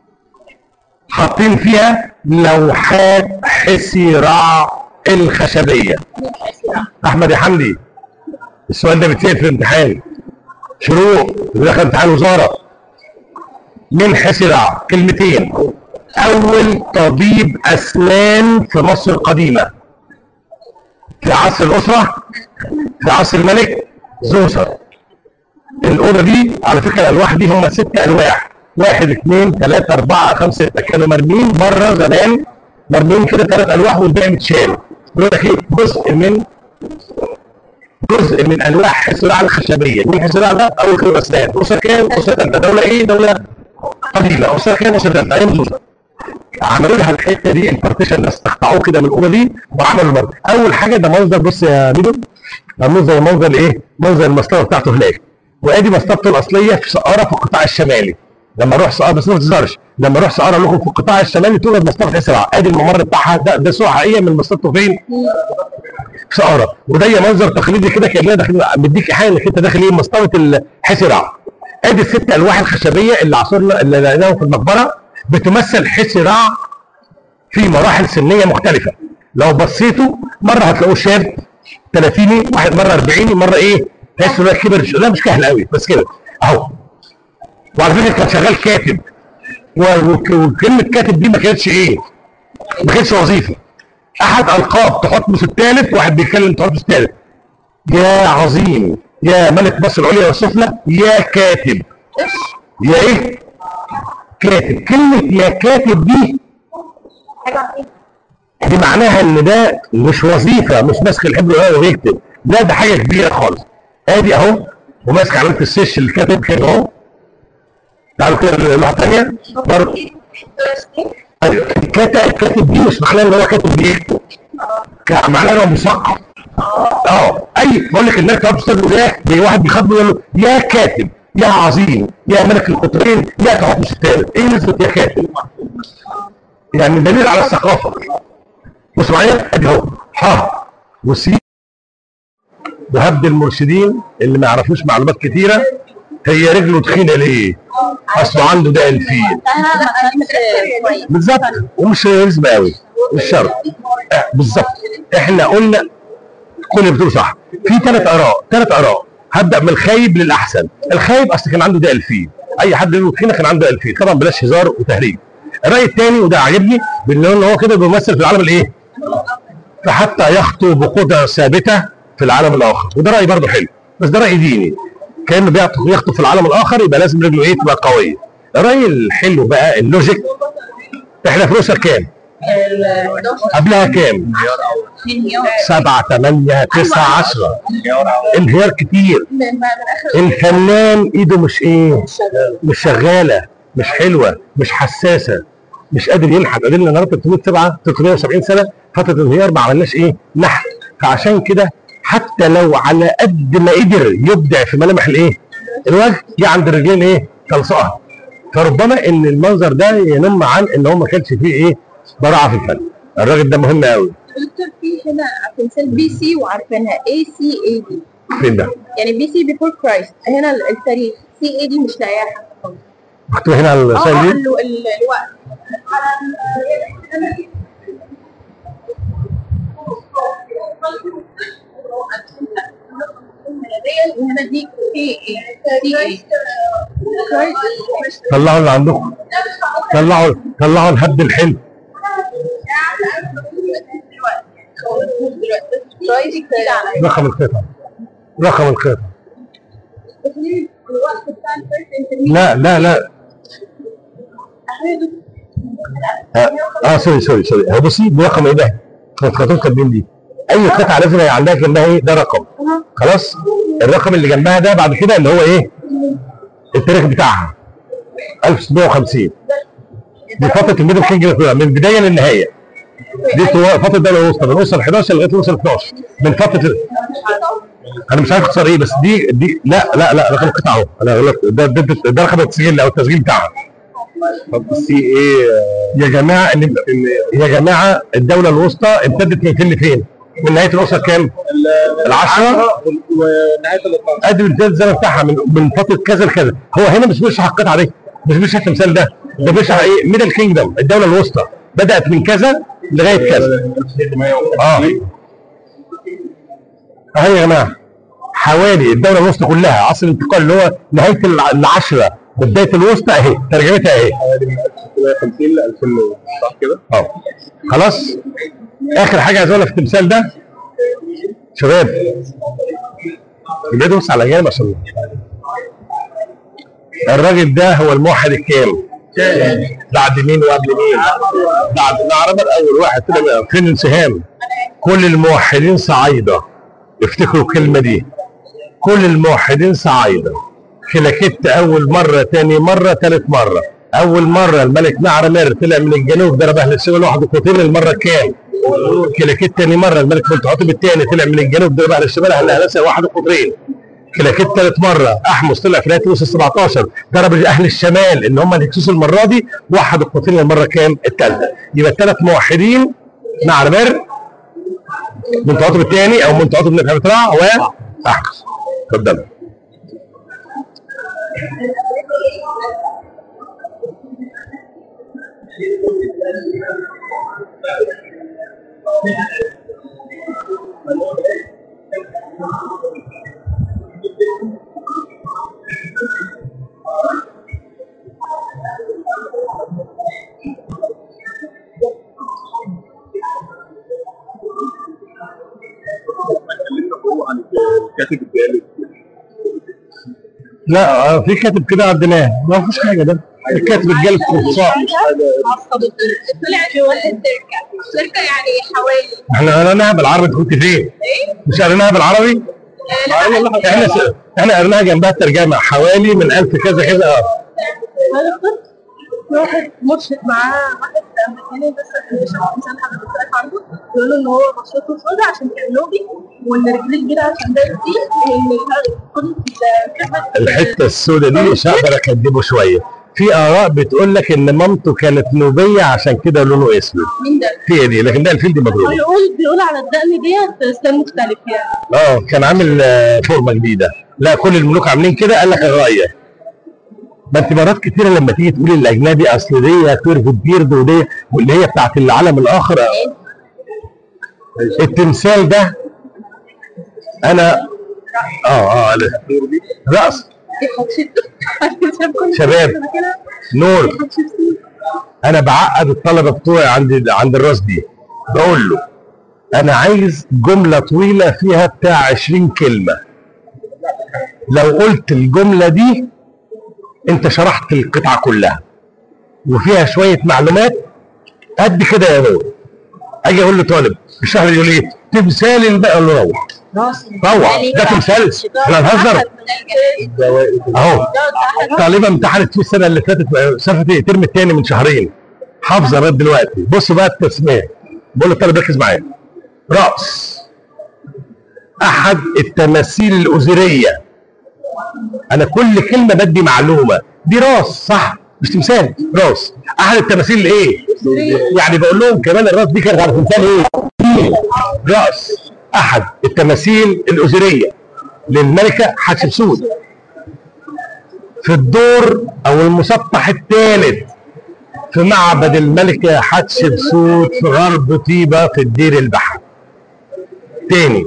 حاطين فيها لوحات حسيراع الخشبية. أحمد يا حمدي السؤال ده بيتسأل في الامتحان شروق، دخل امتحان وزارة. من حسيراع كلمتين، أول طبيب أسنان في مصر القديمة، في عصر الأسرة، في عصر الملك زوسر. الأوضة دي على فكرة الألواح دي هم ست ألواح، واحد اثنين ثلاثة أربعة خمسة ستة، كانوا مرمين بره زمان، مرمين كده ثلاث ألواح والباقي متشال. يقول لك إيه؟ جزء من جزء من ألواح حسيراع الخشبية. مين حسيراع ده؟ أول طبيب أسنان، أسرة كام؟ أسرة ثالثة. دولة إيه؟ دولة قديمة. أسرة كام؟ أسرة ثالثة، أيام زوسر. عملوا لها الحته دي البارتيشن ده، استقطعوه كده من الاوضه دي وعملوا المنظر. اول حاجه ده منظر، بص يا ميدو، عامل زي منظر ايه؟ منظر المسطره بتاعته هناك. وادي مسطرته الاصليه في سقاره في القطاع الشمالي. لما اروح سقاره بس ما تظهرش، لما اروح سقاره لكم في القطاع الشمالي توجد مسطره حسيراع. ادي الممر بتاعها، ده ده صوره حقيقيه من مسطرته فين؟ في سقاره. وده منظر تقليدي كده كاننا داخلين، مديك ايحاء انك انت داخل ايه؟ مسطره الحسيراع. ادي الست الواح الخشبيه اللي عصرنا اللي لقيناهم في المقبره، بتمثل حسيراع في مراحل سنيه مختلفه. لو بصيتوا مره هتلاقوه شاب ثلاثيني، واحد مره أربعيني، مره ايه؟ تحس انه كبر، لا مش كهل قوي بس كده اهو. وعلى فكره كان شغال كاتب، وكلمه كاتب دي ما كانتش ايه؟ ما كانتش وظيفه. احد القاب تحتمس الثالث، واحد بيتكلم تحتمس الثالث، يا عظيم يا ملك مصر العليا والسفلى يا كاتب. يا ايه؟ كاتب. كلمه يا كاتب دي دي معناها ان ده مش وظيفه، مش ماسك الحبر ويكتب، لا ده حاجه كبيره خالص. ادي اهو وماسك عمليه السيش اللي كاتب كده اهو. تعالوا كده اللوحه الثانيه برضه. الكاتب الكاتب دي مش معناه ان هو كاتب بيكتب، معناه ان هو مثقف. اه اي بقول لك الناس بتقول ده واحد بيخاطبه يقول له يا كاتب يا عظيم يا ملك القطرين يا تحفظ الثالث، ايه نسبه يا كاتب؟ يعني دليل على الثقافه. بص معايا ادي اهو ح وسي وهبد المرشدين اللي ما يعرفوش معلومات كتيره. هي رجله تخينه ليه؟ اصله عنده ده الفيل بالظبط ومش رزم قوي مش شرط بالظبط. احنا قلنا كل اللي بتقوله صح. في ثلاث اراء ثلاث اراء هبدا من الخايب للاحسن. الخايب اصل كان عنده ده الفيل، اي حد له تخينه كان عنده الفيل، طبعا بلاش هزار وتهريج. الراي الثاني وده عاجبني بان هو كده بيمثل في العالم الايه؟ فحتى يخطو بقدره ثابته في العالم الاخر، وده راي برضه حلو بس ده راي ديني. كانه بيخطو في العالم الاخر يبقى لازم رجله ايه؟ تبقى قويه. الراي الحلو بقى اللوجيك. احنا فلوسها كام؟ قبلها كام؟ سبعة ثمانية تسعة عشرة. انهيار كتير. الفنان ايده مش ايه؟ مش شغاله، مش حلوه، مش حساسه، مش قادر ينحت. قدرنا النهارده ثلاثمية سبعة ثلاثمية وسبعين سنه فتره انهيار ما عملناش ايه؟ نحت. فعشان كده حتى لو على قد ما قدر يبدع في ملامح الايه؟ الوجه جه عند الرجلين ايه؟ تلصقها. فربما ان المنظر ده ينم عن ان هو ما كانش فيه ايه؟ براعه في الفن. الراجل ده مهم قوي. دكتور في هنا تمثال بي سي وعارفينها اي سي اي دي. فين ده؟ يعني بي سي بيفور كرايست، هنا التاريخ، سي اي دي مش لاقيها حتى خالص. مكتوب هنا على الرسائل دي؟ اه الوقت. وهنا دي سي اي. طلعوا اللي عندكم. طلعوا طلعوا الهبد الحلو. رقم القطعة رقم القطعة لا لا لا اه, آه سوري سوري سوري هو بصي برقم ايه ده؟ خطوط كاتبين دي اي قطعة لازم هي عندها جنبها ايه؟ ده رقم. خلاص الرقم اللي جنبها ده بعد كده اللي هو ايه؟ التاريخ بتاعها ألف وستمية وخمسين. دي فترة الميدل كينج من البداية للنهاية. دي فتره الدوله الوسطى من اسره حداشر لغايه اسره اتناشر. من فتره انا مش عارف اختصار ايه بس دي دي لا لا لا رقم القطعه اهو. انا اقول لك ده ده, ده, ده رقم التسجيل او التسجيل بتاعها. طب سي ايه يا جماعه؟ ان يا جماعه الدوله الوسطى امتدت من فين لفين؟ من نهايه الاسره كام؟ العشرة ونهايه الاثناشر. ادي امتداد الزمن بتاعها من من فتره كذا لكذا. هو هنا مش بيشرح القطعه دي، مش بيشرح التمثال ده، ده بيشرح ايه؟ ميدل كينجدم الدوله الوسطى بدات من كذا لغايه كذا. اه اهي يا جماعه حوالي الدوله الوسطى كلها عصر الانتقال اللي هو نهايه العشره بدايه الوسطى اهي ترجمتها اهي حوالي من ألف وستمية وخمسين ل ألفين صح كده؟ اه خلاص. اخر حاجه عايز اقولها في التمثال ده شباب ابعدوا بص على جانب عشان الراجل ده هو الموحد الكام؟ بعد مين وقبل مين؟ بعد نعرض اول واحد كده فين انسهام؟ كل الموحدين صعايده. افتكروا الكلمه دي. كل الموحدين صعايده. كلاكيت اول مره، ثاني مره، ثالث مره. اول مره الملك نعرمر طلع من الجنوب ضرب اهل الشمال واحد قوتين المره كام؟ كلاكيت ثاني مره الملك بلتعاطب الثاني طلع من الجنوب ضرب اهل الشمال اهل اهل واحد قطرين. كلاكيت ثالث مره احمس طلع في نهايه الوسط سبعتاشر ضرب اهل الشمال ان هم الهكسوس المره دي وحد القوتين المره كام؟ الثالثه. يبقى الثلاث موحدين نعرمر من تعاطب الثاني او من تعاطب بن ابي واحمس. اتفضل. الكاتب الثالث لا في كاتب كده عدناه ما فيش حاجه. ده الكاتب الجالس خصاء طلع جوه السيركه. السيركه يعني حوالي احنا قريناها بالعربي. انت كنت فين؟ ايه؟ مش قريناها بالعربي؟ احنا احنا قريناها جنبها الترجمه حوالي من ألف كذا كذا. اه واحد مرشد معاه واحد امريكاني بس شاف انسان حد بيتفرج عنده بيقول له ان هو بشرته سوداء عشان كان نوبي وان رجليه كبيره عشان ده دي وان كل الكذبه الحته السوداء دي مش هقدر اكدبه شويه. في اراء بتقول لك ان مامته كانت نوبيه عشان كده لونه اسود. مين ده؟ هي دي، لكن ده الفيل دي مجهول. بيقول بيقول على الدقن ديت ستايل مختلف يعني. اه كان عامل آه، فورمه جديده. لا كل الملوك عاملين كده، قال لك الرايه. ما انت مرات كتيره لما تيجي تقولي الاجنبي اصل دي كيرف بيرد ودي واللي هي بتاعت العالم الاخر. التمثال ده انا اه اه لا. رأس شباب نور. انا بعقد الطلبه بتوعي عند عند الراس دي، بقول له انا عايز جمله طويله فيها بتاع عشرين كلمه. لو قلت الجمله دي انت شرحت القطعه كلها وفيها شويه معلومات قد كده يا نور. اجي اقول لطالب اشرح لي، يقول ايه تمثال البقى، اقول له روح روح ده تمثال، احنا هنهزر اهو. طالبه امتحنت فيه السنه اللي فاتت، شافت ايه الترم الثاني من شهرين، حافظه لغايه دلوقتي. بصوا بقى التسميه، بقول للطالب ركز معايا. راس احد التماثيل الاوزيريه. انا كل كلمه بدي معلومه. دي راس صح مش تمثال، راس احد التماثيل الايه؟ يعني بقول لهم كمان الراس دي كانت على تمثال ايه؟ راس احد التماثيل الاوزيريه للملكه حتشبسوت في الدور او المسطح الثالث في معبد الملكه حتشبسوت في غرب طيبه في الدير البحري. تاني،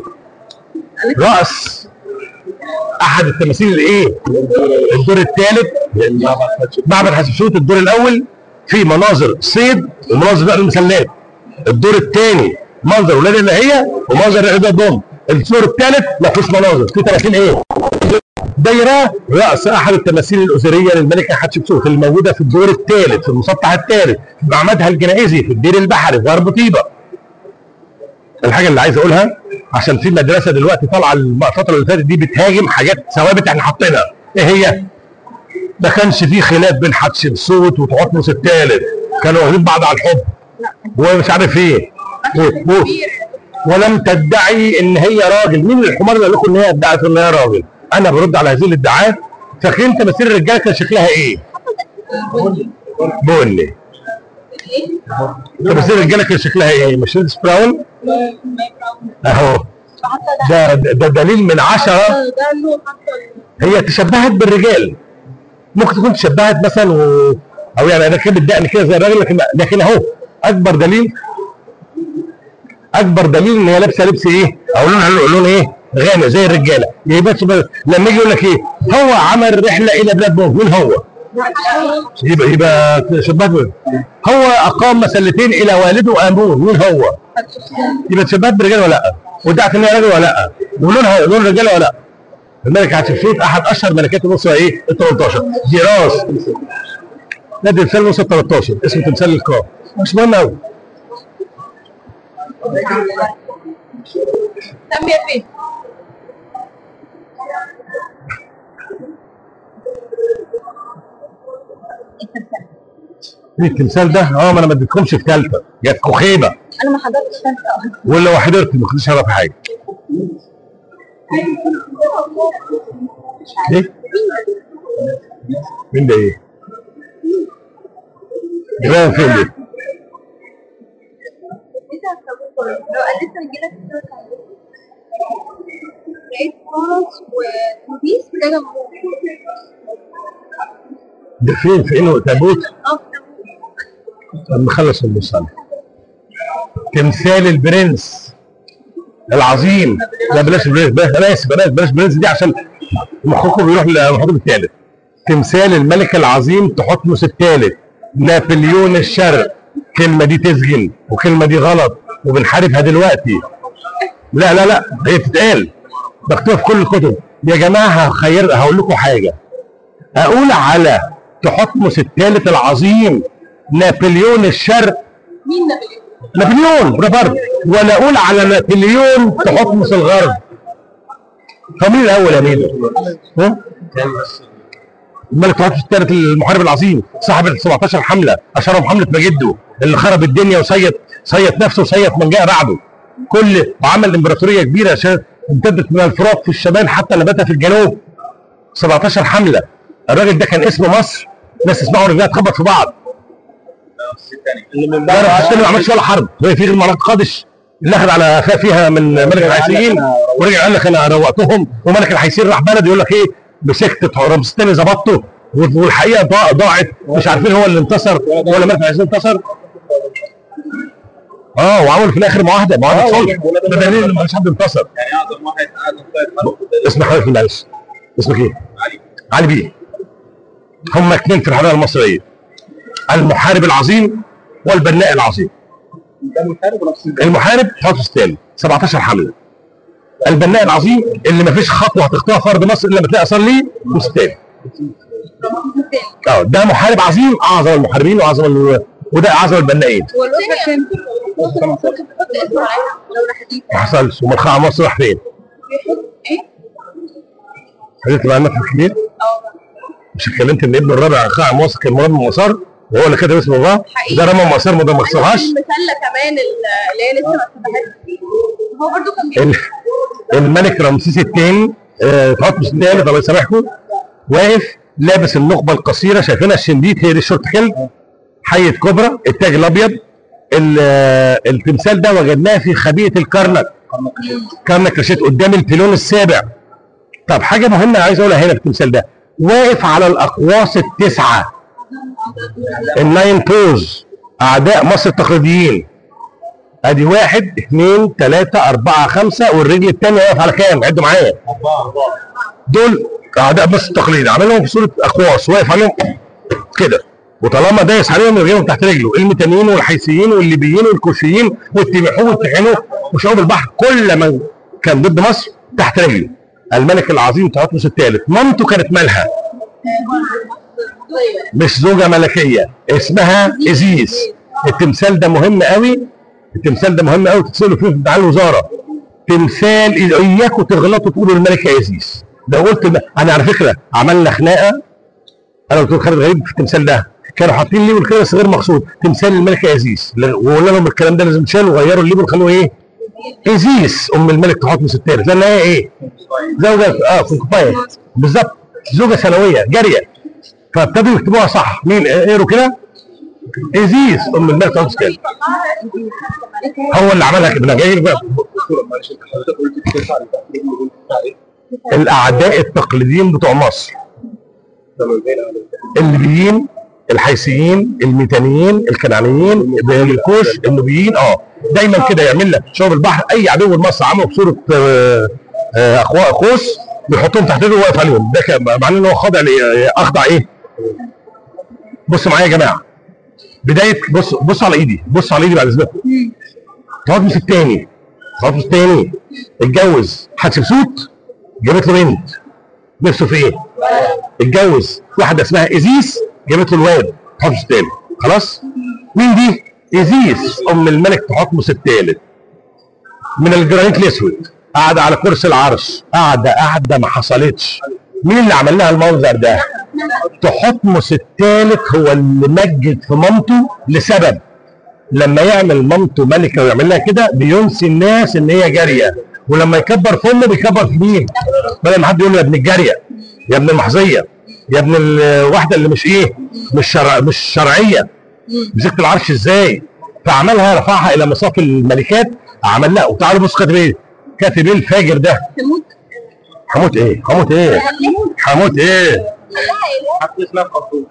راس احد التماثيل الايه؟ الدور الثالث معبد حتشبسوت. الدور الاول فيه مناظر صيد ومناظر بقى المسلات. الدور الثاني منظر ولاد الهيه ومنظر العباد ضم. الدور الثالث ما فيش مناظر، في تماثيل ايه؟ دايره راس احد التماثيل الاوزيريه للملكه حتشبسوت الموجوده في الدور الثالث في المسطح الثالث في معبدها الجنائزي في الدير البحري في غرب طيبه. الحاجه اللي عايز اقولها عشان في مدرسه دلوقتي طالعه الفتره اللي فاتت دي بتهاجم حاجات ثوابت احنا حاطينها. ايه هي؟ ما كانش في خلاف بين حتشبسوت وتحتمس الثالث، كانوا واخدين بعض على الحب ومش عارف ايه و... و... ولم تدعي ان هي راجل. مين الحمار اللي قال لكم ان هي ادعت ان هي راجل؟ انا برد على هذه الادعاءات. فاكرين تماثيل الرجاله كان شكلها ايه؟ بني. تماثيل الرجاله كان شكلها ايه؟ ميرسيدس براون اهو. ده ده دليل من عشرة. هي تشبهت بالرجال، ممكن تكون تشبهت مثلا و... او يعني انا كده الدقن كده زي الراجل، لكن لكن اهو اكبر دليل اكبر دليل ان هي لابسه لبس ايه؟ او لونها لون ايه؟ غامق زي الرجاله. يبقى لما يجي يقول لك ايه؟ هو عمل رحله الى بلاد بوم، مين هو؟ يبقى يبقى شبهت. هو اقام مسلتين الى والده امون، مين هو؟ يبقى تشبهت بالرجال ولا لا؟ وادعت ان هي راجل ولا لا؟ ولونها لون رجاله ولا لا؟ الملكه حتشبسوت احد اشهر ملكات الاسره ايه؟ ال ثلاثة عشر. دي راس. ده تمثال الاسره ثلاثة عشر اسمه تمثال القاف، مش مهم قوي. سميه فين؟ التمثال ده اه ما انا ما اديتكمش في ثالثه، جت كخيبه. انا ما حضرتش ثالثه. ولا حضرت ما كنتش اعرف حاجه. ايه؟ مين ده ايه؟ جاي فين دي؟ لو قلت رجاله كتير لقيت فرص وتوبيس بجد. ده فين؟ في انه تابوت؟ اه لما خلص المصلي. تمثال البرنس العظيم. لا بلاش البرنس، بلاش بلاش بلاش برنس دي عشان مخكم بيروح للمحطوط الثالث. تمثال الملك العظيم تحتمس الثالث نابليون الشرق. الكلمه دي تسجن والكلمه دي غلط وبنحاربها دلوقتي. لا لا لا هي بتتقال مكتوبه في كل الكتب يا جماعه. هخير هقول لكم حاجه. اقول على تحتمس الثالث العظيم نابليون الشرق. مين نابليون؟ نابليون برافو. ولا اقول على نابليون تحتمس الغرب. فمين الاول يا ميدو؟ ها؟ الملك تحتمس الثالث المحارب العظيم صاحب ال سبعتاشر حمله، اشهرهم حمله مجده اللي خرب الدنيا وسيط سيط نفسه وسيط من جاء بعده. كل وعمل امبراطوريه كبيره عشان امتدت من الفرات في الشمال حتى نباتها في الجنوب. سبعتاشر حمله. الراجل ده كان اسم مصر ناس اسمعوا رجلها تخبط في بعض. اللي من لا بعد ما عملش ولا حرب، هي في غير معركه قادش اللي اخذ على قفاه فيها من ملك الحيثيين ورجع قال لك انا روقتهم، وملك الحيثيين راح بلد يقول لك ايه مسكت رمسيس الثاني ظبطته، والحقيقه ضاع- ضاعت مش عارفين هو اللي انتصر ولا ملك الحيثيين انتصر. اه وعملوا في الاخر معاهده معاهده صلح، ده دليل ان مفيش حد انتصر. يعني اعظم واحد اعظم قائد حرب اسم حضرتك معلش اسمك ايه؟ علي. علي بيه. هم اثنين في الحضاره المصريه، المحارب العظيم والبناء العظيم. ده محارب ونفس البلد. المحارب تحتمس الثاني سبعتاشر حمله. البناء العظيم اللي ما فيش خطوه هتخطوها في ارض مصر الا لما تلاقي اثار ليه تحتمس الثاني. اه ده محارب عظيم اعظم المحاربين واعظم ال... وده اعظم البنائين. والاسره كام؟ ممكن ممكن تحط اسمه عليها دوله حديثه. ما حصلش. امال خاع مصر راح فين؟ بيحط ايه؟ حضرتك معانا في الكبير؟ اه مش اتكلمت ان ابن الرابع خاع مصر كان مرمى مسار وهو اللي كتب اسم الله؟ حقيقي. ده رمى مسار ما مصرهاش. المسله كمان اللي هي لسه ما اتفتحتش هو برضه كان ال- الملك رمسيس الثاني تحتمس الثالث الله يسامحكم واقف لابس النخبه القصيره شايفينها الشنديد هي دي الشورت كيل، حيه كبرى، التاج الابيض. ال- التمثال ده وجدناه في خبيئه الكرنك، كرنك رشيد قدام البيلون السابع. طب حاجه مهمه عايز اقولها هنا في التمثال ده، واقف على الاقواس التسعه الناين بوز اعداء مصر التقليديين. ادي واحد اثنين ثلاثة أربعة خمسة والرجل الثانية واقف على كام؟ عدوا معايا. دول أعداء مصر التقليدي عاملهم في صورة أقواس واقف عليهم كده، وطالما دايس عليهم يرجعهم تحت رجله. الميتانيين والحيثيين والليبيين والكوشيين والتيمحو والتحنو وشعوب البحر كل من كان ضد مصر تحت رجله. الملك العظيم تحتمس الثالث مامته كانت مالها؟ مش زوجة ملكية اسمها إزيس. التمثال ده مهم قوي، التمثال ده مهم قوي تتصلوا فيه في امتحان الوزاره. تمثال اياكم تغلطوا تقولوا الملكه ازيس. ده قلت ده. انا على فكره عملنا خناقه انا قلت خالد غريب في التمثال ده، كانوا حاطين ليبل كده بس غير مقصود تمثال الملكه ازيس، وقلنا لهم الكلام ده لازم يتشال وغيروا الليبل خلوه ايه؟ ازيس ام الملك تحتمس الثالث لان هي ايه؟ زوجه اه كونكوباين بالظبط، زوجه ثانويه جاريه، فابتدوا يكتبوها صح. مين اقروا كده؟ ازيس ام الملك تحتمس الثالث هو اللي عملها كده. جاي بقى معلش انت حضرتك قلت التسعه اللي تحت رجله دول بتاع ايه؟ الاعداء التقليديين بتوع مصر، تمام زي الليبيين، الحيثيين، الميتانيين، الكنعانيين، الكوش، النوبيين. اه دايما كده يعمل لك شعوب البحر اي عدو لمصر عمله بصوره آه، آه، اخوه قوس بيحطهم تحت رجله وواقف عليهم. ده كان معناه ان هو خاضع ل- اخضع ايه؟ بصوا معايا يا جماعه. بدايه بص بص على ايدي، بص على ايدي بعد اذنكم. تحتمس الثاني تحتمس الثاني اتجوز حتشبسوت جابت له بنت نفسه في ايه؟ اتجوز واحده اسمها ازيس جابت له الواد تحتمس الثالث. خلاص؟ مين دي؟ ازيس ام الملك تحتمس الثالث من الجرانيت الاسود، قاعده على كرسي العرش، قاعده قاعده ما حصلتش. مين اللي عمل لها المنظر ده؟ تحتمس الثالث هو اللي مجد في مامته لسبب لما يعمل مامته ملكه ويعمل لها كده بينسي الناس ان هي جاريه، ولما يكبر في امه بيكبر في مين؟ بدل ما حد يقول له يا ابن الجاريه، يا ابن المحظيه، يا ابن الواحده اللي مش ايه؟ مش شرع مش شرعيه. مسكت العرش ازاي؟ فعملها رفعها الى مصاف الملكات، عمل لها. وتعالوا بص كاتب ايه؟ كاتب ايه الفاجر ده؟ تموت حموت ايه؟ حموت ايه؟ حموت ايه؟ حتى اسمها خطوط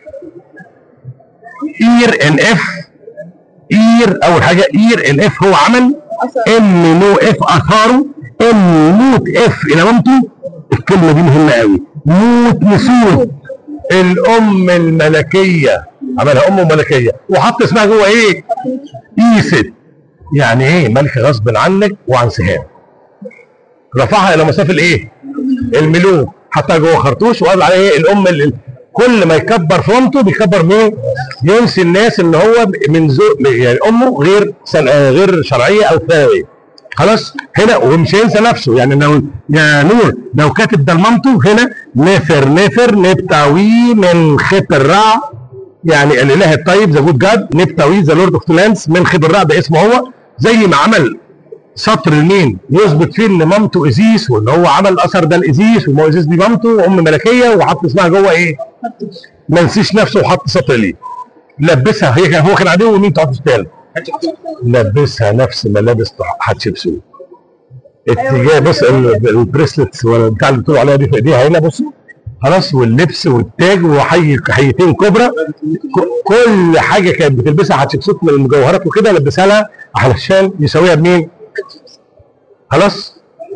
اير ان اف. اير اول حاجه اير ان اف هو عمل ام نو اف اثاره ام موت اف الى مامته. الكلمه دي مهمه قوي، موت نسوت الام الملكيه، عملها ام ملكيه وحط اسمها جوه ايه؟ ايست. يعني ايه؟ ملكه غصب عنك وعن سهام. رفعها الى مسافه الايه؟ الملوك، حطها جوه خرطوش وقال عليها ايه؟ الام اللي كل ما يكبر في مامته بيكبر مين؟ ينسي الناس ان هو من زو يعني امه غير سن... غير شرعيه او ثانويه. خلاص هنا، ومش هينسى نفسه. يعني لو يا نور لو كاتب ده لمامته هنا نفر نفر نبتاوي من خيط الرع، يعني الاله الطيب ذا جود جاد، نبتاوي ذا لورد اوف لانس من خيط الرع، ده اسمه هو. زي ما عمل سطر لمين يثبت فيه ان مامته ازيس، وان هو عمل الاثر ده لازيس، وما ازيس دي مامته وام ملكيه، وحط اسمها جوه ايه؟ ما نسيش نفسه وحط سطر ليه. لبسها هي كان هو كان عدو مين تحتشبسوت؟ لبسها نفس ملابس حتشبسوت. اتجاه بص البريسلتس ولا بتاع اللي بتقولوا عليها دي في ايديها هنا بصوا خلاص، واللبس والتاج وحي حيتين كبرى، كل حاجه كانت بتلبسها حتشبسوت من المجوهرات وكده لبسها لها علشان يساويها بمين؟ خلاص.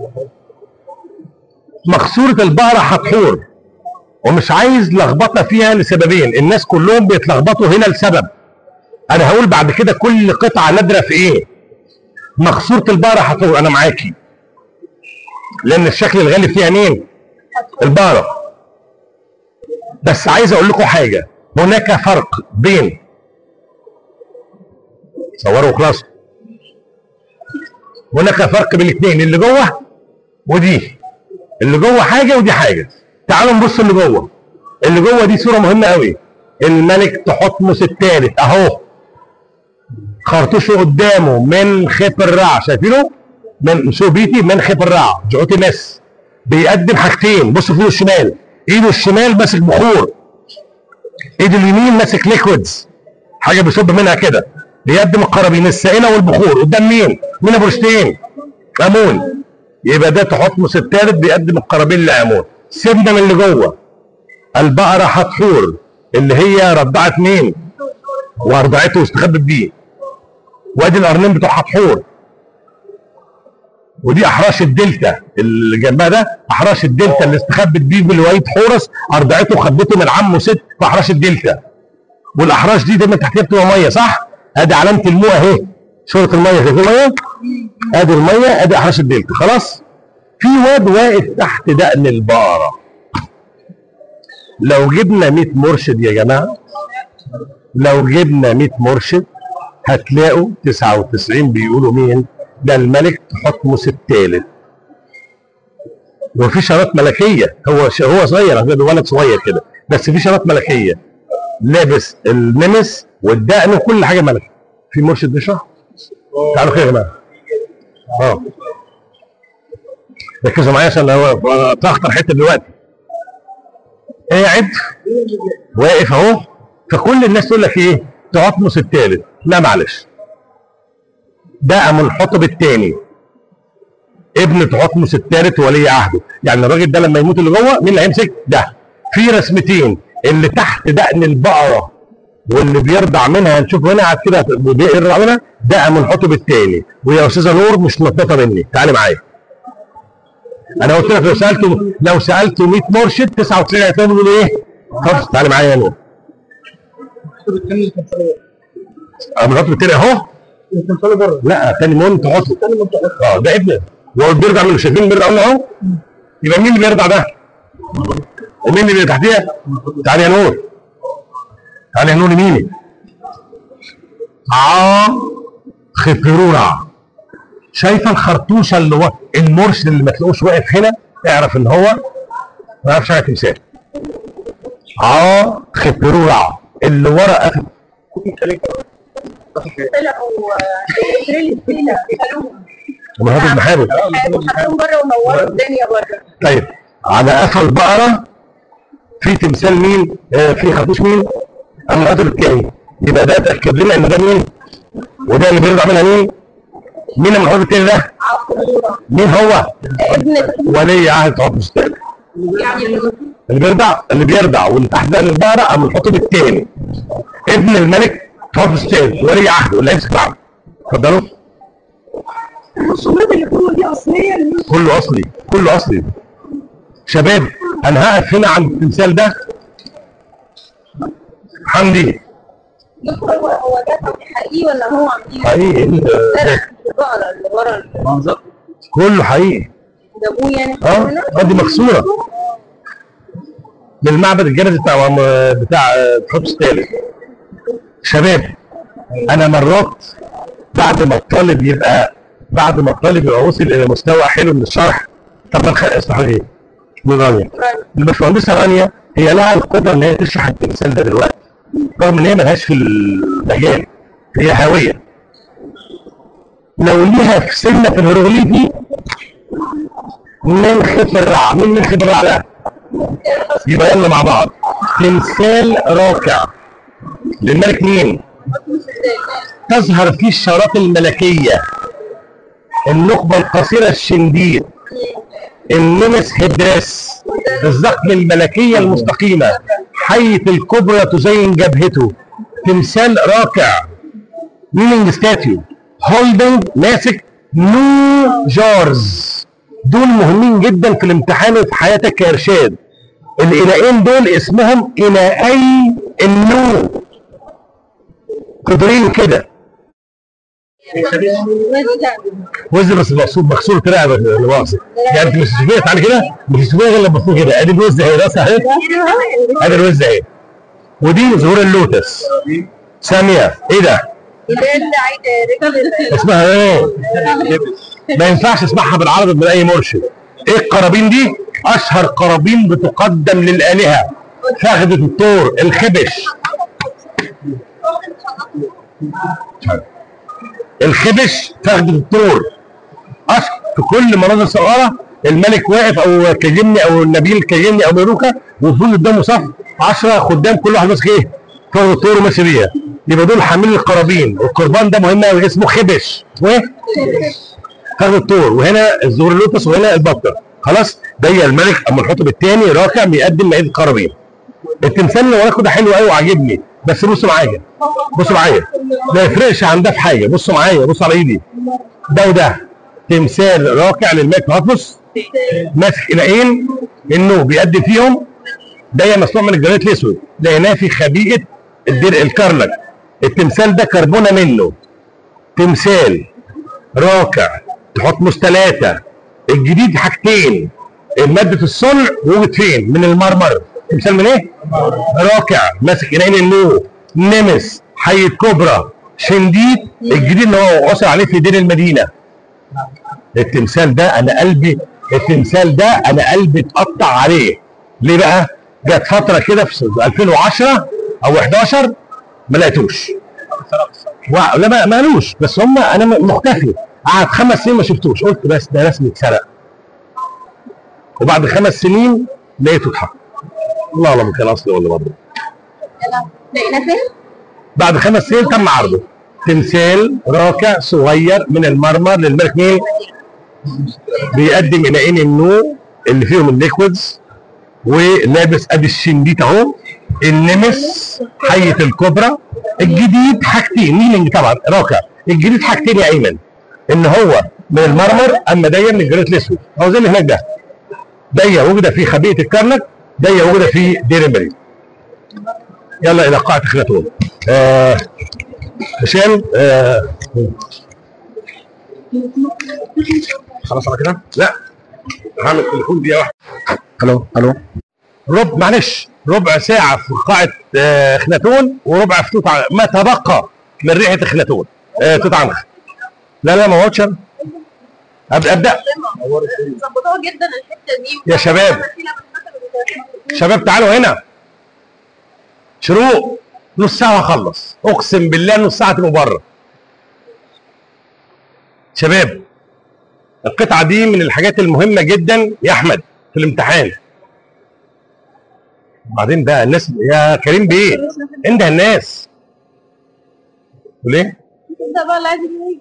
مقصوره البقره حتحور، ومش عايز لخبطه فيها لسببين، الناس كلهم بيتلخبطوا هنا لسبب. انا هقول بعد كده كل قطعه نادره في ايه. مقصوره البقره حتحور انا معاكي، لان الشكل الغالب فيها مين؟ البقره. بس عايز اقول لكم حاجه، هناك فرق بين صوروا خلاص، هناك فرق بين الاثنين، اللي جوه ودي، اللي جوه حاجه ودي حاجه. تعالوا نبص اللي جوه. اللي جوه دي صوره مهمه قوي. الملك تحتمس الثالث اهو، خرطوشه قدامه من خيط الرع، شايفينه؟ من سوبيتي من خيط الرع، جعوتي مس. بيقدم حاجتين، بصوا في ايده الشمال، ايده الشمال ماسك بخور، ايده اليمين ماسك ليكويدز، حاجه بيصب منها كده. بيقدم القرابين السائله والبخور قدام مين؟ مين ابو رشتين؟ امون. يبقى ده تحتمس الثالث بيقدم القرابين لامون. سيبنا من اللي جوه. البقره حتحور اللي هي رضعت مين؟ وارضعته واستخبت بيه. وادي القرنين بتوع حتحور. ودي احراش الدلتا اللي جنبها، ده احراش الدلتا اللي استخبت بيه بالوالد حورس، ارضعته وخبته من عمه ست في احراش الدلتا. والاحراش دي دايما تحتها بتبقى ميه صح؟ ادي علامه الموء اهي، صوره الميه، شايفين الميه؟ ادي الميه، ادي احراش الدلتا. خلاص؟ في واد واقف تحت دقن البقره. لو جبنا مية مرشد يا جماعه، لو جبنا مية مرشد هتلاقوا تسعة وتسعين بيقولوا مين؟ ده الملك تحتمس الثالث. وفي شارات ملكيه، هو هو صغير، هو ولد صغير كده، بس في شارات ملكيه. لابس النمس والدقن وكل حاجه ملكي. في مرشد بيشرح؟ تعالوا كده يا جماعه. اه ركزوا معايا عشان هو اخطر حته دلوقتي. قاعد واقف اهو، فكل الناس تقول لك ايه؟ تحتمس الثالث. لا معلش، ده منحطب الثاني، ابن تحتمس الثالث ولي عهده. يعني الراجل ده لما يموت اللي جوه مين اللي هيمسك؟ ده. في رسمتين، اللي تحت دقن البقره واللي بيرضع منها، هنشوف هنا قاعد كده بيرضع منها، ده منحطب الثاني. ويا استاذه نور مش نططه مني، تعالي معايا. انا قلت لك لو سالته لو سالته مية مرشد تسعة وتسعين هيتلاقوا بيقولوا ايه؟ خلاص تعالي معايا يا نور. منحطب الثاني اهو. لا تاني مون تحطه. اه ده ابنه، وهو بيرجع منه، شايفين بيرجع منه اهو. يبقى مين اللي بيرجع ده؟ ومين اللي تحتيها؟ تعالي يا نور، تعالي يا نور يميني. اه خفرورع. شايفه الخرطوشه اللي هو المرشد اللي ما تلاقوش واقف هنا، اعرف ان هو ما يعرفش حاجه تمثال. اه خفرورع اللي ورا طلعوا تريل فينا خلوهم ومهاب المحارب حطوهم بره ونوروا الدنيا بره. طيب على قفا البقره في تمثال مين؟ آه في خرطوش مين؟ المهاجر الثاني. يبقى ده تاكد لنا ان ده مين؟ وده اللي بيرضع منها مين؟ مين المهاجر الثاني ده؟ مين هو؟ ابن ولي عهد تحتمس الثالث. يعني اللي بيرضع اللي بيرضع واللي تحت دقن البقره اما الحطب الثاني. ابن الملك تحتمس الثالث ولي عهده اللي هيمسك العهد. اتفضلوا. الرسومات اللي جوه دي اصليه؟ كله اصلي، كله اصلي. شباب انا هقف هنا عند التمثال ده. حمدي دكتور هو هو ده حقيقي ولا هو عاملين؟ حقيقي. البقرة اللي ورا المنظر كله حقيقي. جابوه يعني؟ اه دي مكسوره من المعبد الجنزي بتاع بتاع تحتمس الثالث. شباب انا مرات بعد ما الطالب يبقى بعد ما الطالب يبقى وصل الى مستوى حلو من الشرح. طبعا اسمح لي من رانيا. الباشمهندسه رانيا هي لها القدره ان هي تشرح التمثال ده دلوقتي رغم ان هي ملهاش في المجال، هي هاويه. لو ليها في سنه في الهيروغليفي من خبره مين من خبره ده؟ يبقى يلا مع بعض. تمثال راكع للملك مين؟ تظهر فيه الشارات الملكيه، النخبه القصيره الشنديد، النمس هداس، الزقم الملكيه المستقيمه، حية الكبرى تزين جبهته. تمثال راكع مينينج ستاتيو هولدنج ماسك نو جارز. دول مهمين جدا في الامتحان وفي حياتك كارشاد. الاناءين دول اسمهم اناءي النو، قدرين كده وز بس مقصود مكسور كده لمؤاخذة يعني. انت مش تشوفيها تعالى كده، مش تشوفيها غير لما تشوفيها كده. ادي الوز اهي راسها اهي، ادي الوز اهي، ودي زهور اللوتس. ساميه ايه ده؟ اسمها ايه؟ ما ينفعش اسمعها بالعربي من اي مرشد. ايه القرابين دي؟ اشهر قرابين بتقدم للالهه. فخدة الطور، الخبش، الخبش فخدة الطور اشهر في كل مناظر صغيره. الملك واقف او كجمني او النبيل كجمني او ميروكا، والمفروض قدامه صف عشرة خدام كل واحد ماسك ايه؟ فخدة الطور وماشي بيها. يبقى دول حاملين القرابين. القربان ده مهم قوي اسمه خبش. وايه؟ فخدة الطور، وهنا الزهور اللوتس، وهنا البطه. خلاص ده الملك اما الحطب الثاني راكع بيقدم مائده قرابين. التمثال اللي وراكوا ده حلو قوي وعاجبني، بس بصوا معايا بصوا معايا ما يفرقش عن ده في حاجه. بصوا معايا، بصوا على ايدي، ده وده تمثال راكع للملك هاتمس ماسك اناءين انه بيقدم فيهم. ده مصنوع من الجرانيت الاسود، لقيناه في خبيئه الدرع الكرنك. التمثال ده كربونه منه. تمثال راكع تحتمس ثلاثه. الجديد حاجتين، ماده الصنع وجد فين؟ من المرمر. تمثال من ايه؟ راكع ماسك اناءين النور، نمس، حية كبرى، شنديد. الجديد اللي هو وصل عليه في دير المدينه. التمثال ده انا قلبي التمثال ده انا قلبي اتقطع عليه. ليه بقى؟ جت فتره كده في ألفين وعشرة او احداشر ما لقيتوش. لا ما مالوش، بس هم انا مختفي. قعد خمس سنين ما شفتوش، قلت بس ده رسمي اتسرق. وبعد خمس سنين لقيته اتحط. الله اعلم كان اصلي ولا مضروب. لقينا فين؟ بعد خمس سنين تم عرضه. تمثال راكع صغير من المرمر للملك مين؟ بيقدم اناءين النور اللي فيهم الليكويدز، ولابس ادي الشنديت اهو، النمس، حية الكبرى. الجديد حاجتين، مينينج طبعا راكع. الجديد حاجتين يا ايمن، ان هو من المرمر، اما دي من الجرانيت الاسود اهو زي اللي هناك ده. دي وجد في خبيئه الكرنك، دي وجد في دير المريض. يلا الى قاعه اخناتون. آه هشام آه خلاص على كده؟ لا هعمل تليفون دقيقه واحده. الو الو ربع معلش ربع ساعه في قاعه آه اخناتون، وربع في توت عنخ، ما تبقى من ريحه اخناتون آه توت عنخ. لا لا ما اقعدش انا. ابدا ابدا ظبطوها جدا الحته دي يا شباب. شباب تعالوا هنا. شروق نص ساعه هخلص، اقسم بالله نص ساعه تبقوا بره. شباب القطعه دي من الحاجات المهمه جدا يا احمد في الامتحان. وبعدين بقى الناس يا كريم بيه انده الناس ليه؟ انت بقى اللي عايز يجي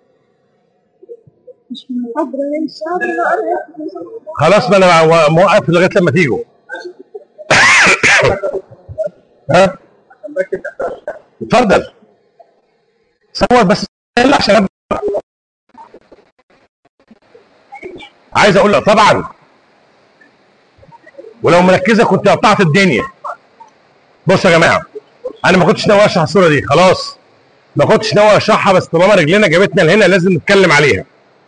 مش محاضرة خلاص ما انا موقف لغايه لما تيجوا. ها؟ اتفضل صور بس عشان أبدأ. عايز اقول لك طبعا ولو مركزه كنت قطعت الدنيا. بصوا يا جماعه انا ما كنتش ناوي اشرح الصوره دي، خلاص ما كنتش ناوي اشرحها، بس طالما رجلنا جابتنا لهنا لازم نتكلم عليها.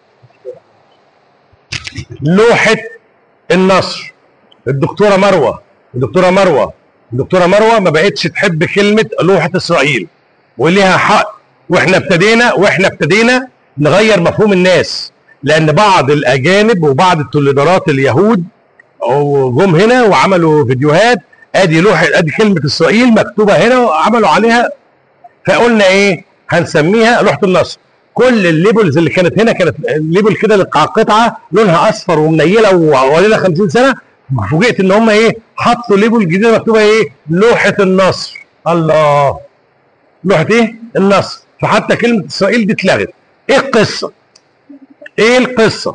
لوحه النصر، الدكتوره مروه الدكتوره مروه الدكتوره مروه ما بقتش تحب كلمه لوحه اسرائيل، وليها حق. واحنا ابتدينا واحنا ابتدينا نغير مفهوم الناس، لان بعض الاجانب وبعض التوليدرات اليهود جم هنا وعملوا فيديوهات، ادي لوحه ادي كلمه اسرائيل مكتوبه هنا وعملوا عليها، فقلنا ايه هنسميها لوحه النصر. كل الليبلز اللي كانت هنا كانت ليبل كده للقطعه لونها اصفر ومنيله وولينا خمسين سنه، فوجئت ان هم ايه حطوا ليبل جديده مكتوبه ايه لوحه النصر. الله، لوحه ايه النصر، فحتى كلمه اسرائيل دي اتلغت. ايه القصه؟ ايه القصه؟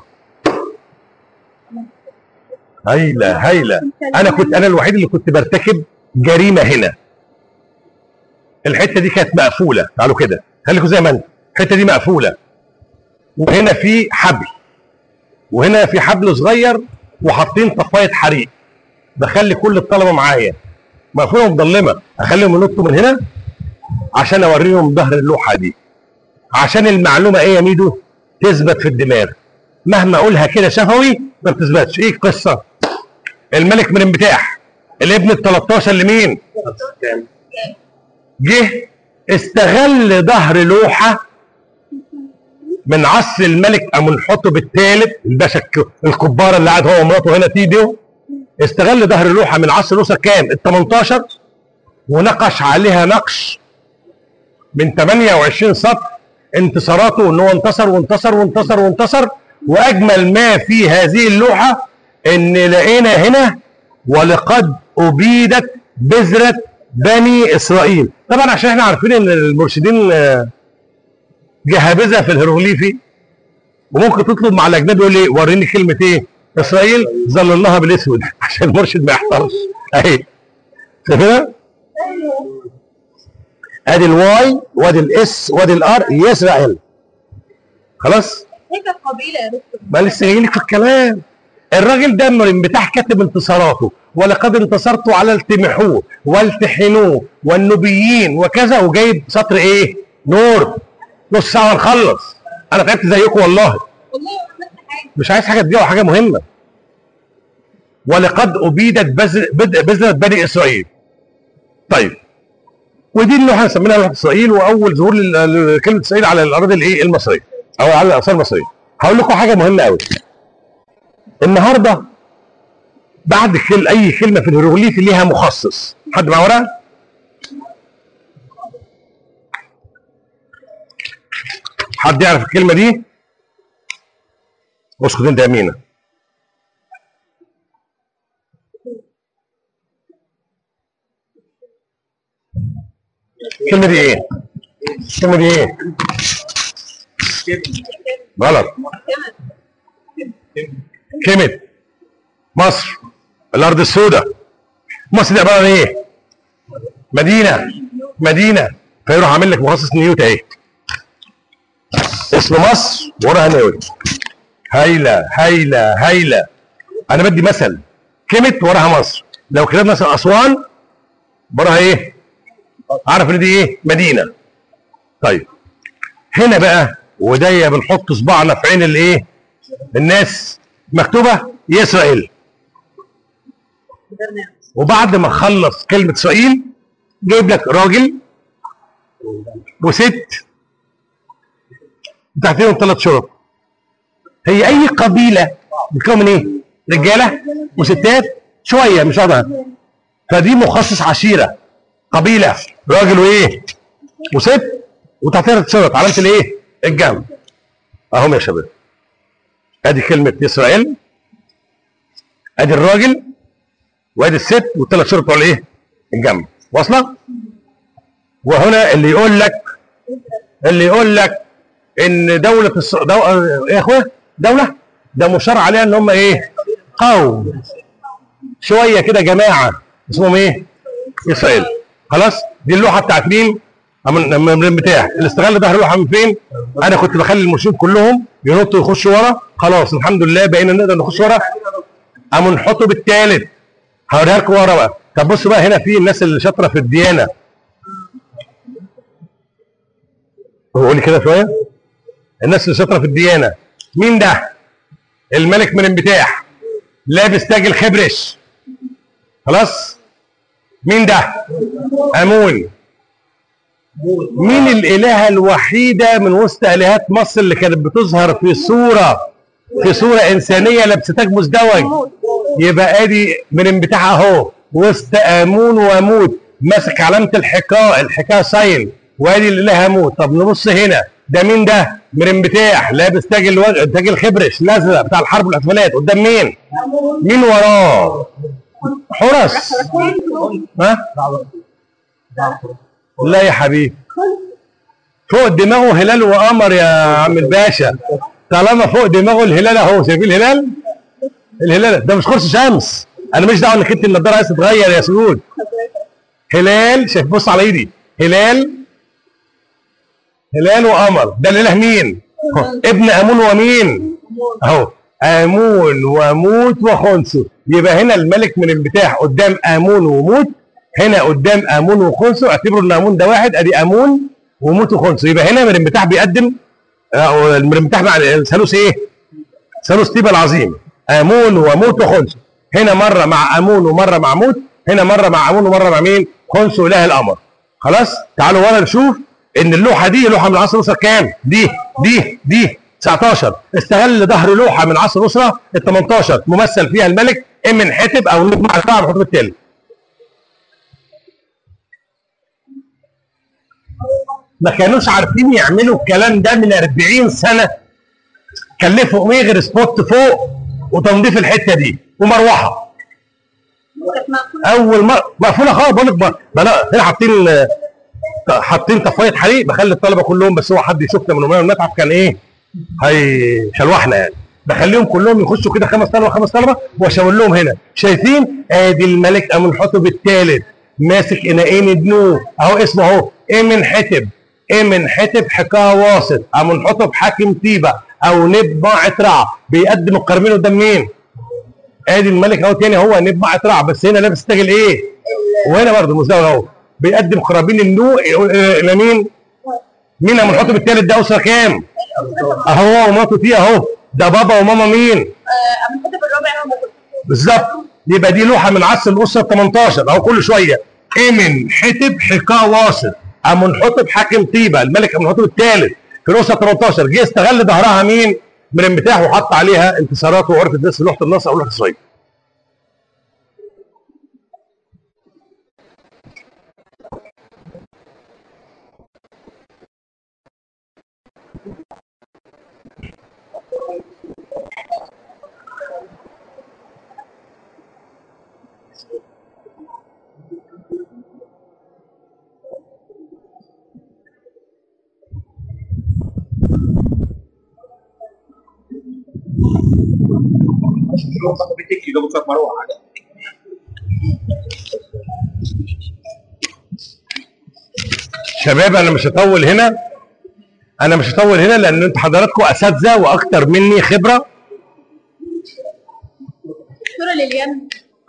هايله هايله. انا كنت انا الوحيد اللي كنت برتكب جريمه هنا. الحته دي كانت مقفوله، تعالوا كده خليكم زي ما انتم، الحته دي مقفوله وهنا في حبل وهنا في حبل صغير وحاطين طفايه حريق، بخلي كل الطلبه معايا مقفوله ومضلمه، اخليهم ينطوا من هنا عشان اوريهم ظهر اللوحه دي، عشان المعلومه ايه يا ميدو تثبت في الدماغ، مهما اقولها كده شفوي ما بتثبتش. ايه القصه؟ الملك من انبتاح الابن ال تلتاشر لمين؟ جه استغل ظهر لوحه من عصر الملك امنحتب الثالث، الباشا الكبار اللي قاعد هو ومراته هنا تيديو، استغل ظهر لوحه من عصر الاسره كام؟ ال تمنتاشر، ونقش عليها نقش من ثمانية وعشرين سطر انتصاراته ان هو انتصر وانتصر وانتصر وانتصر. واجمل ما في هذه اللوحه ان لقينا هنا ولقد ابيدت بذره بني اسرائيل. طبعا عشان احنا عارفين ان المرشدين جهابذه في الهيروغليفي، وممكن تطلب مع الاجنبي يقول لي وريني كلمه ايه؟ اسرائيل، ظللناها بالاسود عشان المرشد ما يحترش. اهي شايفينها؟ ادي الواي وادي الاس وادي الار، يسرائيل. خلاص؟ هي كانت قبيله يا دكتور. ما لسه جاي لك في الكلام. الراجل ده من بتاع كاتب انتصاراته، ولقد انتصرت على التمحوه والتحنوه والنبيين وكذا، وجايب سطر ايه؟ نور. نص ساعه ونخلص. انا تعبت زيكم والله. والله ما عملت حاجه. مش عايز حاجه تجيبها، حاجه مهمه. ولقد ابيدت بذره بني اسرائيل. طيب، ودي اللي احنا سميناها لوحه اسرائيل، واول ظهور لكلمه اسرائيل على الاراضي الايه المصريه او على الاثار المصريه. هقول لكم حاجه مهمه قوي. النهارده بعد كل اي كلمه في الهيروغليفي ليها مخصص. حد معاه ورقه؟ حد يعرف الكلمه دي؟ اسكت انت يا امينه. الكلمه دي ايه؟ الكلمه دي ايه؟ غلط. كلمه مصر، الارض السوداء. مصر دي عباره عن ايه؟ مدينه مدينه فيروح عامل لك مخصص نيوت اهي، اسم مصر وراها نيوت. هايله هايله هايله. انا بدي مثل، كلمه وراها مصر. لو كتبنا مثلا اسوان وراها ايه؟ عارف ان دي ايه؟ مدينه. طيب هنا بقى وداية بنحط صباعنا في عين الايه؟ الناس، مكتوبه اسرائيل. وبعد ما خلص كلمه اسرائيل جايب لك راجل وست تحتهم ثلاث شرط. هي اي قبيله بتكون من ايه؟ رجاله وستات شويه مش واضحه، فدي مخصص عشيره، قبيله راجل وايه؟ وست وتحتها ثلاث شرط، علامه الايه؟ الجمع. اهم يا شباب. ادي كلمه اسرائيل، ادي الراجل وادي الست والثلاث شرط بتوع الايه؟ الجمع. واصله؟ وهنا اللي يقول لك اللي يقول لك ان دوله الص... دو... ايه يا اخويا؟ دوله ده مشار عليها ان هم ايه؟ قوم شويه كده جماعه اسمهم ايه؟ اسرائيل. خلاص؟ دي اللوحه بتاعت مين؟ من بتاع اللي استغل ظهر اللوحه من فين؟ انا كنت بخلي المرشدين كلهم ينطوا يخشوا ورا. خلاص الحمد لله بقينا نقدر نخش ورا. قاموا نحطه بالثالث. هوريها لكم ورا بقى. طب بصوا بقى هنا في الناس اللي شاطره في الديانه. قولي كده شويه. الناس اللي شاطره في الديانه. مين ده؟ الملك من انبتاح لابس تاج الخبرش. خلاص؟ مين ده؟ امون. مين الالهه الوحيده من وسط الهات مصر اللي كانت بتظهر في صوره في صوره انسانيه لابسه تاج مزدوج؟ يبقى ادي من بتاعها اهو وسط امون وموت ماسك علامه الحكايه الحكايه ساين، وادي الاله اموت. طب نبص هنا، ده مين ده؟ مرن بتاح لابس تاج الوجه تاج الخبرش الازرق بتاع الحرب والاحتفالات. قدام مين؟ مين وراه؟ حرس. ها؟ لا يا حبيبي، فوق دماغه هلال وقمر يا عم الباشا. طالما فوق دماغه الهلال اهو، شايفين الهلال؟ الهلال ده مش قرص شمس. انا مش دعوه انك انت النضاره عايز تتغير يا سعود. هلال، شايف؟ بص على ايدي، هلال هلال وقمر. ده الاله مين؟ ابن امون ومين؟ اهو امون وموت وخنسو. يبقى هنا الملك من البتاع قدام امون وموت، هنا قدام امون وخنسو. اعتبروا ان امون ده واحد، ادي امون وموت وخنسو. يبقى هنا من البتاع بيقدم المرمتاح مع ثالوث ايه؟ ثالوث طيبة العظيم، امون وموت وخنسو. هنا مره مع امون ومره مع موت، هنا مره مع امون ومره مع مين؟ خنسو اله القمر. خلاص؟ تعالوا ورا نشوف ان اللوحه دي لوحه من عصر الاسره كام؟ دي دي دي تسعتاشر. استغل ظهر لوحه من عصر الاسره ال تمنتاشر ممثل فيها الملك امنحتب او نجم الكعب الحكم التالي. ما كانوش عارفين يعملوا الكلام ده من أربعين سنه. كلفوا ايه غير سبوت فوق وتنظيف الحته دي ومروحه. اول مره مقفوله خالص. بقول لك بلا هنا حاطين حاطين طفايه حريق. بخلي الطلبه كلهم، بس هو حد يشوفنا من امام المتحف كان ايه هيشلوحنا يعني. بخليهم كلهم يخشوا كده خمس طلبه خمس طلبه واشاور لهم هنا. شايفين؟ ادي الملك امنحتب الثالث ماسك اناءين ابنوه اهو، اسمه اهو امنحتب. امنحتب حكايه واسط، امنحتب حاكم طيبه او نب معترع. بيقدم القرمين قدام مين؟ ادي الملك اهو تاني، هو نب معترع بس هنا لابس تاج الايه؟ وهنا برضه المزدوج اهو بيقدم قرابين النو الى مين؟ مين امنحتب الثالث ده؟ اسره كام؟ اهو ومراته فيه اهو. ده بابا وماما مين؟ امنحتب الرابع بالظبط. يبقى دي لوحه من عصر الاسره ال تمنتاشر اهو. كل شويه امنحتب حكايه واسط، امنحتب حاكم طيبه، الملك امنحتب الثالث في الاسره تمنتاشر. جه استغل ظهرها مين؟ من بتاعه وحط عليها انتصارات وعرفت بس لوحه النصر او لوحه الصعيد. شباب انا مش هطول هنا، انا مش هطول هنا لان انتوا حضراتكم اساتذه واكتر مني خبره. دكتوره ليليان،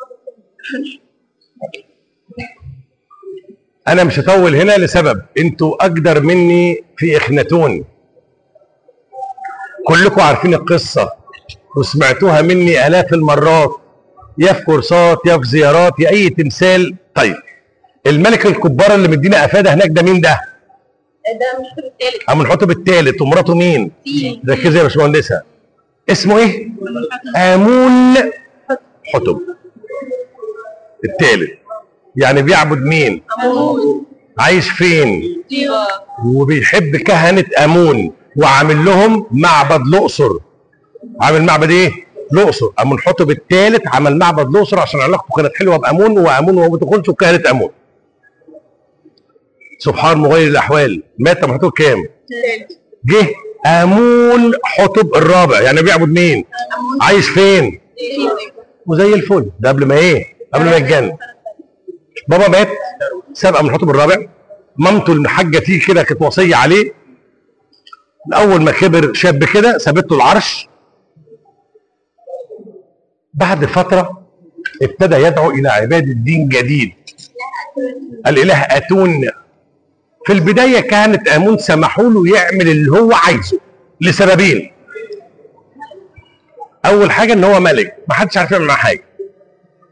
انا مش هطول هنا لسبب انتوا اقدر مني في اخناتون. كلكم عارفين القصه وسمعتوها مني الاف المرات، يا في كورسات يا في زيارات يا اي تمثال. طيب الملك الكبار اللي مدينا افاده هناك ده مين ده؟ ده امنحتب الثالث. امنحتب الثالث ومراته مين؟ فيه. ركزي يا باشمهندسه. اسمه ايه؟ امون حتب الثالث. يعني بيعبد مين؟ امون. عايش فين؟ طيبه. وبيحب كهنه امون وعامل لهم معبد الاقصر. عامل معبد ايه؟ الاقصر. امنحتب الثالث عمل معبد الاقصر عشان علاقته كانت حلوه بامون، وامون وما بتدخلش وكهنه امون. سبحان مغير الاحوال. مات امنحتب كام؟ الثالث. جه امون حتب الرابع. يعني بيعبد مين؟ امون. عايش فين؟ فيه. وزي الفل. ده قبل ما ايه؟ قبل ما يتجنن. بابا مات ساب امنحتب الرابع. مامته الحاجه فيه كده كانت وصيه عليه. اول ما كبر شاب كده سابت له العرش. بعد فتره ابتدى يدعو الى عباده دين جديد، الاله اتون. في البدايه كانت امون سمحوا له يعمل اللي هو عايزه لسببين. اول حاجه ان هو ملك ما حدش عارف يعمل معاه حاجه.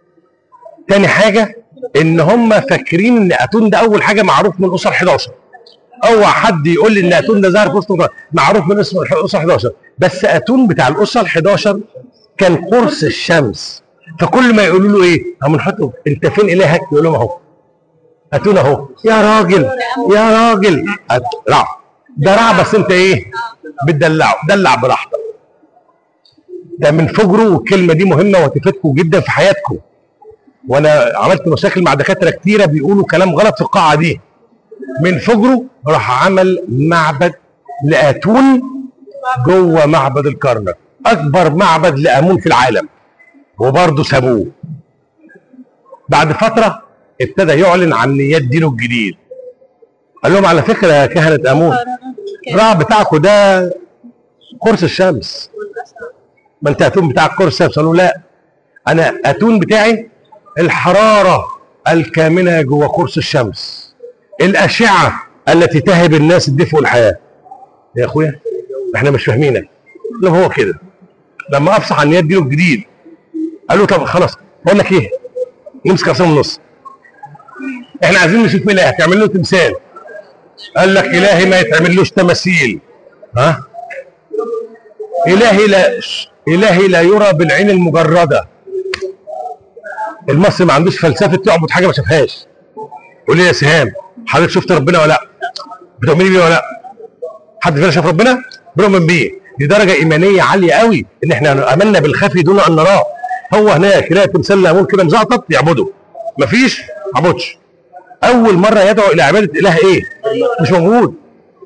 تاني حاجه ان هم فاكرين ان اتون ده اول حاجه معروف من اسر حداشر، اوعى حد يقول لي ان اتون ده ظهر في وسط معروف من اسمه الاسره احداشر، بس اتون بتاع الاسره احداشر كان قرص الشمس. فكل ما يقولوا له ايه؟ هم نحطه انت فين الهك؟ يقول لهم اهو اتون اهو. يا راجل يا راجل رع ده رع، بس انت ايه؟ بتدلعه. دلع براحتك. ده من فجره، والكلمه دي مهمه وهتفيدكم جدا في حياتكم. وانا عملت مشاكل مع دكاتره كتيره بيقولوا كلام غلط في القاعه دي. من فجره راح عمل معبد لاتون جوه معبد الكرنك، اكبر معبد لامون في العالم، وبرضه سابوه. بعد فتره ابتدى يعلن عن نيات دينه الجديد. قال لهم على فكره يا كهنه امون، الرع بتاعكم ده قرص الشمس. ما انت اتون بتاعك قرص الشمس. قالوا لا، انا اتون بتاعي الحراره الكامنه جوه قرص الشمس، الاشعه التي تهب الناس الدفء والحياه. يا اخويا احنا مش فاهمينك. لهم هو كده. لما افصح عن نيات دينه الجديد قالوا طب خلاص بقول لك ايه، نمسك عصام النص، احنا عايزين نشوف اله تعمل له تمثال. قال لك الهي ما يتعملوش تماثيل. ها؟ الهي لا الهي لا يرى بالعين المجرده. المصري ما عندوش فلسفه تعبد حاجه ما شافهاش. قول لي يا سهام، حضرتك شفت ربنا ولا لا؟ بتؤمني بيه ولا لا؟ حد فينا شاف ربنا؟ بنؤمن بيه. دي درجه ايمانيه عاليه قوي، ان احنا امنا بالخفي دون ان نراه. هو هناك يلاقي تمثال لامون كده مزعطط يعبده، مفيش ما عبدش. اول مره يدعو الى عباده اله ايه؟ مش موجود.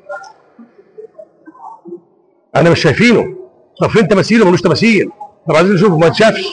انا مش شايفينه. طب فين تماثيله؟ ملوش تماثيل. طب عايزين نشوفه ما اتشافش.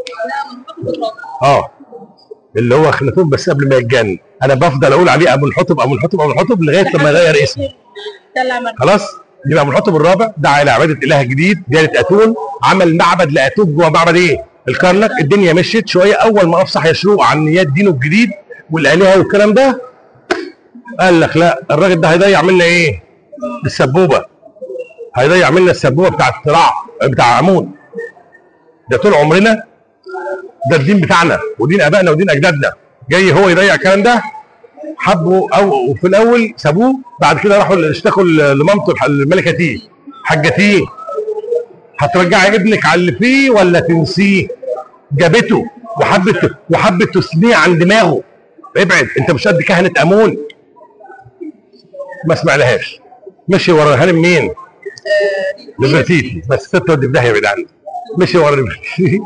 اه اللي هو اخناتون بس قبل ما يتجنن. انا بفضل اقول عليه ابو الحطب ابو الحطب ابو الحطب لغايه لما يغير اسمه. خلاص يبقى ابو الحطب الرابع دعا الى عباده اله جديد ديانه اتون، عمل معبد لاتون جوه معبد ايه؟ الكرنك. الدنيا مشيت شويه. اول ما افصح يشروق عن نيات دينه الجديد والالهه والكلام ده، قال لك لا، الراجل ده هيضيع منا ايه؟ السبوبه. هيضيع منا السبوبه بتاع الصراع بتاع امون. ده طول عمرنا ده الدين بتاعنا ودين ابائنا ودين اجدادنا، جاي هو يضيع الكلام ده. حبوا او في الاول سابوه، بعد كده راحوا اشتكوا لمامته الملكه تيه. حاجه تيه، هترجعي ابنك على اللي فيه ولا تنسيه؟ جابته وحبت وحبت تثنيه عن دماغه. ابعد، انت مش قد كهنه امون. ما سمعلهاش. مشي ورا هانم مين؟ نفرتيتي. بس ست ودي في داهيه بعيد عنه. مشي ورا نفرتيتي.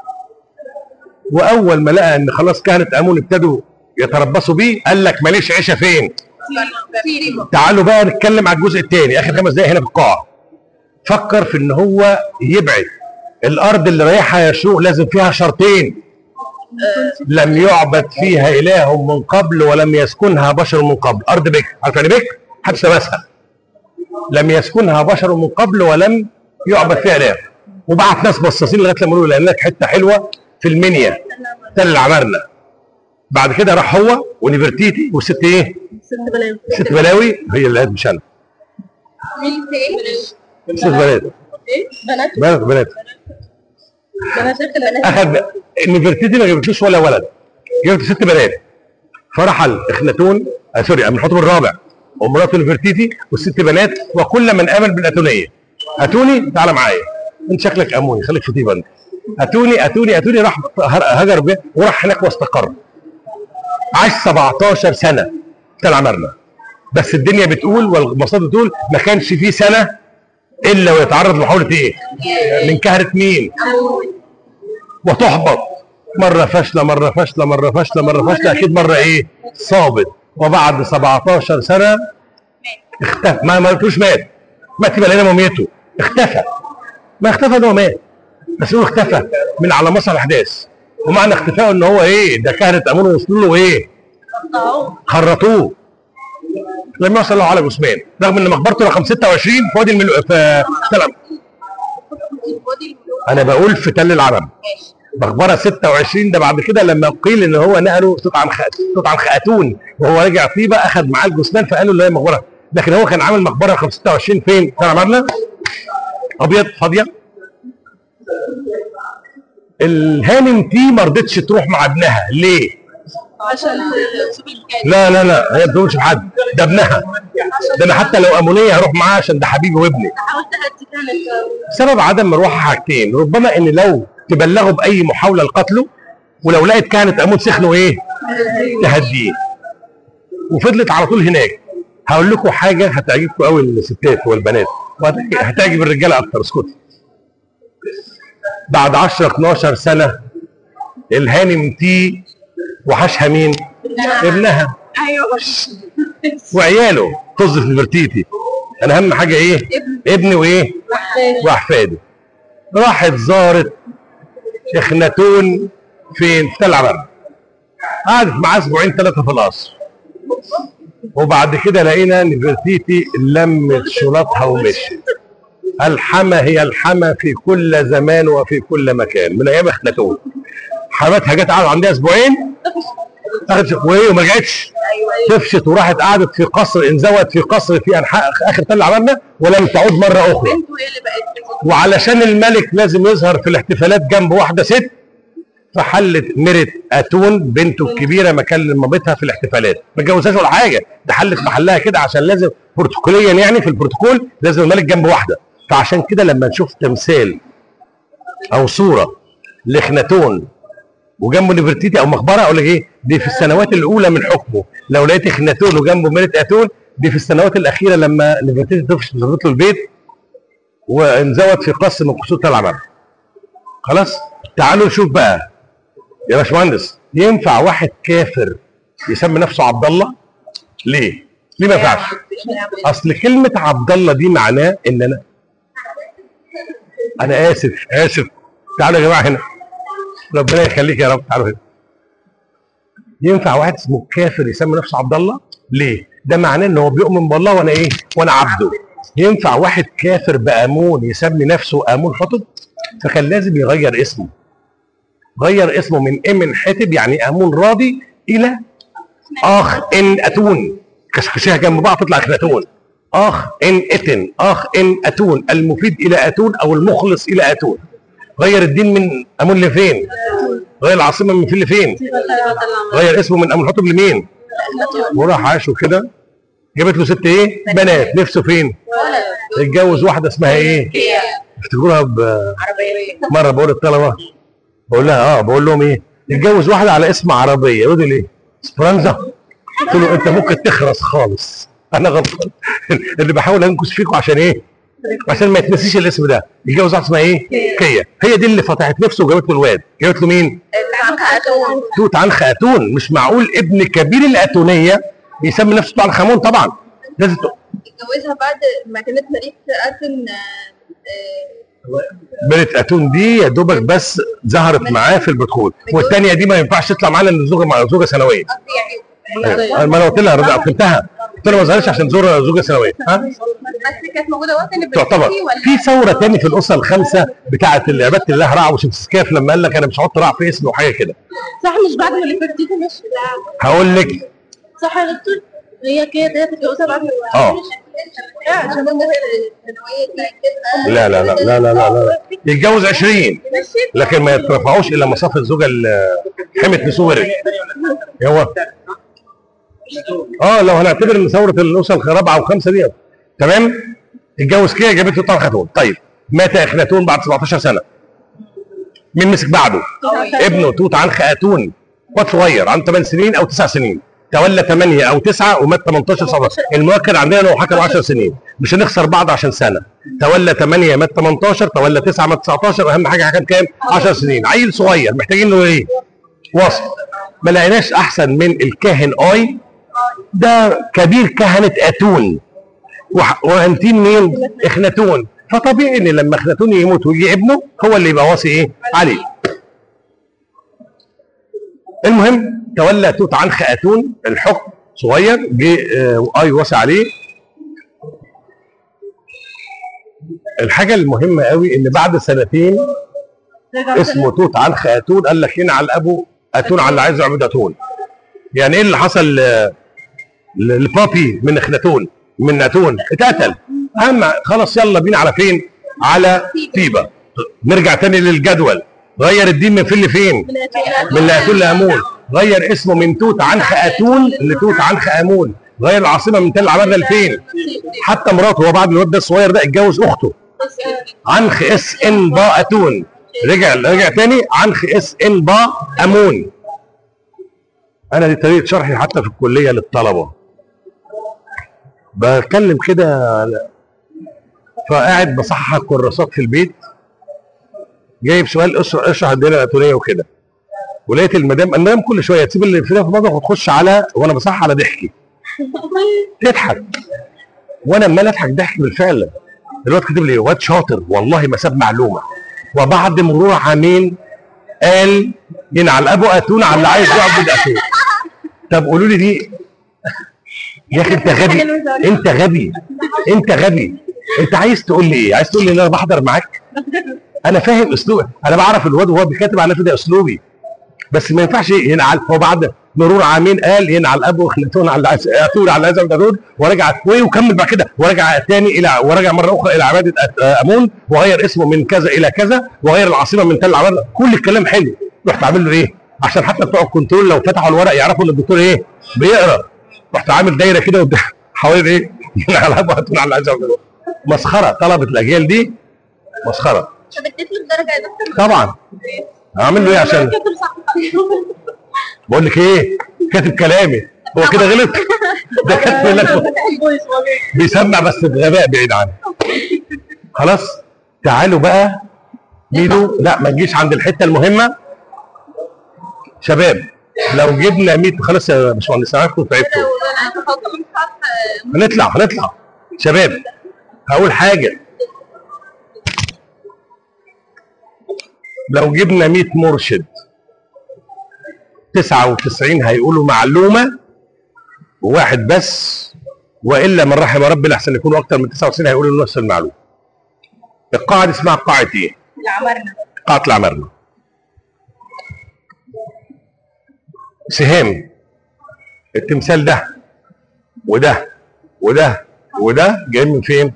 واول ما لقى ان خلاص كهنه امون ابتدوا يتربصوا بيه، قال لك ماليش عيشه فين؟ تعالوا بقى نتكلم على الجزء الثاني، اخر خمس دقايق هنا في القاعه. فكر في ان هو يبعد الارض اللي رايحها يشوق لازم فيها شرطين: لم يعبد فيها اله من قبل ولم يسكنها بشر من قبل. ارض بكر، عارف يعني بكر؟ حبس مسها. لم يسكنها بشر من قبل ولم يعبد فيها اله. وبعت ناس بصاصين لغايه لما قالوا لك حته حلوه في المنيا تل العمارنه. بعد كده راح هو ونفرتيتي والست ايه؟ ست بلاوي. ست بلاوي هي اللي قالت مش انا. مين ايه؟ ست بنات. ايه؟ بنات بنات بنات. بنات بنات. اخذ نفرتيتي ما جابتلوش ولا ولد، جابت ست بنات. فرحل اخناتون آه سوري من الحطب الرابع ومراته نفرتيتي والست بنات، وكل من امن بالاتونيه. اتوني تعالى معايا، انت شكلك اموني، خليك في طيبه انت. اتوني اتوني اتوني راح هجر بيه وراح هناك واستقر. عاش سبعتاشر سنه طلع مرمى. بس الدنيا بتقول والمصادر بتقول ما كانش فيه سنه الا ويتعرض لمحاوله ايه؟ من كهنه مين؟ وتحبط. مره فاشله مره فاشله مره فاشله مره فاشله، اكيد مره ايه؟ صابت. وبعد سبعتاشر سنه اختفى. ما ما قلتوش مات، مات يبقى لقينا موميته. اختفى. ما اختفى ده هو مات، بس هو اختفى من على مسرح الاحداث. ومعنى اختفائه ان هو ايه؟ ده كهنه امون وصلوا له ايه؟ خرطوه. لم يوصل له على جثمان، رغم ان مقبرته رقم ستة وعشرين في وادي الملو... في تل. انا بقول في تل العرب. مقبره ستة وعشرين ده بعد كده لما قيل ان هو نقله توت عنخ توت عنخ اتون وهو راجع طيبه اخذ معاه الجثمان فقالوا اللي هي مقبره، لكن هو كان عامل مقبره رقم ستة وعشرين فين؟ تل عمرنا ابيض فاضيه. الهانم تي ما رضتش تروح مع ابنها ليه؟ عشان تشوف الحكايه. لا لا لا، هي ما بتقولش لحد، ده ابنها. ده انا حتى لو امونيه هروح معاه عشان ده حبيبي وابني. حاولت اهدي كانت سبب عدم مروحها حاجتين، ربما ان لو تبلغوا باي محاوله لقتله، ولو لقيت كانت امون سخنه ايه؟ تهديه. وفضلت على طول هناك. هقول لكم حاجه هتعجبكم قوي الستات والبنات، وهتعجب الرجاله اكتر. اسكتي. بعد عشرة اتناشر سنه الهانم تي وحشها مين؟ ابنها. ايوه وعياله طز في نفرتيتي. انا اهم حاجه ايه؟ ابني وايه؟ واحفاده. راحت زارت اخناتون فين؟ في تل عبد. قعدت معاه اسبوعين ثلاثه في القصر. وبعد كده لقينا نفرتيتي لمت شنطها ومشيت. الحما هي الحما في كل زمان وفي كل مكان من ايام اخناتون. حماتها جت قعدت عندها اسبوعين وهي ما رجعتش. تفشت وراحت قعدت في قصر، انزوت في قصر في انحاء اخر تل عبدنا ولم تعود مره اخرى. بنته هي اللي بقت. وعلشان الملك لازم يظهر في الاحتفالات جنب واحده ست، فحلت ميرت اتون بنته الكبيره مكان مامتها في الاحتفالات. ما اتجوزهاش ولا حاجه، ده حلت محلها كده عشان لازم بروتوكوليا، يعني في البروتوكول لازم الملك جنب واحده. فعشان كده لما نشوف تمثال او صوره لاخناتون وجنبه نفرتيتي او مقبره، اقول لك ايه؟ دي في السنوات الاولى من حكمه. لو لقيت اخناتون وجنبه ميرت اتون، دي في السنوات الاخيره لما نفرتيتي تفشت له البيت وانزوت في قصر من قصور تل عبد. خلاص؟ تعالوا نشوف بقى يا باشمهندس، ينفع واحد كافر يسمي نفسه عبد الله؟ ليه؟ ليه ما ينفعش؟ اصل كلمه عبد الله دي معناه ان انا انا اسف اسف. تعالوا يا جماعه هنا، ربنا يخليك يا رب. تعالوا هنا. ينفع واحد اسمه كافر يسمي نفسه عبد الله؟ ليه؟ ده معناه ان هو بيؤمن بالله وانا ايه؟ وانا عبده. ينفع واحد كافر بامون يسمي نفسه امون حطب؟ فكان لازم يغير اسمه. غير اسمه من امن حتب يعني امون راضي الى اخ ان اتون. كشكشيها جنب بعض تطلع اخناتون. اخ ان اتن، اخ ان اتون، المفيد الى اتون او المخلص الى اتون. غير الدين من امون لفين؟ غير العاصمه من فين لفين؟ غير اسمه من امون حطب لمين؟ وراح عاشوا كده. جابت له ست ايه؟ بنات. نفسه فين؟ اتجوز واحده اسمها ايه؟ افتكروها ب مره بقول للطلبه، بقول لها اه بقول لهم ايه؟ اتجوز واحده على اسم عربيه. يقولوا لي اسبرانزا. قلت له انت ممكن تخرس خالص، انا غلطان. اللي بحاول انكش فيكم عشان ايه؟ عشان ما يتنسيش الاسم ده. يتجوز واحده اسمها ايه؟ كيا. هي دي اللي فتحت نفسه وجابت له الواد. جابت له مين؟ توت عنخ اتون. مش معقول ابن كبير الاتونيه يسمي نفسه توت عنخ امون. طبعا لازم اتجوزها بعد ما كانت ملك اتون. ميرت اتون دي يا دوبك بس ظهرت معاه في البروتوكول، والثانيه دي ما ينفعش تطلع معانا لان زوجه مع زوجه ثانويه. يعني ما انا قلت لها رضا فهمتها، قلت لها ما ظهرتش عشان زوجه زوجه ثانويه. ها؟ بس كانت موجوده وقت اللي تعتبر في ثوره ثاني في الاسره الخمسه بتاعه اللي عباده الله رع وشمس كاف لما قال لك انا مش هحط رع في اسمي وحاجه كده. صح مش بعد ما نفرتيتي مشي؟ هقول لك صح يا دكتور؟ هي كده هي تتجوزها بعد ما اه عشان هم الثانويه دي لا لا لا لا لا لا لا يتجوز عشرين لكن ما يترفعوش الا مصاف الزوجه اللي حمت نسوه. هو اه لو هنعتبر ان ثوره الاسره الرابعه وخمسه دي تمام. اتجوز كده جابت له طار خاتون. طيب مات اخناتون بعد سبعتاشر سنه. مين مسك بعده؟ ابنه توت عنخ اتون. واد صغير عنده ثمان سنين او تسع سنين. تولى ثمانية او تسعة ومات ثمانية عشر. المؤكد عندنا لو حكم عشر سنين مش هنخسر بعض عشان سنه. تولى ثمانية مات ثمانية عشر، تولى تسعة مات تسعتاشر، واهم حاجه حكم كام؟ عشر سنين. عيل صغير محتاجين له ايه؟ وصف. ما لقيناش احسن من الكاهن اي. ده كبير كهنه اتون وانتين مين؟ اخناتون. فطبيعي ان لما اخناتون يموت ويجي ابنه هو اللي يبقى واصي ايه؟ عليه. المهم تولى توت عنخ اتون الحكم صغير. جه اي وصي عليه. الحاجه المهمه قوي ان بعد سنتين اسمه توت عنخ اتون قال لك ينعل ابو اتون على اللي عايز يعبد اتون. يعني ايه اللي حصل لبابي من اخناتون من اتون؟ اتقتل. اهم خلاص يلا بينا على فين؟ على طيبه. نرجع تاني للجدول. غير الدين من فين لفين؟ من اتون لامون. غير اسمه من توت عنخ اتون لتوت عنخ امون، غير العاصمه من تل العمارنه لفين؟ حتى مراته هو بعد الواد ده الصغير ده اتجوز اخته عنخ اس ان با اتون، رجع رجع تاني عنخ اس ان با امون. انا دي طريقه شرحي حتى في الكليه للطلبه، بتكلم كده فقاعد بصحح الكراسات في البيت، جايب سؤال اشرح الدائره الاتونيه وكده، ولقيت المدام المدام كل شويه تسيب اللي في مطبخ وتخش على وانا بصحح على ضحكي تضحك، وانا عمال اضحك ضحك بالفعل. الواد كاتب لي واد شاطر والله ما ساب معلومه، وبعد مرور عامين قال ينعل ابو اتون على اللي عايز يعبد اتون. طب قولوا لي دي يا اخي انت غبي انت غبي انت غبي انت عايز تقول لي ايه؟ عايز تقول لي ان انا بحضر معاك؟ انا فاهم اسلوبي، انا بعرف الواد وهو بيكتب على نفسه ده اسلوبي، بس ما ينفعش ينعل. هو بعد مرور عامين قال ينعل ابو خلتون على اتون على هذا الدرود، ورجع وكمل بعد كده ورجع تاني الى ورجع مره اخرى الى عباده امون، وغير اسمه من كذا الى كذا، وغير العاصمه من تل العمارنه. كل الكلام حلو. رحت عامل له ايه؟ عشان حتى بتوع الكنترول لو فتحوا الورق يعرفوا ان الدكتور ايه؟ بيقرا. رحت عامل دايره كده حوالين ايه؟ ينعل ابو اتون على هذا الدرود. مسخره. طلبه الاجيال دي مسخره. طب اديت له الدرجه يا دكتور؟ طبعا. هعمل له ايه عشان بقول لك ايه؟ كاتب كلامي هو كده غلط؟ ده كاتب لك بيسمع بس بغباء بعيد عنه. خلاص تعالوا بقى ميدو. لا ما تجيش عند الحته المهمه. شباب لو جبنا مية خلاص يا باشمهندس عارفكم تعبتوا. هنطلع هنطلع شباب. هقول حاجه، لو جبنا مية مرشد تسعة وتسعين هيقولوا معلومه وواحد بس، والا من رحم ربي لحسن يكونوا اكتر من تسعة وتسعين هيقولوا نفس المعلومه. القاعه دي اسمها قاعه ايه؟ العمارنه. قاعه العمارنه. سهام التمثال ده وده وده وده جايين من فين؟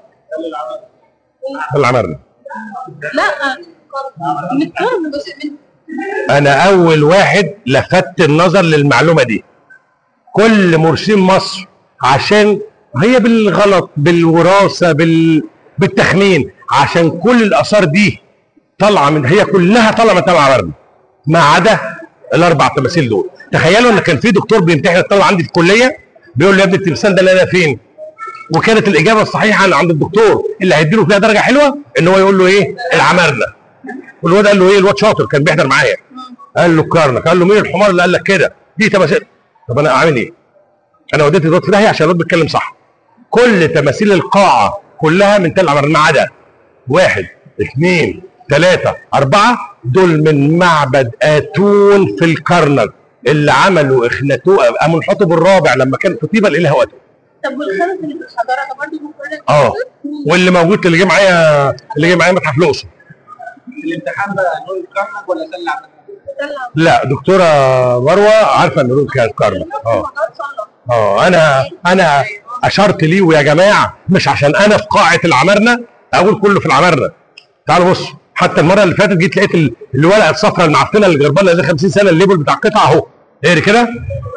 العمارنه. لا من الكرم. انا اول واحد لفت النظر للمعلومه دي. كل مرسين مصر عشان هي بالغلط بالوراثه بال... بالتخمين، عشان كل الاثار دي طالعه من هي كلها طالعه من العمارنه ما عدا الاربع تماثيل دول. تخيلوا ان كان في دكتور بيمتحن الطلبه عندي في الكليه بيقول له يا ابني التمثال ده لقى فين؟ وكانت الاجابه الصحيحه عند الدكتور اللي هيديله فيها درجه حلوه ان هو يقول له ايه؟ العمارنه. والواد قال له ايه؟ الواد شاطر كان بيحضر معايا. قال له الكرنك. قال له مين الحمار اللي قال لك كده؟ دي تماثيل. طب انا اعمل ايه؟ انا وديت الواد في داهيه عشان الواد بيتكلم صح. كل تماثيل القاعه كلها من تل العمارنه ما عدا واحد اثنين ثلاثه اربعه دول من معبد اتون في الكرنك اللي عملوا اخناتون امنحتب الرابع لما كان في طيبه الاله اتون. طب والخرز اللي في الحجاره ده برضه مفروض؟ اه واللي موجود اللي جه معايا اللي جه معايا متحف الاقصر. الامتحان بقى نور الكرنك ولا تل العمارنه؟ لا دكتوره مروه عارفه ان نور كان كرنك. اه اه انا انا اشرت ليه ويا جماعه مش عشان انا في قاعه العمارنه اقول كله في العمارنه. تعالوا بصوا حتى المره اللي فاتت جيت لقيت الورقه الصفراء المعفنه اللي جربانه زي خمسين سنه الليبل بتاع القطعه اهو. اقري كده.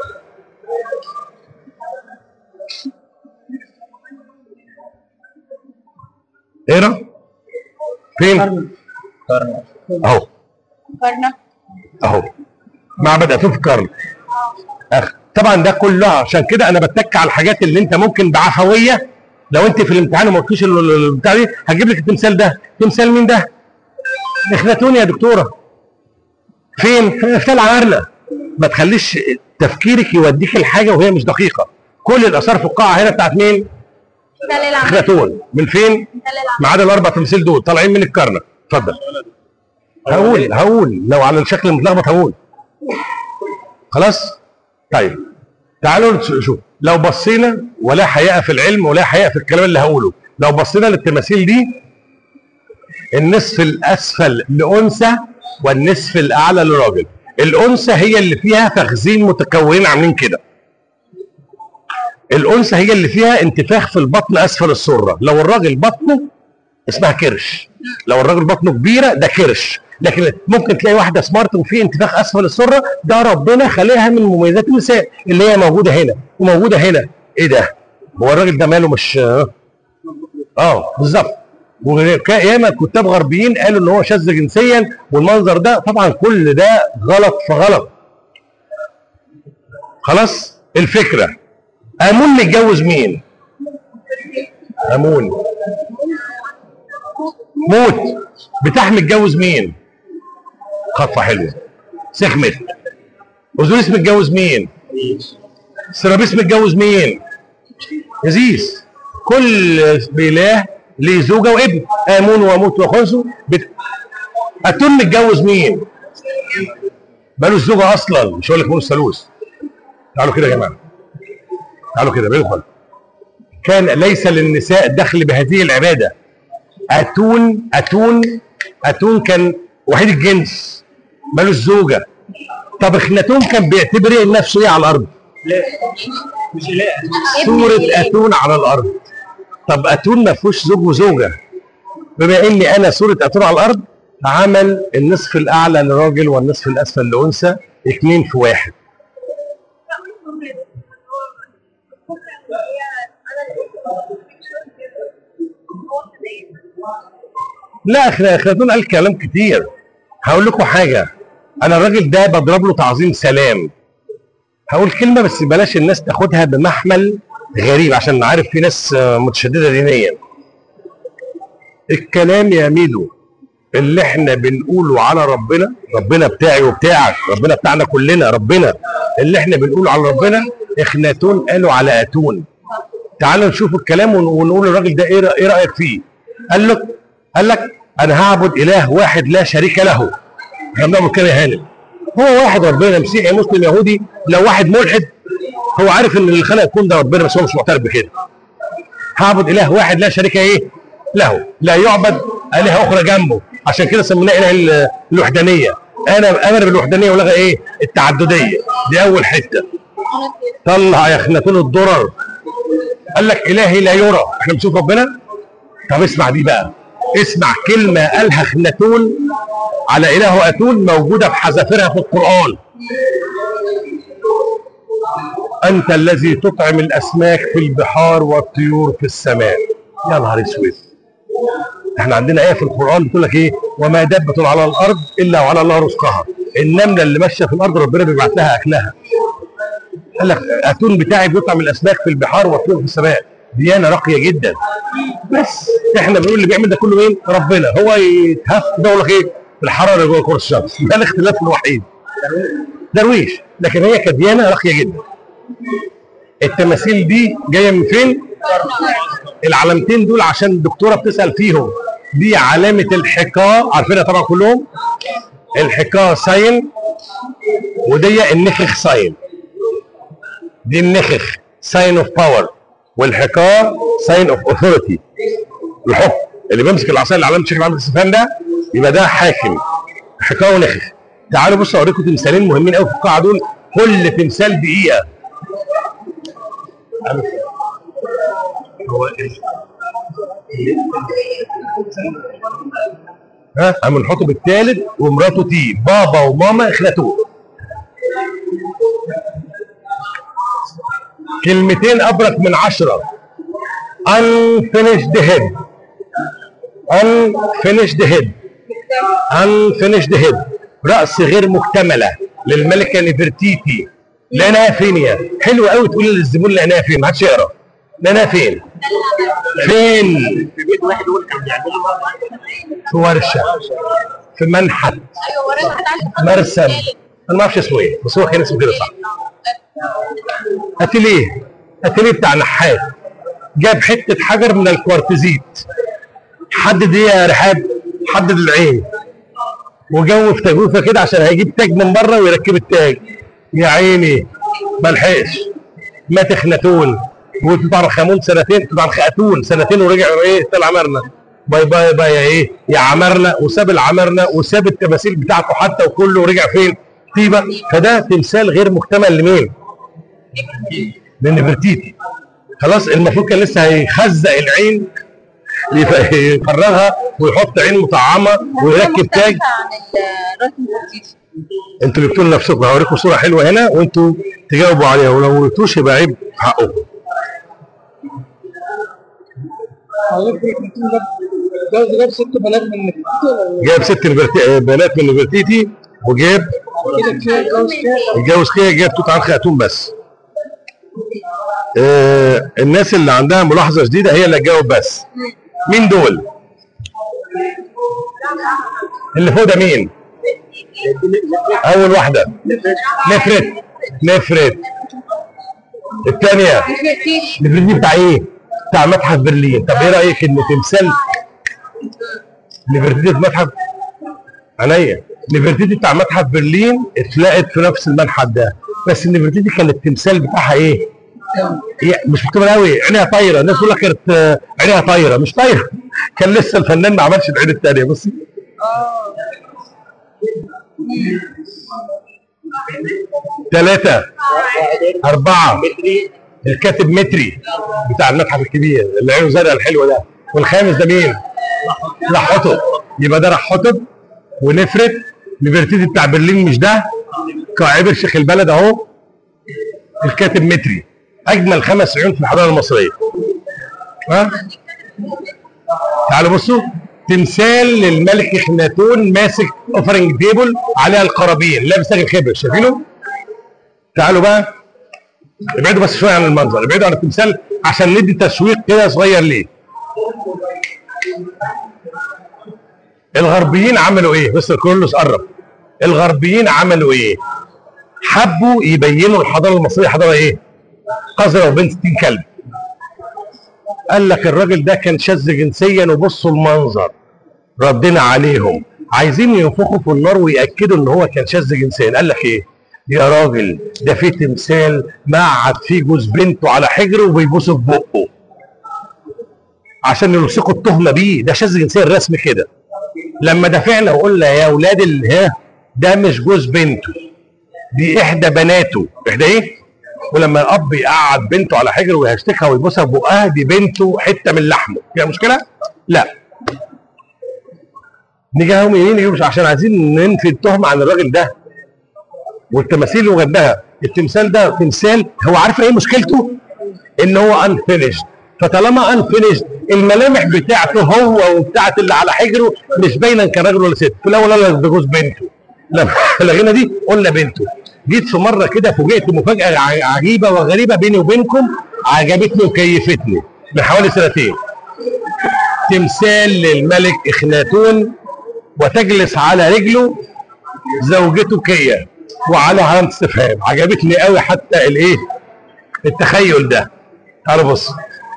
اقرا فين؟ كرنك اهو كرنك اهو معبد اتون في الكرنك. طبعا ده كله عشان كده انا بتك على الحاجات اللي انت ممكن بعفويه لو انت في الامتحان وما قلتيش البتاع دي هجيب لك التمثال ده. تمثال مين ده؟ اخناتون يا دكتوره. فين؟ في تل العمارنه. ما تخليش تفكيرك يوديك الحاجه وهي مش دقيقه. كل الاثار في القاعه هنا بتاعت مين؟ اخناتون. من فين؟ ما عدا الاربع تماثيل دول طالعين من الكرنك. اتفضل. هقول هقول لو على الشكل المتلخبط هقول. خلاص؟ طيب تعالوا نشوف. لو بصينا ولا حياء في العلم ولا حياء في الكلام اللي هقوله. لو بصينا للتماثيل دي النصف الاسفل لانثى والنصف الاعلى لراجل. الانثى هي اللي فيها فخذين متكونين عاملين كده. الانثى هي اللي فيها انتفاخ في البطن اسفل السره. لو الراجل بطنه اسمها كرش. لو الراجل بطنه كبيره ده كرش. لكن ممكن تلاقي واحده سمارت وفي انتفاخ اسفل السره، ده ربنا خليها من مميزات النساء اللي هي موجوده هنا وموجوده هنا. ايه ده؟ هو الراجل ده ماله مش اه بالظبط. وياما كتاب غربيين قالوا ان هو شاذ جنسيا، والمنظر ده طبعا كل ده غلط فغلط. خلاص الفكره، امون متجوز مين؟ امون موت. بتاح متجوز مين؟ خطفه حلوه سخمت. اوزوريس متجوز مين؟ سرابيس متجوز مين؟ يزيس. كل اله ليه زوجه وابن، امون وموت وخنسو. بت... اتون متجوز مين؟ مالوش زوجه اصلا، مش هقول لك مالوش ثالوث. تعالوا كده يا جماعه، تعالوا كده بيدخل. كان ليس للنساء دخل بهذه العباده. اتون اتون اتون كان وحيد الجنس، مالوش زوجه. طب اخناتون كان بيعتبر ايه نفسه ايه على الارض؟ لا مش اله. صوره اتون على الارض. طب اتون ما فيهوش زوج وزوجه. بما اني انا صوره اتون على الارض، عمل النصف الاعلى لراجل والنصف الاسفل لانثى، اثنين في واحد. لا اخناتون قال كلام كتير. هقول لكم حاجه، انا الراجل ده بضرب له تعظيم سلام. هقول كلمه بس بلاش الناس تاخدها بمحمل غريب، عشان عارف في ناس متشدده دينيا. الكلام يا ميدو اللي احنا بنقوله على ربنا، ربنا بتاعي وبتاعك، ربنا بتاعنا كلنا، ربنا اللي احنا بنقوله على ربنا اخناتون قالوا على اتون. تعالوا نشوف الكلام ونقول الراجل ده ايه ايه رايك فيه. قال لك قال لك انا هعبد اله واحد لا شريك له. احنا بنعمل كده يا هانم. هو واحد ربنا، مسيحي مسلم يهودي. لو واحد ملحد هو عارف ان اللي خلق الكون ده ربنا، بس هو مش معترف بكده. هعبد اله واحد لا شريك ايه له، لا يعبد الهه اخرى جنبه. عشان كده سميناه اله الوحدانيه. انا امر بالوحدانيه ولغى ايه؟ التعدديه. دي اول حته. طلع يا اخناتون الضرر. قال لك الهي لا يرى، احنا بنشوف ربنا. طب اسمع دي بقى، اسمع كلمه قالها اخناتون على اله اتون موجوده بحذافيرها في القران. انت الذي تطعم الاسماك في البحار والطيور في السماء. يا نهار اسود. احنا عندنا ايه في القران بتقول لك ايه؟ وما دابه على الارض الا وعلى الله رزقها. النمله اللي ماشيه في الارض ربنا بيبعت لها اكلها. قال لك اتون بتاعي بيطعم الاسماك في البحار والطيور في السماء. ديانه راقيه جدا. بس احنا بنقول اللي بيعمل ده كله مين؟ ربنا. هو يتهف ده يقول لك ايه؟ الحراره جوه كره الشمس. ده الاختلاف الوحيد. درويش. لكن هي كديانه راقيه جدا. التماثيل دي جايه من فين؟ العلامتين دول عشان الدكتوره بتسال فيهم. دي علامه الحكاه، عارفينها طبعا كلهم. الحكاه ساين، ودي النخخ ساين. دي النخخ ساين اوف باور، والحكاه ساين اوف اوثوريتي، الحكم. اللي بيمسك العصايه اللي علامه شكل علامه الاستفهام ده يبقى ده حاكم. حكاه ونخخ. تعالوا بصوا اوريكم تمثالين مهمين قوي في القاعه دول، كل تمثال دقيقه. هو ها عم الحطب الثالث ومراته تي، بابا وماما اخناتون. كلمتين ابرك من عشره. unfinished head unfinished head unfinished head رأس غير مكتملة للملكة نفرتيتي. لقيناها فين يا؟ حلو قوي تقول للزبون لقيناها فين؟ ما حدش يقرا. لقيناها فين؟ فين؟ في بيت واحد دول كانوا بيعملوا في ورشة، في منحت، مرسم. انا ما اعرفش اسمه ايه، بس هو كان اسمه كده صح. اتيليه اتيليه بتاع نحات. جاب حته حجر من الكوارتزيت. حدد ايه يا رحاب؟ حدد العين. وجوف تجويفه كده عشان هيجيب تاج من بره ويركب التاج. يا عيني ما لحقش. مات اخناتون وتوت عنخ امون سنتين، توت عنخ اتون سنتين ورجع ايه؟ طلع عمرنا. باي باي باي يا ايه؟ يا عمرنا. وساب العمرنا وساب التماثيل بتاعته حتى وكله، ورجع فين؟ طيبه. فده تمثال غير مكتمل لمين؟ لنفرتيتي. خلاص المفروض كان لسه هيخزق العين يفرغها ويحط عين مطعمه ويركب تاج. عن الرسم التنسيقي. انتوا جبتوا لنفسكم، هوريكم صوره حلوه هنا وانتوا تجاوبوا عليها، ولو ما قلتوش يبقى عيب حقكم. جاب ست بنات من نفرتيتي، جاب ست بنات من نفرتيتي، وجاب اتجوز خيا، جاب توت عنخ آتون بس. آه الناس اللي عندها ملاحظه جديده هي اللي هتجاوب بس. مين دول؟ اللي فوق ده مين؟ اول واحده نفرت نفرت. الثانيه نفرتيتي بتاع ايه؟ بتاع متحف برلين. طب ايه رايك ان تمثال نفرتيتي في متحف عينيا، نفرتيتي بتاع متحف برلين اتلقت في نفس المتحف ده، بس نفرتيتي كان التمثال بتاعها ايه؟ هي مش مكتوبه قوي، عينيها طايره، الناس تقول لك كانت عينيها طايره، مش طايره، كان لسه الفنان ما عملش العين الثانيه. بصي ثلاثة أربعة الكاتب متري بتاع المتحف الكبير اللي عينه زرقاء الحلوة ده. والخامس ده مين؟ رحطب. يبقى ده رحطب ونفرت. نفرتيتي بتاع برلين مش ده، كعبر شيخ البلد اهو. الكاتب متري. أجمل خمس عيون في الحضارة المصرية. ها؟ تعالوا بصوا، تمثال للملك اخناتون ماسك اوفرنج تيبل عليها القرابين، لابس تاج الخبر، شايفينه؟ تعالوا بقى ابعدوا بس شويه عن المنظر، ابعدوا عن التمثال عشان ندي تشويق كده صغير ليه. الغربيين عملوا ايه؟ بص كرولوس قرب. الغربيين عملوا ايه؟ حبوا يبينوا الحضاره المصريه حضاره ايه؟ قذره وبنت ستين كلب. قال لك الراجل ده كان شاذ جنسيا وبصوا المنظر. ردنا عليهم عايزين ينفخوا في النار ويأكدوا ان هو كان شاذ جنسيا. قال لك ايه؟ يا راجل ده في تمثال مقعد فيه جوز بنته على حجره وبيبوسه في بقه عشان يلصقوا التهمه بيه، ده شاذ جنسيا الرسم كده. لما دافعنا وقلنا يا اولاد اللي ها ده مش جوز بنته، دي احدى بناته. احدى ايه؟ ولما الاب يقعد بنته على حجره ويشتكها ويبوسها في بقها، دي بنته حته من لحمه، فيها مشكله؟ لا. نيجي هم يمين مش عشان عايزين ننفي التهمه عن الراجل ده والتماثيل اللي وجدها. التمثال ده تمثال هو عارف ايه مشكلته؟ ان هو انفينيشد، فطالما انفينيشد الملامح بتاعته هو وبتاعت اللي على حجره مش باينه كان راجل ولا ست. في الاول قال لك ده جوز بنته، لما لغينا دي قلنا بنته. جيت في مره كده فوجئت مفاجاه عجيبه وغريبه بيني وبينكم، عجبتني وكيفتني من حوالي سنتين. تمثال للملك اخناتون وتجلس على رجله زوجته كيا وعلى علامه استفهام. عجبتني قوي حتى الايه؟ التخيل ده. تعالوا بصوا،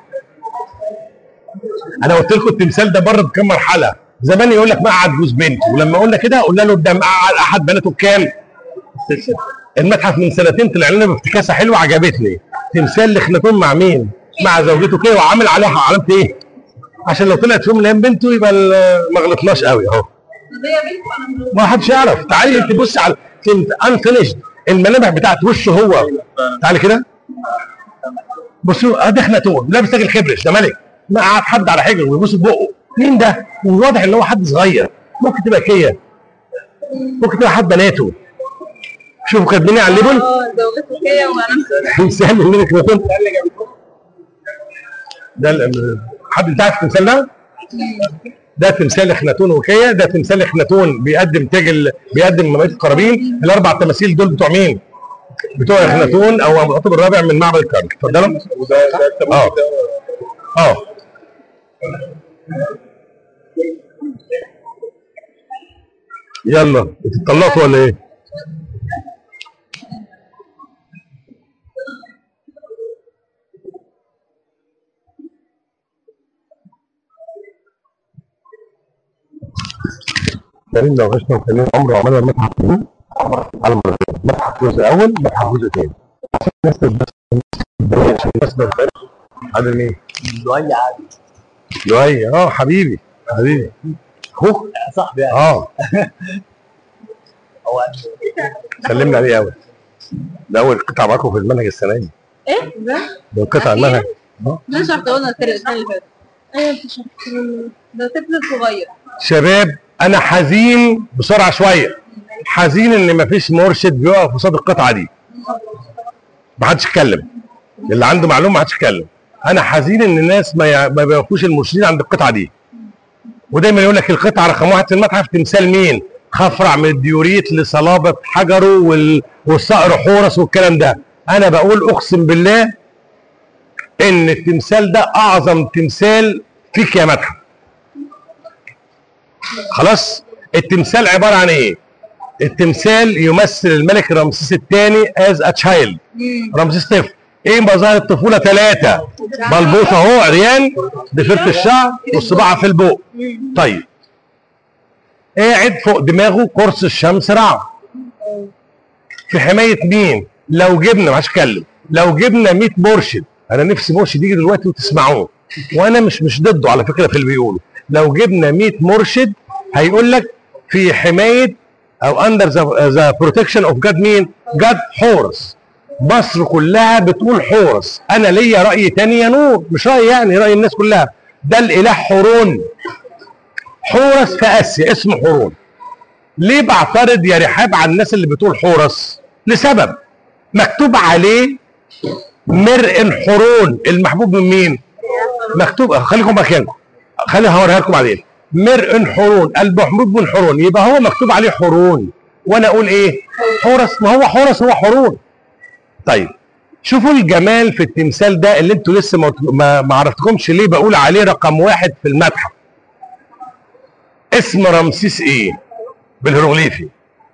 انا قلت لكم التمثال ده بره بكام مرحله. زمان يقول لك مقعد جوز بنته، ولما قلنا كده قلنا له ده مقعد احد بناته بكام؟ المتحف من سنتين طلع لنا بافتكاسه حلوه عجبتني. تمثال لاخناتون مع مين؟ مع زوجته كده، وعامل عليها علامه ايه؟ عشان لو طلعت في يوم من الايام بنته يبقى ما غلطناش قوي اهو. ما حدش يعرف. تعالي انت بصي على انفينيشد الملامح بتاعت وشه هو. تعالي كده بصوا، ادي اخناتون لابس تاج الخبرش، ده ملك ما قعد حد على حجره ويبوس في بقه. مين ده؟ وواضح ان هو حد صغير، ممكن تبقى كيا، ممكن تبقى حد بناته. شوفوا كاتبين على الليبل اه زوجته كيا وانا تمثال من اخناتون. ده ال- حد انت عارف التمثال ده؟ ده تمثال اخناتون وكيا. ده تمثال اخناتون بيقدم تاج ال... بيقدم ممالك القرابين. الاربع تماثيل دول بتوع مين؟ بتوع اخناتون او ابو القطب الرابع من معبد الكرنك. اتفضلوا. اه اه يلا اتطلقتوا ولا ايه؟ كريم لو عشنا وكان عمره عملنا المتحف كله على مرتين، متحف جزء اول متحف جزء ثاني عشان الناس بس عشان الناس بس هذا مين؟ لؤي عادي. لؤي اه حبيبي حبيبي اخوك صاحبي يعني. اه هو سلمنا عليه قوي. ده اول قطعه معاكم في المنهج السنه دي. ايه ده؟ ده قطعه المنهج. اه لسه شرحت قلنا السنه اللي فاتت. ايوه انت شفت ده طفل صغير. شباب انا حزين بسرعه شويه، حزين ان مفيش مرشد بيقف قصاد القطعه دي. محدش يتكلم، اللي عنده معلومه محدش يتكلم. انا حزين ان الناس ما ي- ما بيوقفوش المرشدين عند القطعه دي. ودايما يقول لك القطعه رقم واحد في المتحف تمثال مين؟ خفرع من الديوريت لصلابه حجره وال... والصقر حورس والكلام ده. انا بقول اقسم بالله ان التمثال ده اعظم تمثال فيك يا متحف. خلاص؟ التمثال عباره عن ايه؟ التمثال يمثل الملك رمسيس الثاني از ا تشايلد. رمسيس طفل. ايه مظاهر الطفوله؟ ثلاثه. بلبوط اهو، عريان، ضفيره الشعر، والصباع في البوق. طيب. قاعد فوق دماغه قرص الشمس رع. في حمايه مين؟ لو جبنا ما اتكلم، لو جبنا مية مرشد، انا نفسي مرشد يجي دلوقتي وتسمعوه، وانا مش مش ضده على فكره في اللي بيقوله. لو جبنا مية مرشد هيقول لك في حمايه او اندر ذا بروتكشن اوف جاد مين؟ جاد حورس. مصر كلها بتقول حورس، انا ليا راي تاني يا نور، مش راي يعني راي الناس كلها. ده الاله حورون. حورس في اسيا اسمه حورون. ليه بعترض يا رحاب على الناس اللي بتقول حورس؟ لسبب مكتوب عليه مرء حورون، المحبوب من مين؟ مكتوب، خليكم مكانكم، خلي هوريها لكم بعدين. مرء حورون، المحبوب من حورون، يبقى هو مكتوب عليه حورون، وانا اقول ايه؟ حورس. ما هو حورس هو حورون. طيب شوفوا الجمال في التمثال ده اللي انتوا لسه ما ما, ما عرفتكمش ليه بقول عليه رقم واحد في المتحف. اسم رمسيس ايه؟ بالهيروغليفي.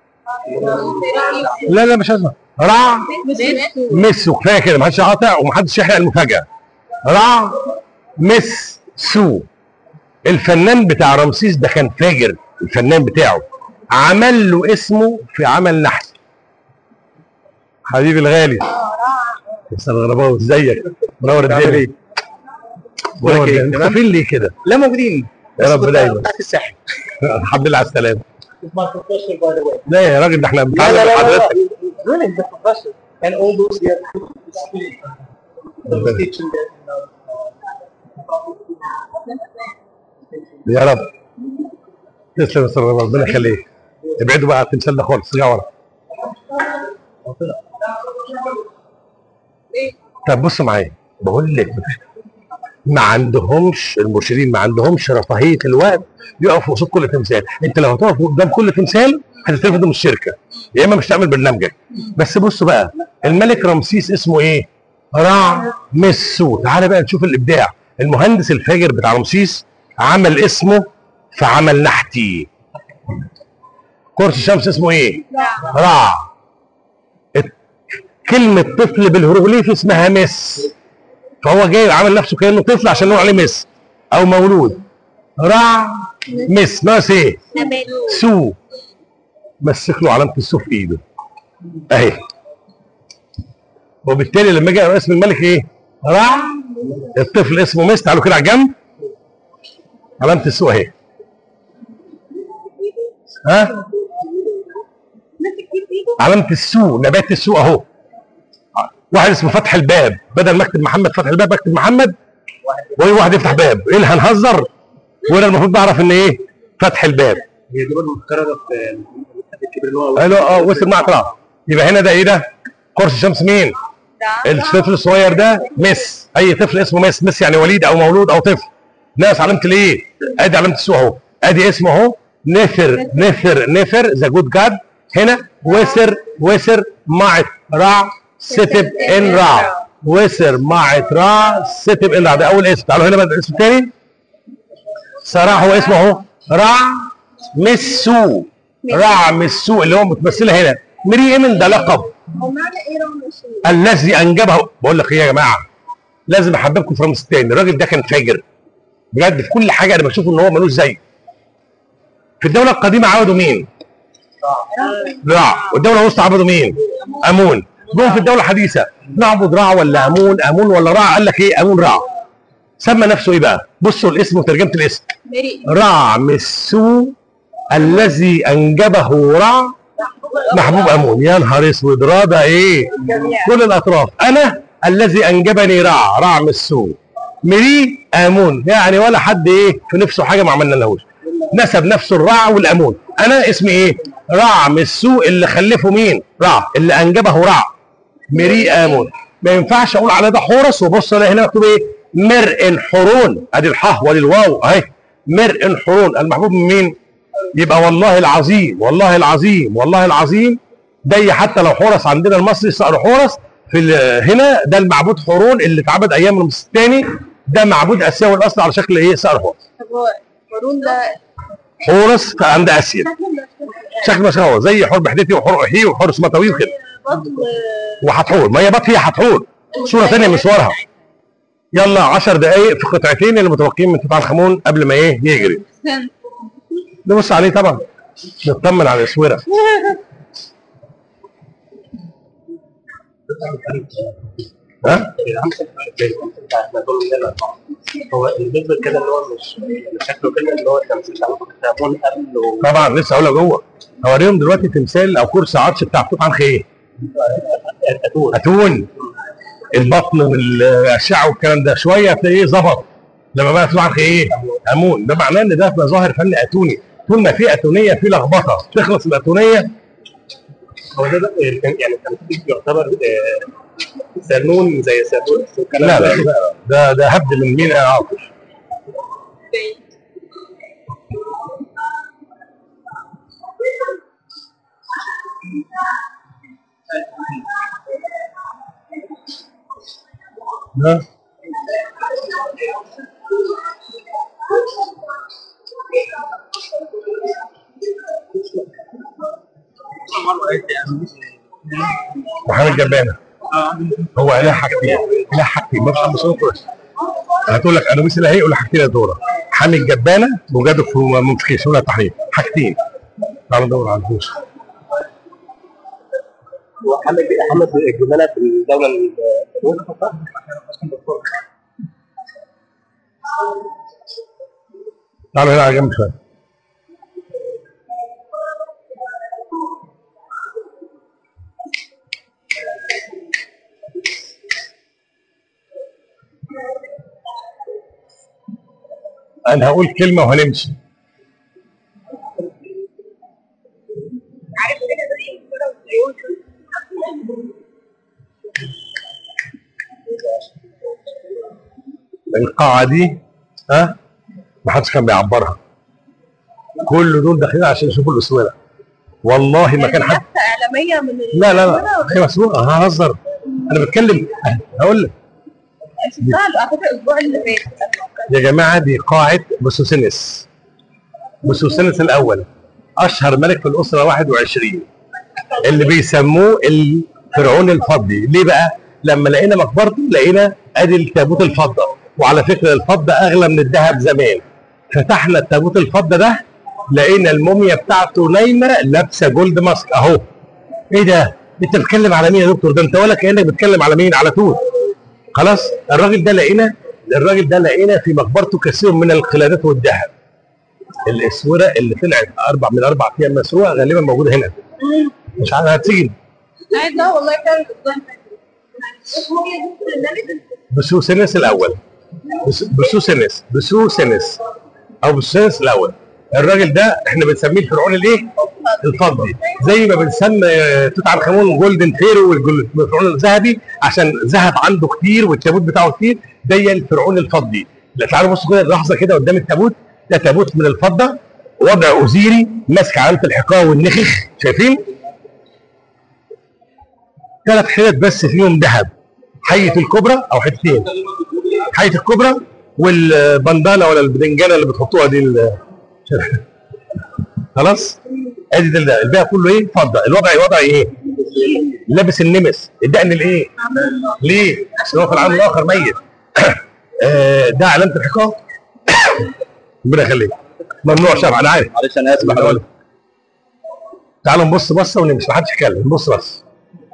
لا لا مش اسمه رع مسو. كفايه كده، ما حدش قاطع ومحدش يحرق المفاجاه. رع مس سو. الفنان بتاع رمسيس ده كان فاجر، الفنان بتاعه عمل له اسمه في عمل نحت. حبيبي الغالي استاذ غرباوي، ازيك؟ منور الدنيا. منور الدنيا. مختفين ليه كده؟ لا موجودين يا رب دايما. في الساحل. الحمد لله على السلامه. My professional by the way. لا يا راجل ده احنا لا بنتعلم لا من لا لا حضرتك. really the profession and all those here the teaching that يا رب تسلم يا استاذ غرباوي، ربنا يخليك. ابعدوا بقى التمثال ده خالص، ارجعوا ورا. طب بصوا معايا، بقول لك ما عندهمش المرشدين، ما عندهمش رفاهيه الوقت يقفوا قصاد كل تمثال. انت لو هتقف قدام كل تمثال هتترفض من الشركه، يا اما مش تعمل برنامجك. بس بصوا بقى، الملك رمسيس اسمه ايه؟ رع مسو. تعالى بقى نشوف الابداع. المهندس الفاجر بتاع رمسيس عمل اسمه في عمل نحتي. قرص الشمس اسمه ايه؟ رع. كلمه طفل بالهيروغليفي اسمها مس، فهو جاي عامل نفسه كانه طفل عشان نقول عليه مس او مولود. رع مس ناقص ايه؟ سو. مسك له علامه السو في ايده اهي، وبالتالي لما جاء اسم الملك ايه؟ رع. الطفل اسمه مس. تعالوا كده على الجنب، علامه السو اهي. ها؟ علامه السو، نبات السو اهو. واحد اسمه فتح الباب، بدل ما اكتب محمد فتح الباب اكتب محمد، واي واحد يفتح باب. ايه اللي هنهزر؟ وانا المفروض بعرف ان ايه؟ فتح الباب. هي دي برضه متكرره في الاتحاد الكبير اللي هو قالوا اه وصل مع اطراف. يبقى هنا ده ايه ده؟ قرص الشمس مين؟ الطفل الصغير ده مس. اي طفل اسمه مس. مس يعني وليد او مولود او طفل. ناقص علامه الايه؟ ادي علامه السوق اهو، ادي اسمه اهو. نفر نفر نفر ذا جود جاد. هنا وسر وسر معت رع ستب ان رع. وسر معت رع ستب ان رع. ده اول اسم. تعالوا هنا بقى الاسم الثاني. صراحه هو اسمه اهو رع مسو. رع مسو اللي هو متمثله هنا. مري ايمن ده لقب. ومعنى ايه رمسيس؟ الذي انجبه. بقول لك ايه يا جماعه، لازم احببكم في رمسيس الثاني. الراجل ده كان فاجر بجد في كل حاجه. انا بشوف ان هو ملوش زي. في الدوله القديمه عبدوا مين؟ رع. والدوله الوسطى عبدوا مين؟ امون. جم في الدوله الحديثه نعبد رع ولا امون؟ امون ولا رع؟ قال لك ايه؟ امون رع. سمى نفسه ايه بقى؟ بصوا الاسم وترجمه الاسم. رع مسو الذي انجبه رع محبوب امون. يا نهار اسود، رضا ايه؟ كل الاطراف. انا الذي انجبني رع. رع مسو. مري امون، يعني ولا حد ايه في نفسه حاجه ما عملنا لهوش. نسب نفسه الرع والامون. انا اسمي ايه؟ رع من السوء اللي خلفه مين؟ رع اللي انجبه رع. مري امون. ما ينفعش اقول على ده حورس وبص الاقي هنا مكتوب ايه؟ مرء حرون، ادي الحاء وادي الواو اهي. مرء حرون المحبوب من مين؟ يبقى والله العظيم والله العظيم والله العظيم ده حتى لو حورس عندنا المصري صقر حورس في هنا ده المعبود حورون اللي اتعبد ايام رمسيس الثاني، ده معبود اسيوي الاصل على شكل ايه؟ صقر حورس. طب هو هارون ده حورس عند اسيا شكل مش هو زي حور بحدتي وحور احي وحور سمطوي وكده بطل وحتحور. ما هي بط هي حتحور صوره ثانيه من صورها. يلا عشر دقائق في قطعتين اللي متوقعين من توت عنخ امون قبل ما ايه يجري. نبص عليه طبعا نطمن على الاسوره. ها؟ هو البيت كده اللي هو مش شكله كده اللي هو تمثيل قبل طبعا لسه هقولها جوه. هوريهم دلوقتي تمثال او كرسي عرش بتاع توت عنخ ايه؟ اتون اتون. البطن والاشعه والكلام ده شويه هتلاقيه ظبط لما بقى توت عنخ ايه؟ امون. ده معناه ان ده ظاهر فن اتوني. طول ما في اتونيه في لخبطه تخلص الاتونيه. هو ده ده يعني كان يعتبر سالون زي سالون. لا لا ده ده هبد من مين يا عاطف؟ ده محمد جبانه هو اله حاجتين اله حاجتين ما فيش كويس. هتقول لك انا مثل اهي يقول لك حاجتين يا دوره. حامي الجبانه وجاده في منفخيش ولا تحريم حاجتين. تعالوا ندور على الفوز. وحمد حمد الجبانه في الدوله الاولى فقط. تعالوا هنا على جنب شويه. انا هقول كلمه وهنمشي. القاعه دي ها ما حدش كان بيعبرها. كل دول داخلين عشان يشوفوا الاسوره. والله ما كان حد اعلاميه من لا لا لا هي مسروقه. ههزر انا بتكلم. هقول لك شفتها على فكره الاسبوع اللي فات يا جماعه دي قاعه بوسوسينس. بوسوسينس الاول اشهر ملك في الاسره واحد وعشرين اللي بيسموه الفرعون الفضي. ليه بقى؟ لما لقينا مقبرته لقينا ادي التابوت الفضه. وعلى فكره الفضه اغلى من الذهب زمان. فتحنا التابوت الفضه ده لقينا الموميا بتاعته نايمه لابسه جولد ماسك اهو. ايه ده؟ انت بتتكلم على مين يا دكتور؟ ده انت ولا كانك بتتكلم على مين؟ على توت. خلاص الراجل ده لقينا الراجل ده لقينا في مقبرته كثير من القلادات والذهب. الاسوره اللي طلعت اربع من اربع ايام مسروقه غالبا موجوده هنا. مش عارف هتيجي. لا والله كان بسوسينس الاول. بسوسينس بسوسينس او بسوسينس الاول. الراجل ده احنا بنسميه الفرعون الايه؟ الفضي. زي ما بنسمي توت عنخ امون جولدن فيرو والفرعون الذهبي عشان ذهب عنده كتير والتابوت بتاعه كتير. ده الفرعون الفضي. تعالوا بصوا كده لحظه كده قدام التابوت. ده تابوت من الفضه وضع اوزيري ماسك علامه الحقاء والنخخ. شايفين؟ ثلاث حتت بس فيهم ذهب. حيه الكبرى او حتتين. حيه الكبرى والبندانه ولا البدنجانه اللي بتحطوها دي. خلاص؟ ادي ده الباقي كله ايه؟ فضه. الوضع وضع ايه؟ لابس النمس. الدقن الايه؟ ليه؟ عشان هو في العالم الاخر ميت. ده علامه الحقاء. ربنا يخليك. ممنوع شرعا انا عارف. معلش انا اسف حضرتك. تعالوا نبص بصه ونمشي ما حدش يتكلم. نبص بس.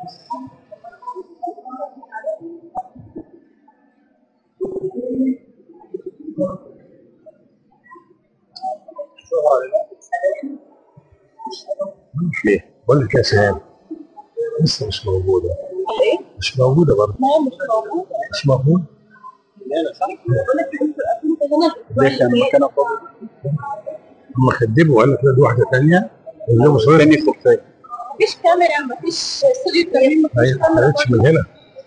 ليه؟ بقول لك يا سهام لسه مش موجوده. ايه؟ مش موجوده برضه. ما هو مش موجود. مش موجود. هم خدبوا وقال لك لا دي واحده ثانيه اللي مصورين تاني خفاف. مفيش كاميرا، مفيش استوديو تصوير، مفيش ايوه ما كاميرا. خدتش من هنا.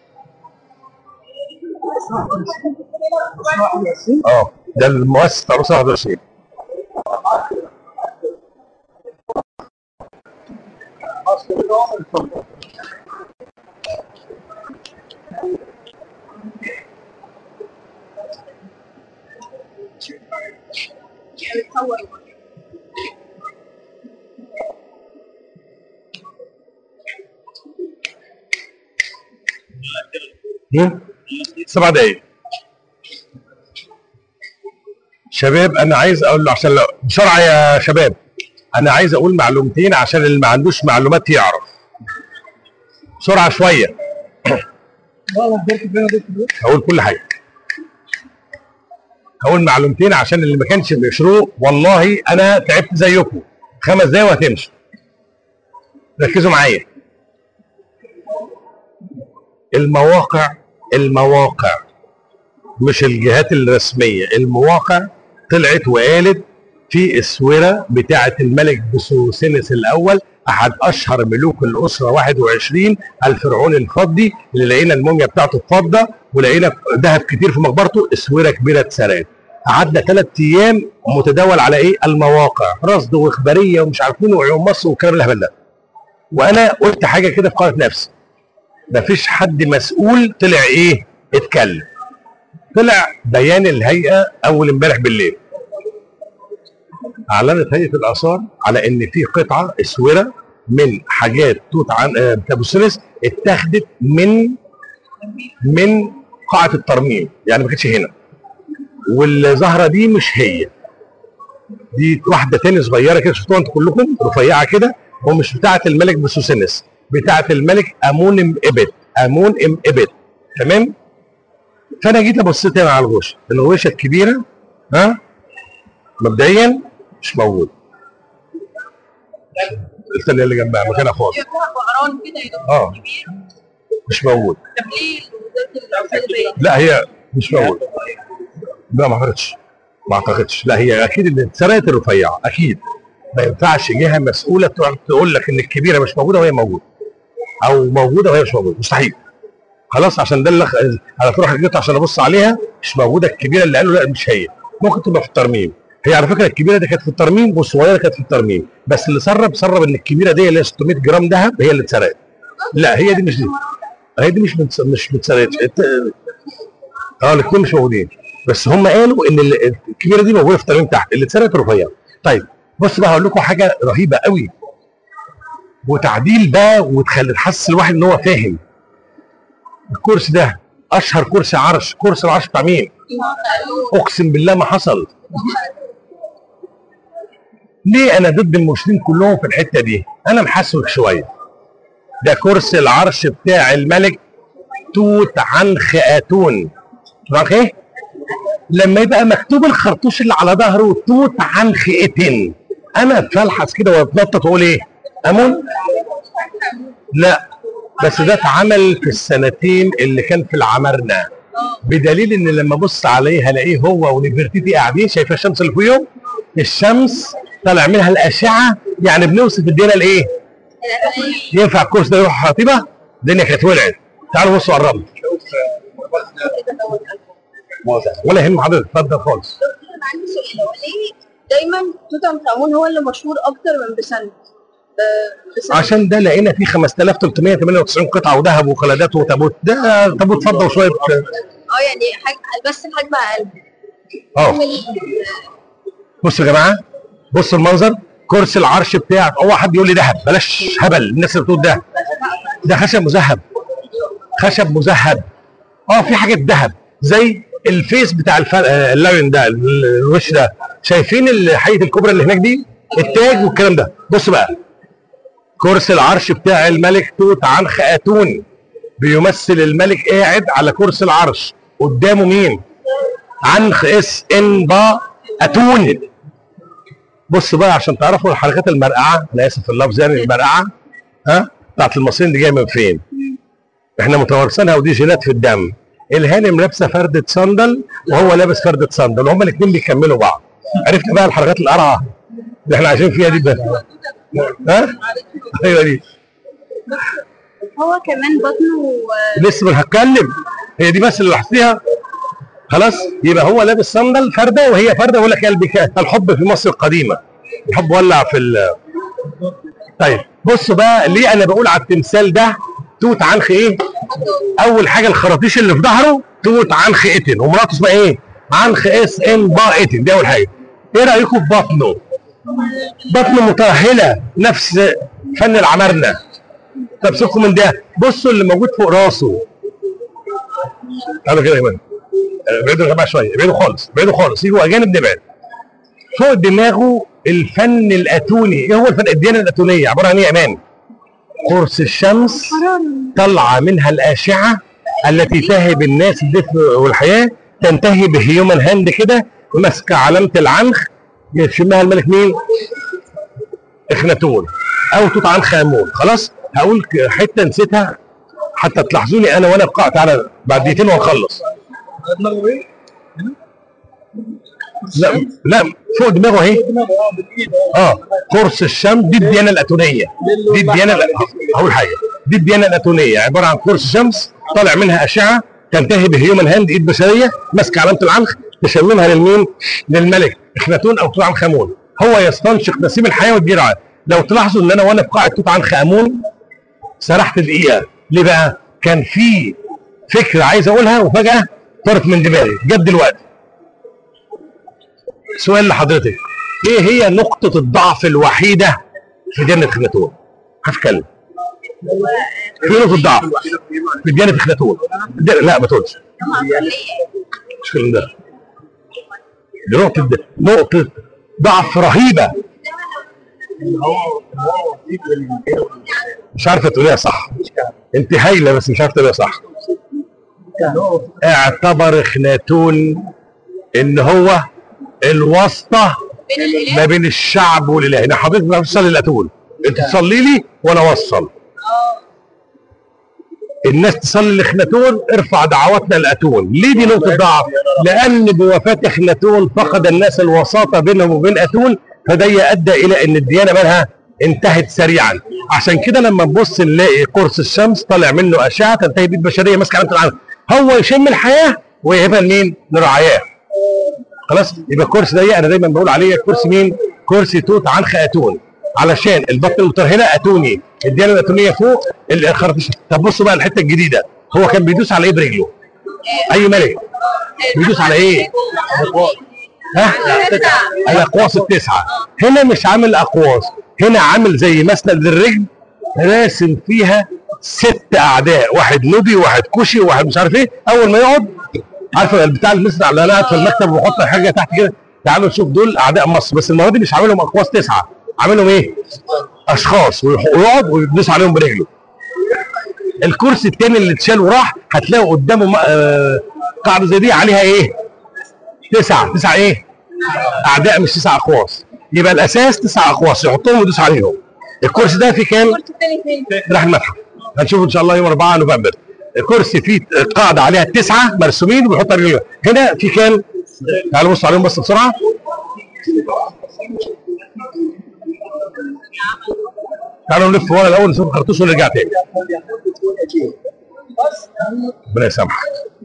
اه ده المؤسس بتاع روسيا واحد وعشرين. هم؟ سبع دقايق. شباب انا عايز اقول له عشان لو بسرعه يا شباب انا عايز اقول معلومتين عشان اللي ما عندوش معلومات يعرف. بسرعه شويه. هقول كل حاجه. هقول معلومتين عشان اللي ما كانش بيشروق والله انا تعبت زيكم. خمس دقايق وهتمشوا. ركزوا معايا. المواقع المواقع مش الجهات الرسميه، المواقع طلعت وقالت في اسوره بتاعه الملك بسوسنس الاول احد اشهر ملوك الاسره واحد وعشرين الفرعون الفضي اللي لقينا الموميا بتاعته فضه ولقينا ذهب كتير في مقبرته، اسوره كبيره اتسرقت. قعدنا ثلاث ايام متداول على ايه؟ المواقع، رصد واخباريه ومش عارفين وعيون مصر والكلام الهبل ده. وانا قلت حاجه كده في قناه نفسي. مفيش حد مسؤول طلع ايه؟ اتكلم. طلع بيان الهيئه اول امبارح بالليل. اعلنت هيئه الاثار على ان في قطعه اسوره من حاجات توت عن ابو سنس اتاخدت من من قاعه الترميم، يعني ما كانتش هنا. والزهره دي مش هي. دي واحده تاني صغيره كده شفتوها انتوا كلكم رفيعه كده ومش بتاعه الملك بسوسنس، بتاعه الملك امون ام ابت، امون ام ابت، تمام؟ فانا جيت ابص تاني على الغوشه، الغوشه الكبيره ها مبدئيا مش موجود. الثانيه اللي جنبها مكانها فاضي. اه مش موجود. طب ليه وزاره البيئه؟ لا هي مش موجود. لا ما اعتقدش ما اعتقدش لا هي اكيد اللي اتسرقت الرفيعه اكيد. ما ينفعش جهه مسؤوله تقول لك ان الكبيره مش موجوده وهي موجوده او موجوده وهي مش موجوده، مستحيل. خلاص عشان ده اللي انا تروح جيت عشان ابص عليها مش موجوده الكبيره اللي قالوا لا مش هي. ممكن تبقى في الترميم. هي على فكره الكبيره دي كانت في الترميم والصغيره كانت في الترميم، بس اللي سرب سرب ان الكبيره دي اللي هي ستمية جرام ذهب هي اللي اتسرقت. لا هي دي مش دي. هي دي مش متس... مش متسرقتش. اه الاثنين مش موجودين، بس هم قالوا ان الكبيره دي موجوده في الترميم تحت، اللي اتسرقت رفيع. طيب بص بقى هقول لكم حاجه رهيبه قوي وتعديل بقى وتخلي تحسس الواحد ان هو فاهم. الكرسي ده اشهر كرسي عرش، كرسي العرش بتاع مين؟ اقسم بالله ما حصل. ليه انا ضد المسلمين كلهم في الحته دي؟ انا محسوك شويه. ده كرسي العرش بتاع الملك توت عنخ اتون. توت ايه؟ لما يبقى مكتوب الخرطوش اللي على ظهره توت عنخ اتن، انا اتفلحس كده واتنطط واقول ايه؟ امون؟ لا بس ده اتعمل في السنتين اللي كان في العمارنه، بدليل ان لما ابص عليه هلاقيه هو ونفرتيتي قاعدين. شايفه الشمس اللي فوقيهم؟ الشمس طالع منها الاشعه، يعني بنوصف الدنيا لايه؟ ينفع الكورس ده يروح خطيبه؟ الدنيا كانت ولعت. تعالوا بصوا قربوا. ولا يهم حضرتك اتفضل خالص. انا عندي سؤال، هو ليه دايما توت عنخ امون هو اللي مشهور اكتر من بسنت؟ عشان ده لقينا فيه خمسة آلاف وثلاثمية وثمانية وتسعين قطعه وذهب وخلادات وتابوت. ده تابوت فضه وشويه اه يعني حاجه بس الحجم اقل. اه بصوا يا جماعه، بصوا المنظر. كرسي العرش بتاعك هو حد يقول لي ذهب؟ بلاش هبل الناس اللي بتقول ده. ده خشب مذهب، خشب مذهب. اه في حاجات ذهب زي الفيس بتاع اللاين ده، الوش ده. شايفين الحيه الكبرى اللي هناك دي؟ التاج والكلام ده. بص بقى كرسي العرش بتاع الملك توت عنخ اتون بيمثل الملك قاعد على كرسي العرش، قدامه مين؟ عنخ اس ان با اتون. بص بقى عشان تعرفوا الحركات المرقعه، انا اسف في اللفظ يعني المرقعه ها بتاعت المصريين دي جايه من فين؟ احنا متوارثينها ودي جينات في الدم. الهانم لابسه فرده صندل وهو لابس فرده صندل وهما الاثنين بيكملوا بعض. عرفت بقى الحركات القرعه اللي احنا عايشين فيها دي بقى. ها؟ ايوه دي. هو كمان بطنه لسه ما هتكلم، هي دي بس اللي لاحظتيها. خلاص يبقى هو لابس صندل فرده وهي فرده. ويقول لك قلبي الحب في مصر القديمه، الحب ولع في ال. طيب بصوا بقى ليه انا بقول على التمثال ده توت عنخ ايه؟ اول حاجه الخراطيش اللي في ظهره توت عنخ اتن ومراته اسمها ايه؟ عنخ اس ان با اتن، دي اول حاجه. ايه رايكم في بطنه؟ بطنه مترهله نفس فن العمارنه. طب سيبكم من ده، بصوا اللي موجود فوق راسه. تعالوا كده يا جماعه، ابعدوا يا جماعه شويه، ابعدوا خالص، ابعدوا خالص، يجوا اجانب نبعد. فوق دماغه الفن الاتوني. ايه هو الفن؟ الديانه الاتونيه عباره عن ايه يا امان؟ قرص الشمس طالعه منها الاشعه التي تهب الناس الدفء والحياه، تنتهي بهيومن هاند كده ماسكه علامه العنخ يشمها الملك مين؟ اخناتون او توت عنخ امون. خلاص هقول حته نسيتها حتى تلاحظوني انا وانا بقى. تعالى بعد دقيقتين وهنخلص. دماغه ايه؟ لا لا فوق دماغه اهي. اه قرص الشمس دي الديانه الاتونيه. دي الديانه اول حاجه دي الديانه الاتونيه عباره عن قرص شمس طالع منها اشعه تنتهي بهيومن هاند، ايد بشريه ماسكه علامه العنخ تشممها للمين؟ للملك اخناتون او توت عنخ امون. هو يستنشق نسيم الحياه والجرعه. لو تلاحظوا ان انا وانا في قاعه توت عنخ امون سرحت دقيقه. ليه بقى؟ كان في فكره عايز اقولها وفجاه طارت من دماغي جت دلوقتي. سؤال لحضرتك، ايه هي نقطة الضعف الوحيدة في ديانة اخناتون؟ هتكلم. في نقطة ضعف في ديانة اخناتون. لا ما تقولش. مش الكلام ده. دي نقطة نقطة ضعف رهيبة. مش عارفة تقوليها صح. انت هايلة بس مش عارفة تقوليها صح. اعتبر اخناتون ان هو الواسطة ما بين الشعب والاله. انا حضرتك ما بتصلي الاتون، انت تصلي لي وانا اوصل. الناس تصلي لاخناتون ارفع دعواتنا لاتون. ليه دي نقطة ضعف؟ لان بوفاة اخناتون فقد الناس الوساطة بينهم وبين اتون، فده ادى الى ان الديانة مالها انتهت سريعا. عشان كده لما نبص نلاقي قرص الشمس طالع منه اشعة تنتهي بيد بشرية ماسكة علامة العنخ. هو يشم الحياة ويهبها لمين؟ لرعاياه. خلاص يبقى الكرسي ده انا دايما بقول عليه كرسي مين؟ كرسي توت عنخ اتون، علشان البطن المترهله اتوني، الديانه الاتونيه فوق الخرطيش. طب بصوا بقى الحته الجديده، هو كان بيدوس على ايه برجله؟ اي ملك بيدوس على ايه؟ ها؟ الاقواس التسعه. هنا مش عامل اقواس، هنا عامل زي مسند للرجل راسم فيها ست اعداء، واحد نوبي وواحد كوشي وواحد مش عارف ايه. اول ما يقعد عارفه بتاع المصنع اللي انا قاعد في المكتب وبحط حاجه تحت كده، تعالوا نشوف دول اعداء مصر. بس المره دي مش عاملهم اقواس تسعه، عاملهم ايه؟ اشخاص، ويقعد ويدوس عليهم برجله. الكرسي الثاني اللي اتشال وراح هتلاقوا قدامه آه قاعده زي دي عليها ايه؟ تسعه. تسعه ايه؟ اعداء مش تسع اقواس. يبقى الاساس تسع اقواس يحطهم ويدوس عليهم. الكرسي ده في كام؟ راح المتحف هنشوفه ان شاء الله يوم أربعة نوفمبر. الكرسي فيه قاعده عليها تسعه مرسومين وبيحط رجلهم. هنا في كام؟ تعالوا بصوا عليهم بس بسرعه. تعالوا نلف ورا الاول نشوف الخرطوش ونرجع تاني. ربنا يسامحك.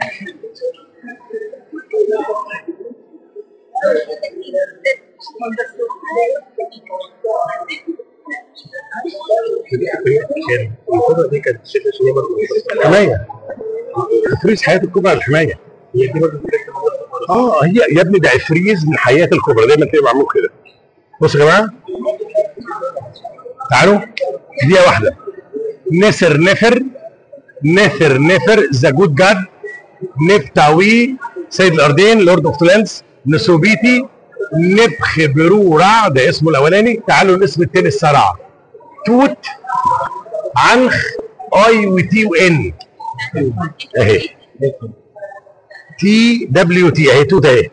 الكبرى دي كانت شكل شنو برضه؟ حمايه. تفريز حياه الكبرى على الحمايه. هي دي برضه اه هي يا ابني ده افريز من حياه الكبرى، دايما تبقى معمول كده. بصوا يا جماعه تعالوا دقيقه واحده. نسر نفر نثر نفر ذا جود جاد، نبتاوي سيد الارضين لورد اوف لاندز، نسوبيتي، نبخ برورع ده اسمه الاولاني. تعالوا الاسم الثاني السرعه. توت عنخ اي وتي وان اهي تي دبليو تي اهي توت اهي.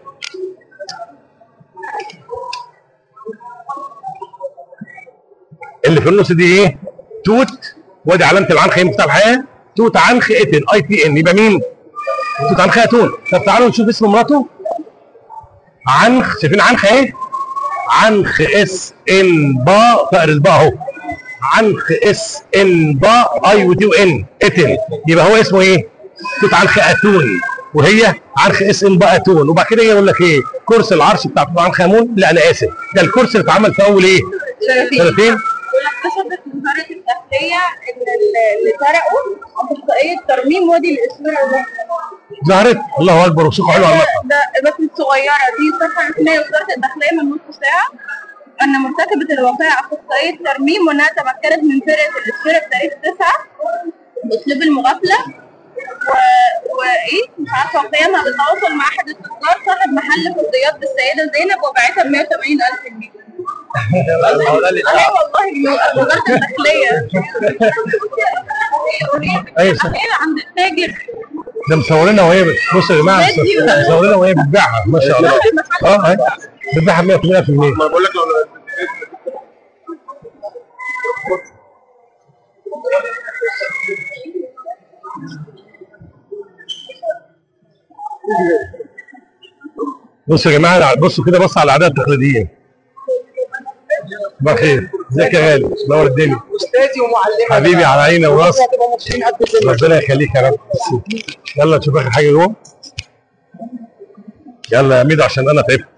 اللي في النص دي ايه؟ توت، وادي علامه العنخ هي مفتاح الحياه. توت عنخ اتن اي تي ان، يبقى مين؟ توت عنخ اتون. طب تعالوا نشوف اسم مراته. عنخ، شايفين عنخ ايه؟ عنخ اس ان با، فقر الباء اهو. عنخ اس ان با اي وتي وان اتن، يبقى هو اسمه ايه؟ توت عنخ اتون، وهي عنخ اس ان با اتون. وبعد كده يقول لك ايه؟ كرسي العرش بتاع توت عنخ امون. لا انا اسف، ده الكرسي اللي اتعمل في اول ايه؟ سنتين. واكتشفت وزارة الداخلية إن اللي سرقوا أخصائية ترميم وادي الإسماعيلية. ظهرت، الله اكبر، وثيقه حلوه على المتحف. ده بس الصغيرة دي صفحة رسمية وزارة الداخلية من نص ساعة، أن مرتكبة الواقعة أخصائية ترميم وأنها تمكنت من سرقة الإسفارة بتاريخ تسعة بأسلوب المغفلة و... وإيه مش عارفة وقيامها بالتواصل مع أحد التجار صاحب محل في الضياط بالسيدة زينب وباعتها ب مية وتمانين ألف جنيه. اه والله وزارة الداخلية. ايوه صح. عند التاجر ده مصورينها وهي بت- بصوا يا جماعه، مصورينها وهي بتبيعها ما شاء الله. اه اهي بتبيعها ب مية وتمانين ألف جنيه. ما بقول لك لو بصوا يا جماعه، بصوا كده، بصوا على العادات التقليديه. صباح الخير، ازيك يا غالي؟ نور الدنيا. استاذي ومعلمي حبيبي على عيني وراسي، هتبقى مبسوطين قد كده. ربنا يخليك يا رب. يلا نشوف اخر حاجه جوه. يلا يا ميدو عشان انا تعبت.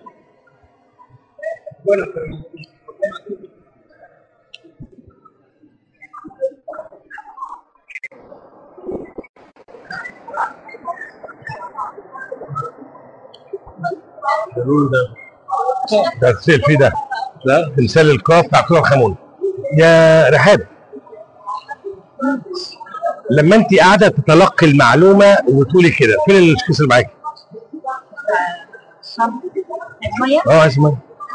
ده تسال فيه ده. لا تمثال القاف بتاع توت عنخ امون. يا رحاب، لما انت قاعده تتلقي المعلومه وتقولي كده، فين الكيس اللي معاكي؟ مية؟ اه اسمع،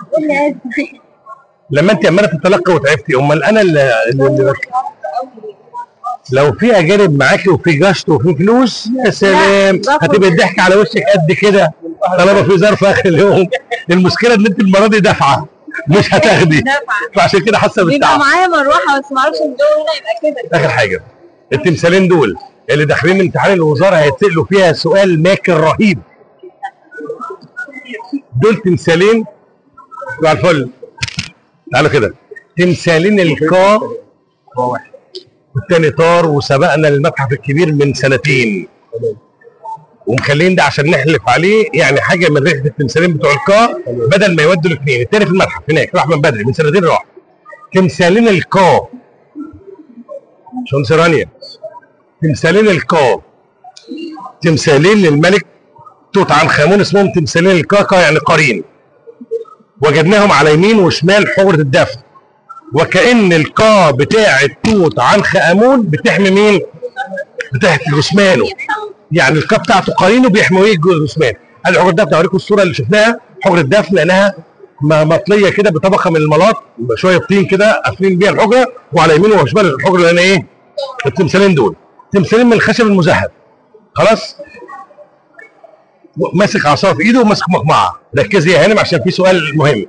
لما انت عماله تتلقى وتعبتي، امال انا اللي, اللي بك... لو في اجانب معاكي وفي جشط وفي فلوس، يا سلام، هتبقى الضحك على وشك قد كده طالما في ظرف اخر اليوم. المشكله ان انت المره دي دافعه مش هتاخدي، فعشان كده حاسه بيبقى بالتعب. معايا مروحة بس معرفش الجو هنا يبقى كده. اخر حاجه، التمثالين دول اللي داخلين امتحان الوزاره هيتسالوا فيها سؤال ماكر رهيب. دول تمثالين على الفل. تعالوا كده، تمثالين الكا والتاني طار، وسبقنا المتحف الكبير من سنتين ومخلين ده عشان نحلف عليه، يعني حاجه من ريحه التمثالين بتوع الكا، بدل ما يودوا الاثنين. التاني في المتحف هناك راح من بدري، من سنتين راح. تمثالين الكا شونسرانيا، تمثالين الكا، تمثالين للملك توت عنخ امون اسمهم تمثالين الكاكا، يعني قرين. وجدناهم على يمين وشمال حجره الدفن، وكأن القا بتاعة توت عنخ امون بتحمي مين؟ بتحمي جثمانه، يعني القا بتاعته قرينه بيحموا ايه جثمان. ادي حجره الدفن، اوريكم الصوره اللي شفناها. حجره الدفن لانها مطليه كده بطبقه من الملاط، شويه طين كده قافلين بيها الحجره، وعلى يمين وشمال الحجره لان ايه؟ التمثالين دول تمثالين من الخشب المذهب. خلاص؟ ماسك عصا في ايده وماسك مقمعه. ركزي يا هانم عشان في سؤال مهم.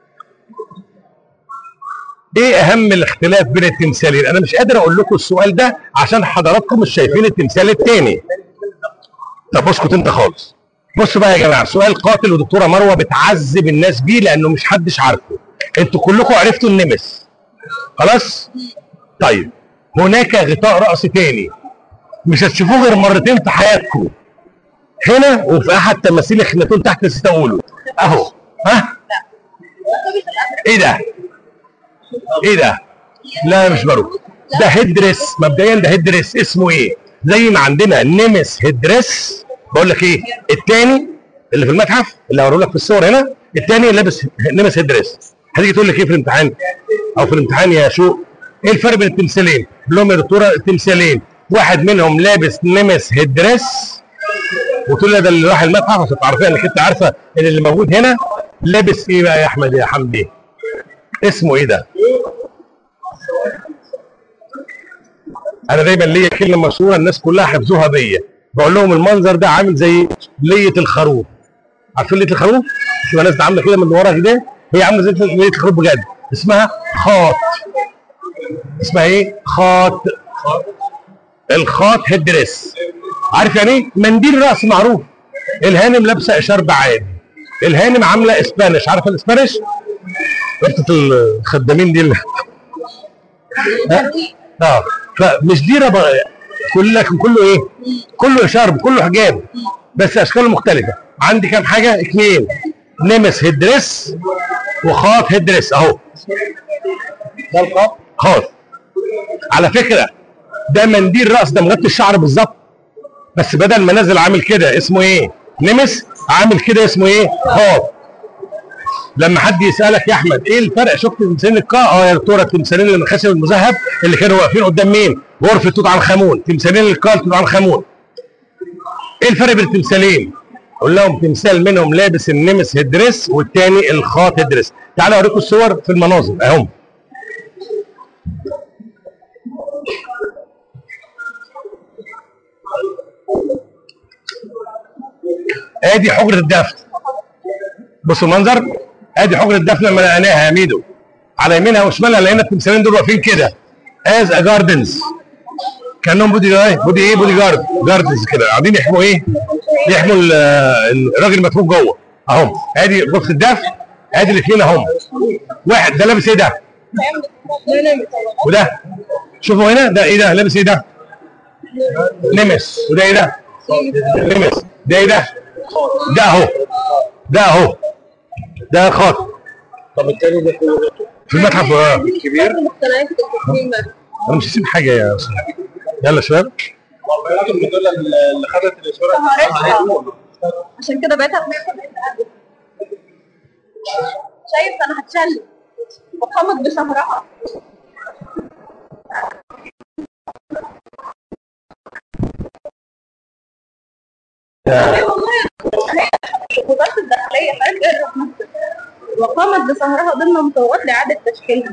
ايه اهم الاختلاف بين التمثالين؟ انا مش قادر اقول لكم السؤال ده عشان حضراتكم مش شايفين التمثال الثاني. طب اسكت انت خالص. بصوا بقى يا جماعه، سؤال قاتل ودكتوره مروه بتعذب الناس بيه لانه مش حدش عارفه. انتوا كلكم عرفتوا النمس. خلاص؟ طيب هناك غطاء راس ثاني مش هتشوفوه غير مرتين في حياتكم. هنا وفي احد تماثيل اخناتون تحت نسيت اقوله. اهو. ها؟ ايه ده؟ ايه ده؟ لا مش باروك، ده هيدريس. مبدئيا ده هيدريس اسمه ايه؟ زي ما عندنا نمس هيدريس، بقول لك ايه؟ الثاني اللي في المتحف اللي هوريه لك في الصور هنا، الثاني لابس نمس هيدريس. هتيجي تقول لك ايه في الامتحان؟ او في الامتحان يا شو؟ ايه الفرق بين التمثالين؟ قول لهم يا دكتوره التمثالين واحد منهم لابس نمس هيدريس، وتقول لي ده اللي راح المتحف عشان تعرفي انك انت عارفه ان اللي موجود هنا لابس ايه بقى يا احمد يا حمدي؟ اسمه ايه ده؟ انا دايما ليا كلمه مشهوره الناس كلها حفظوها بيا، بقول لهم المنظر ده عامل زي ليه الخروف. عارفين ليه الخروف؟ شوف الناس عامله كده من ورا كده، هي عامله زي ليه الخروف بجد، اسمها خاط. اسمها ايه؟ خاط. الخاط هيدريس. عارف يعني ايه؟ منديل راس معروف. الهانم لابسه اشارب عادي. الهانم عامله اسبانيش، عارفه الاسبانيش؟ ربطه الخدامين دي اللي اه فمش دي رب... كل لكن كله ايه؟ كله اشارب، كله حجاب، بس اشكاله مختلفه. عندي كام حاجه؟ اثنين نمس هيدريس وخاط هيدريس اهو. ده الخاط خاط. على فكره ده منديل راس، ده مغطي الشعر بالظبط، بس بدل ما نازل عامل كده اسمه ايه؟ نمس، عامل كده اسمه ايه؟ خاط. لما حد يسالك يا احمد ايه الفرق، شفت تمثالين القاع؟ اه يا دكتوره، التمثالين اللي من الخشب المذهب اللي كانوا واقفين قدام مين؟ غرفه توت عنخ امون. تمثالين القاع توت عنخ امون. ايه الفرق بين التمثالين؟ اقول لهم تمثال منهم لابس النمس هيدريس والتاني الخاط هيدريس. تعالوا اوريكم الصور في المناظر اهم. ادي حجره الدفن. بصوا المنظر، ادي حجره الدفن لما لقيناها يا ميدو، على يمينها وشمالها لقينا التمثالين دول واقفين كده از ا جاردنز، كانهم بودي جارد، بودي ايه؟ بودي جارد، جاردنز كده قاعدين يحموا ايه؟ يحموا الراجل المدفون جوه اهم. ادي غرفه الدفن، ادي الاثنين اهم. واحد ده لابس ايه ده؟ وده شوفوا هنا ده ايه ده؟ لابس ايه ده؟ نمس. وده ايه ده؟ نمس. ده ايه ده؟ ده اهو، ده اهو، ده خاط. طب التاني ده في المتحف كبير. انا مش هسيب حاجه يا استاذ. يلا يا شباب. اللي خدت الصوره عشان كده بقيت شايف انا هتشل وقامت بشهرها. وزارة الداخلية حاجة وقامت بسهرها ضمن مطوات لإعادة تشكيلها.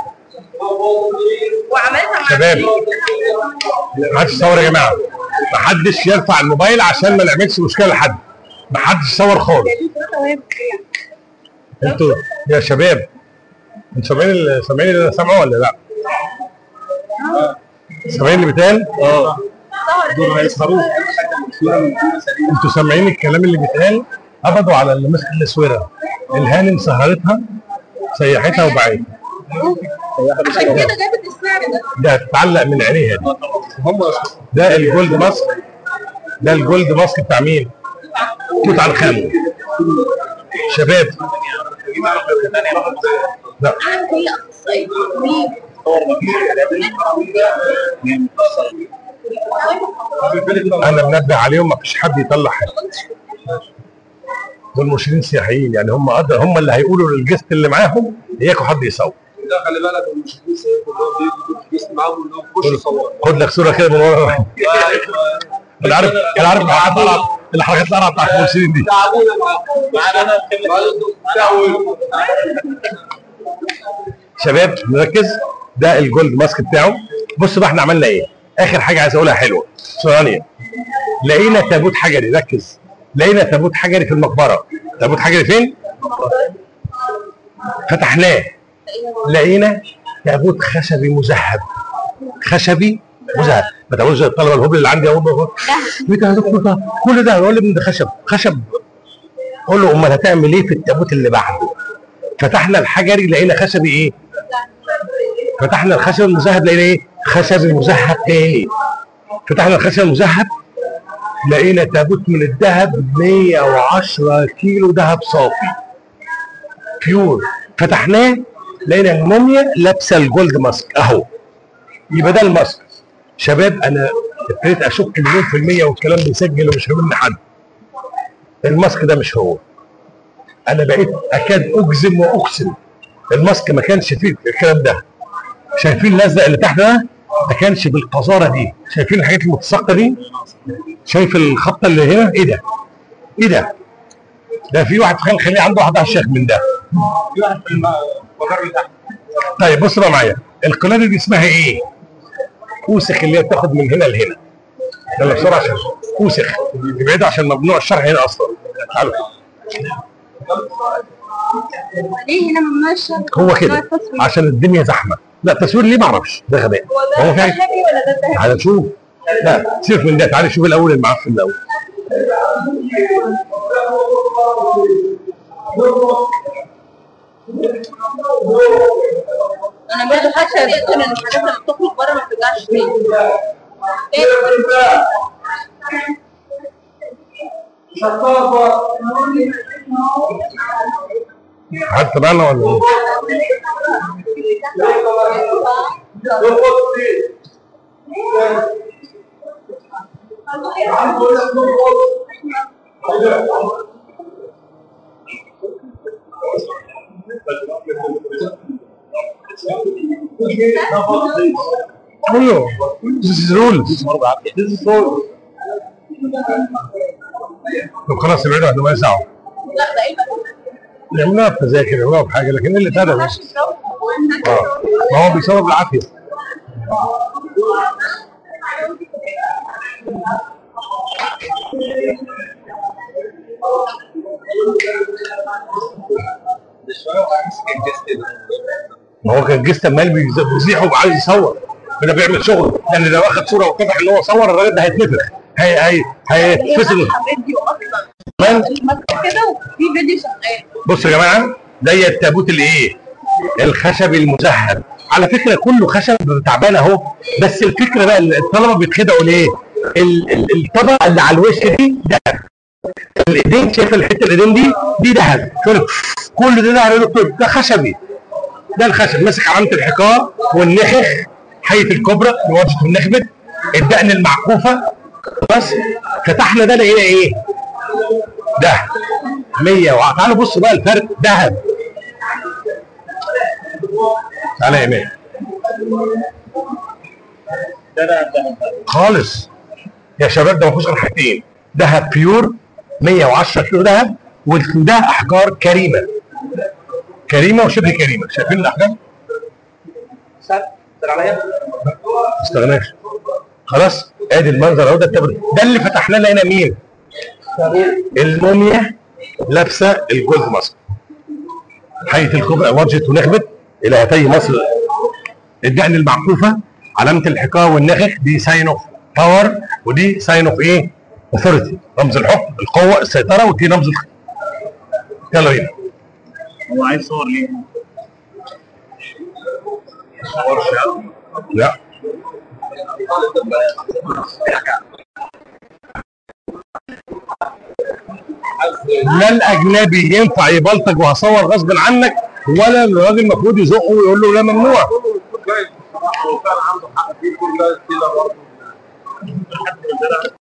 وعملتها مع شباب ما حدش يصور يا جماعه، ما حدش يرفع الموبايل عشان ما نعملش مشكله لحد، ما حدش يصور خالص. انتوا يا شباب انتوا سامعين سامعين اللي انا سامعه ولا لا؟ سامعين اللي بيتقال؟ اه دول هيسهروك. انتوا سامعين الكلام اللي بيتقال؟ قبضوا على اللي مسك الاسوره. الهانم سهرتها سيحتها وباعتها. عشان كده جابت السعر ده. ده هتتعلق من عينيها دي. ده الجولد ماسك، ده الجولد ماسك بتاع مين؟ توت عنخ آمون. شباب لا هي اخصائيه انا منبه عليهم ما فيش حد يطلع حاجه. دول مرشدين سياحيين، يعني هم قدر هم اللي هيقولوا للجست اللي معاهم اياكوا حد يصور. ده خلي بالك المرشدين سياحيين بيجوا معاهم اللي هو يخش يصور. خد لك صوره كده من ورا. انا عارف انا عارف الحركات القرعه بتاعت المرشدين دي. معانا شباب نركز. ده الجولد ماسك بتاعه. بصوا بقى احنا عملنا ايه؟ اخر حاجه عايز اقولها حلوه ثانيه. لقينا تابوت حجري، ركز. لقينا تابوت حجري في المقبره. تابوت حجري فين؟ فتحناه لقينا تابوت خشبي مذهب. خشبي مذهب. ما تقولش زي الطلبه الهبل اللي عندي اقول ايه ده يا دكتور كل ده؟ يقول لي ده خشب. خشب. اقول له امال هتعمل ايه في التابوت اللي بعده؟ فتحنا الحجري لقينا خشبي ايه؟ فتحنا الخشب المذهب لقينا ايه؟ خشبي مذهب تاني. فتحنا الخشب المذهب لقينا تابوت من الذهب مية وعشرة كيلو ذهب صافي بيور. فتحناه لقينا الموميا لابسه الجولد ماسك اهو. يبقى ده الماسك. شباب انا ابتديت اشك مليون في المية والكلام بيسجل ومش هيقول حد. الماسك ده مش هو. انا بقيت اكاد اجزم واقسم الماسك ما كانش فيه الكلام ده. شايفين الازرق اللي تحت ده؟ ما كانش بالقذاره دي. شايفين الحاجات المتساقطه دي؟ شايف الخبطه اللي هنا؟ ايه ده؟ ايه ده؟ ده في واحد في خان الخليل عنده واحد على الشيخ من ده. في واحد في المجر اللي تحت. طيب بص بقى معايا، القلاده دي اسمها ايه؟ اوسخ، اللي هي بتاخد من هنا لهنا. يلا بسرعه عشان اوسخ ابعدوا عشان ممنوع الشرح هنا اصلا. تعالوا. ليه هنا ممنوع الشرح؟ هو كده عشان الدنيا زحمه. لا تصوير ليه ما اعرفش، ده غباء. هو ده ذهبي ولا ده ذهبي؟ تعالى نشوف. لا سيبك من ده، تعالى شوف الاول المعفن الاول. انا برضه حاسه يا دكتور ان الحاجات لما بتخرج بره ما بترجعش تاني. حتى بقى ولا ايه؟ كله this is rules. طب خلاص ابعدوا عن ما يسعوا. لا ده ايه بقى؟ يعملوها بتذاكر يعملوها بحاجه، لكن ايه اللي تابع بس؟ اه ما هو بيصور بالعافيه. ما هو كان جست عمال بيزيحه وعايز يصور، كده بيعمل شغل، لان لو اخد صوره واتضح ان هو صور الراجل ده هيتنفخ، هي هي هيتفصل. فيديو اصلا ماسكه كده وفي فيديو شغال. بصوا يا جماعه، ده التابوت اللي ايه؟ الخشب المذهب. على فكره كله خشب تعبان اهو، بس الفكره بقى الطلبه بيتخدعوا ليه؟ الطبقه اللي على الوش دي دهب. الايدين، شايف الحته الايدين دي؟ دي دهب. كل ده دهب يا دكتور، ده خشبي. ده الخشب ماسك علامه الحقار والنخخ، حيه الكبرى الوجه والنخبت، الدقن المعكوفه. بس فتحنا ده لقينا ايه؟ ده مية. تعالوا بصوا بقى الفرق، دهب. تعالى يا ايمان. ده ده ده خالص يا شباب، ده ما فيهوش غير حاجتين، دهب بيور مية وعشرة كيلو دهب، وده احجار كريمه. كريمه وشبه كريمه، شايفين الاحجار؟ سر عليا ما استغناش. خلاص ادي المنظر اهو، ده التبريد. ده اللي فتحنا لنا مين؟ الموميا لابسه الجولد ماسك، حيه الكبرى وجهت ونخبت الى هاتي مصر، الدقن المعكوفه، علامه الحقار والنخخ، دي ساين اوف باور، ودي ساين اوف ايه؟ اوثورتي، رمز الحكم، القوه، السيطره، ودي رمز الخ... يلا بينا. هو عايز صور ليه؟ لا لا الاجنبي ينفع يبلطج وهصور غصب عنك، ولا الراجل المفروض يزقه ويقول له لا ممنوع. هو فعلا عنده حق في كل كده برضه.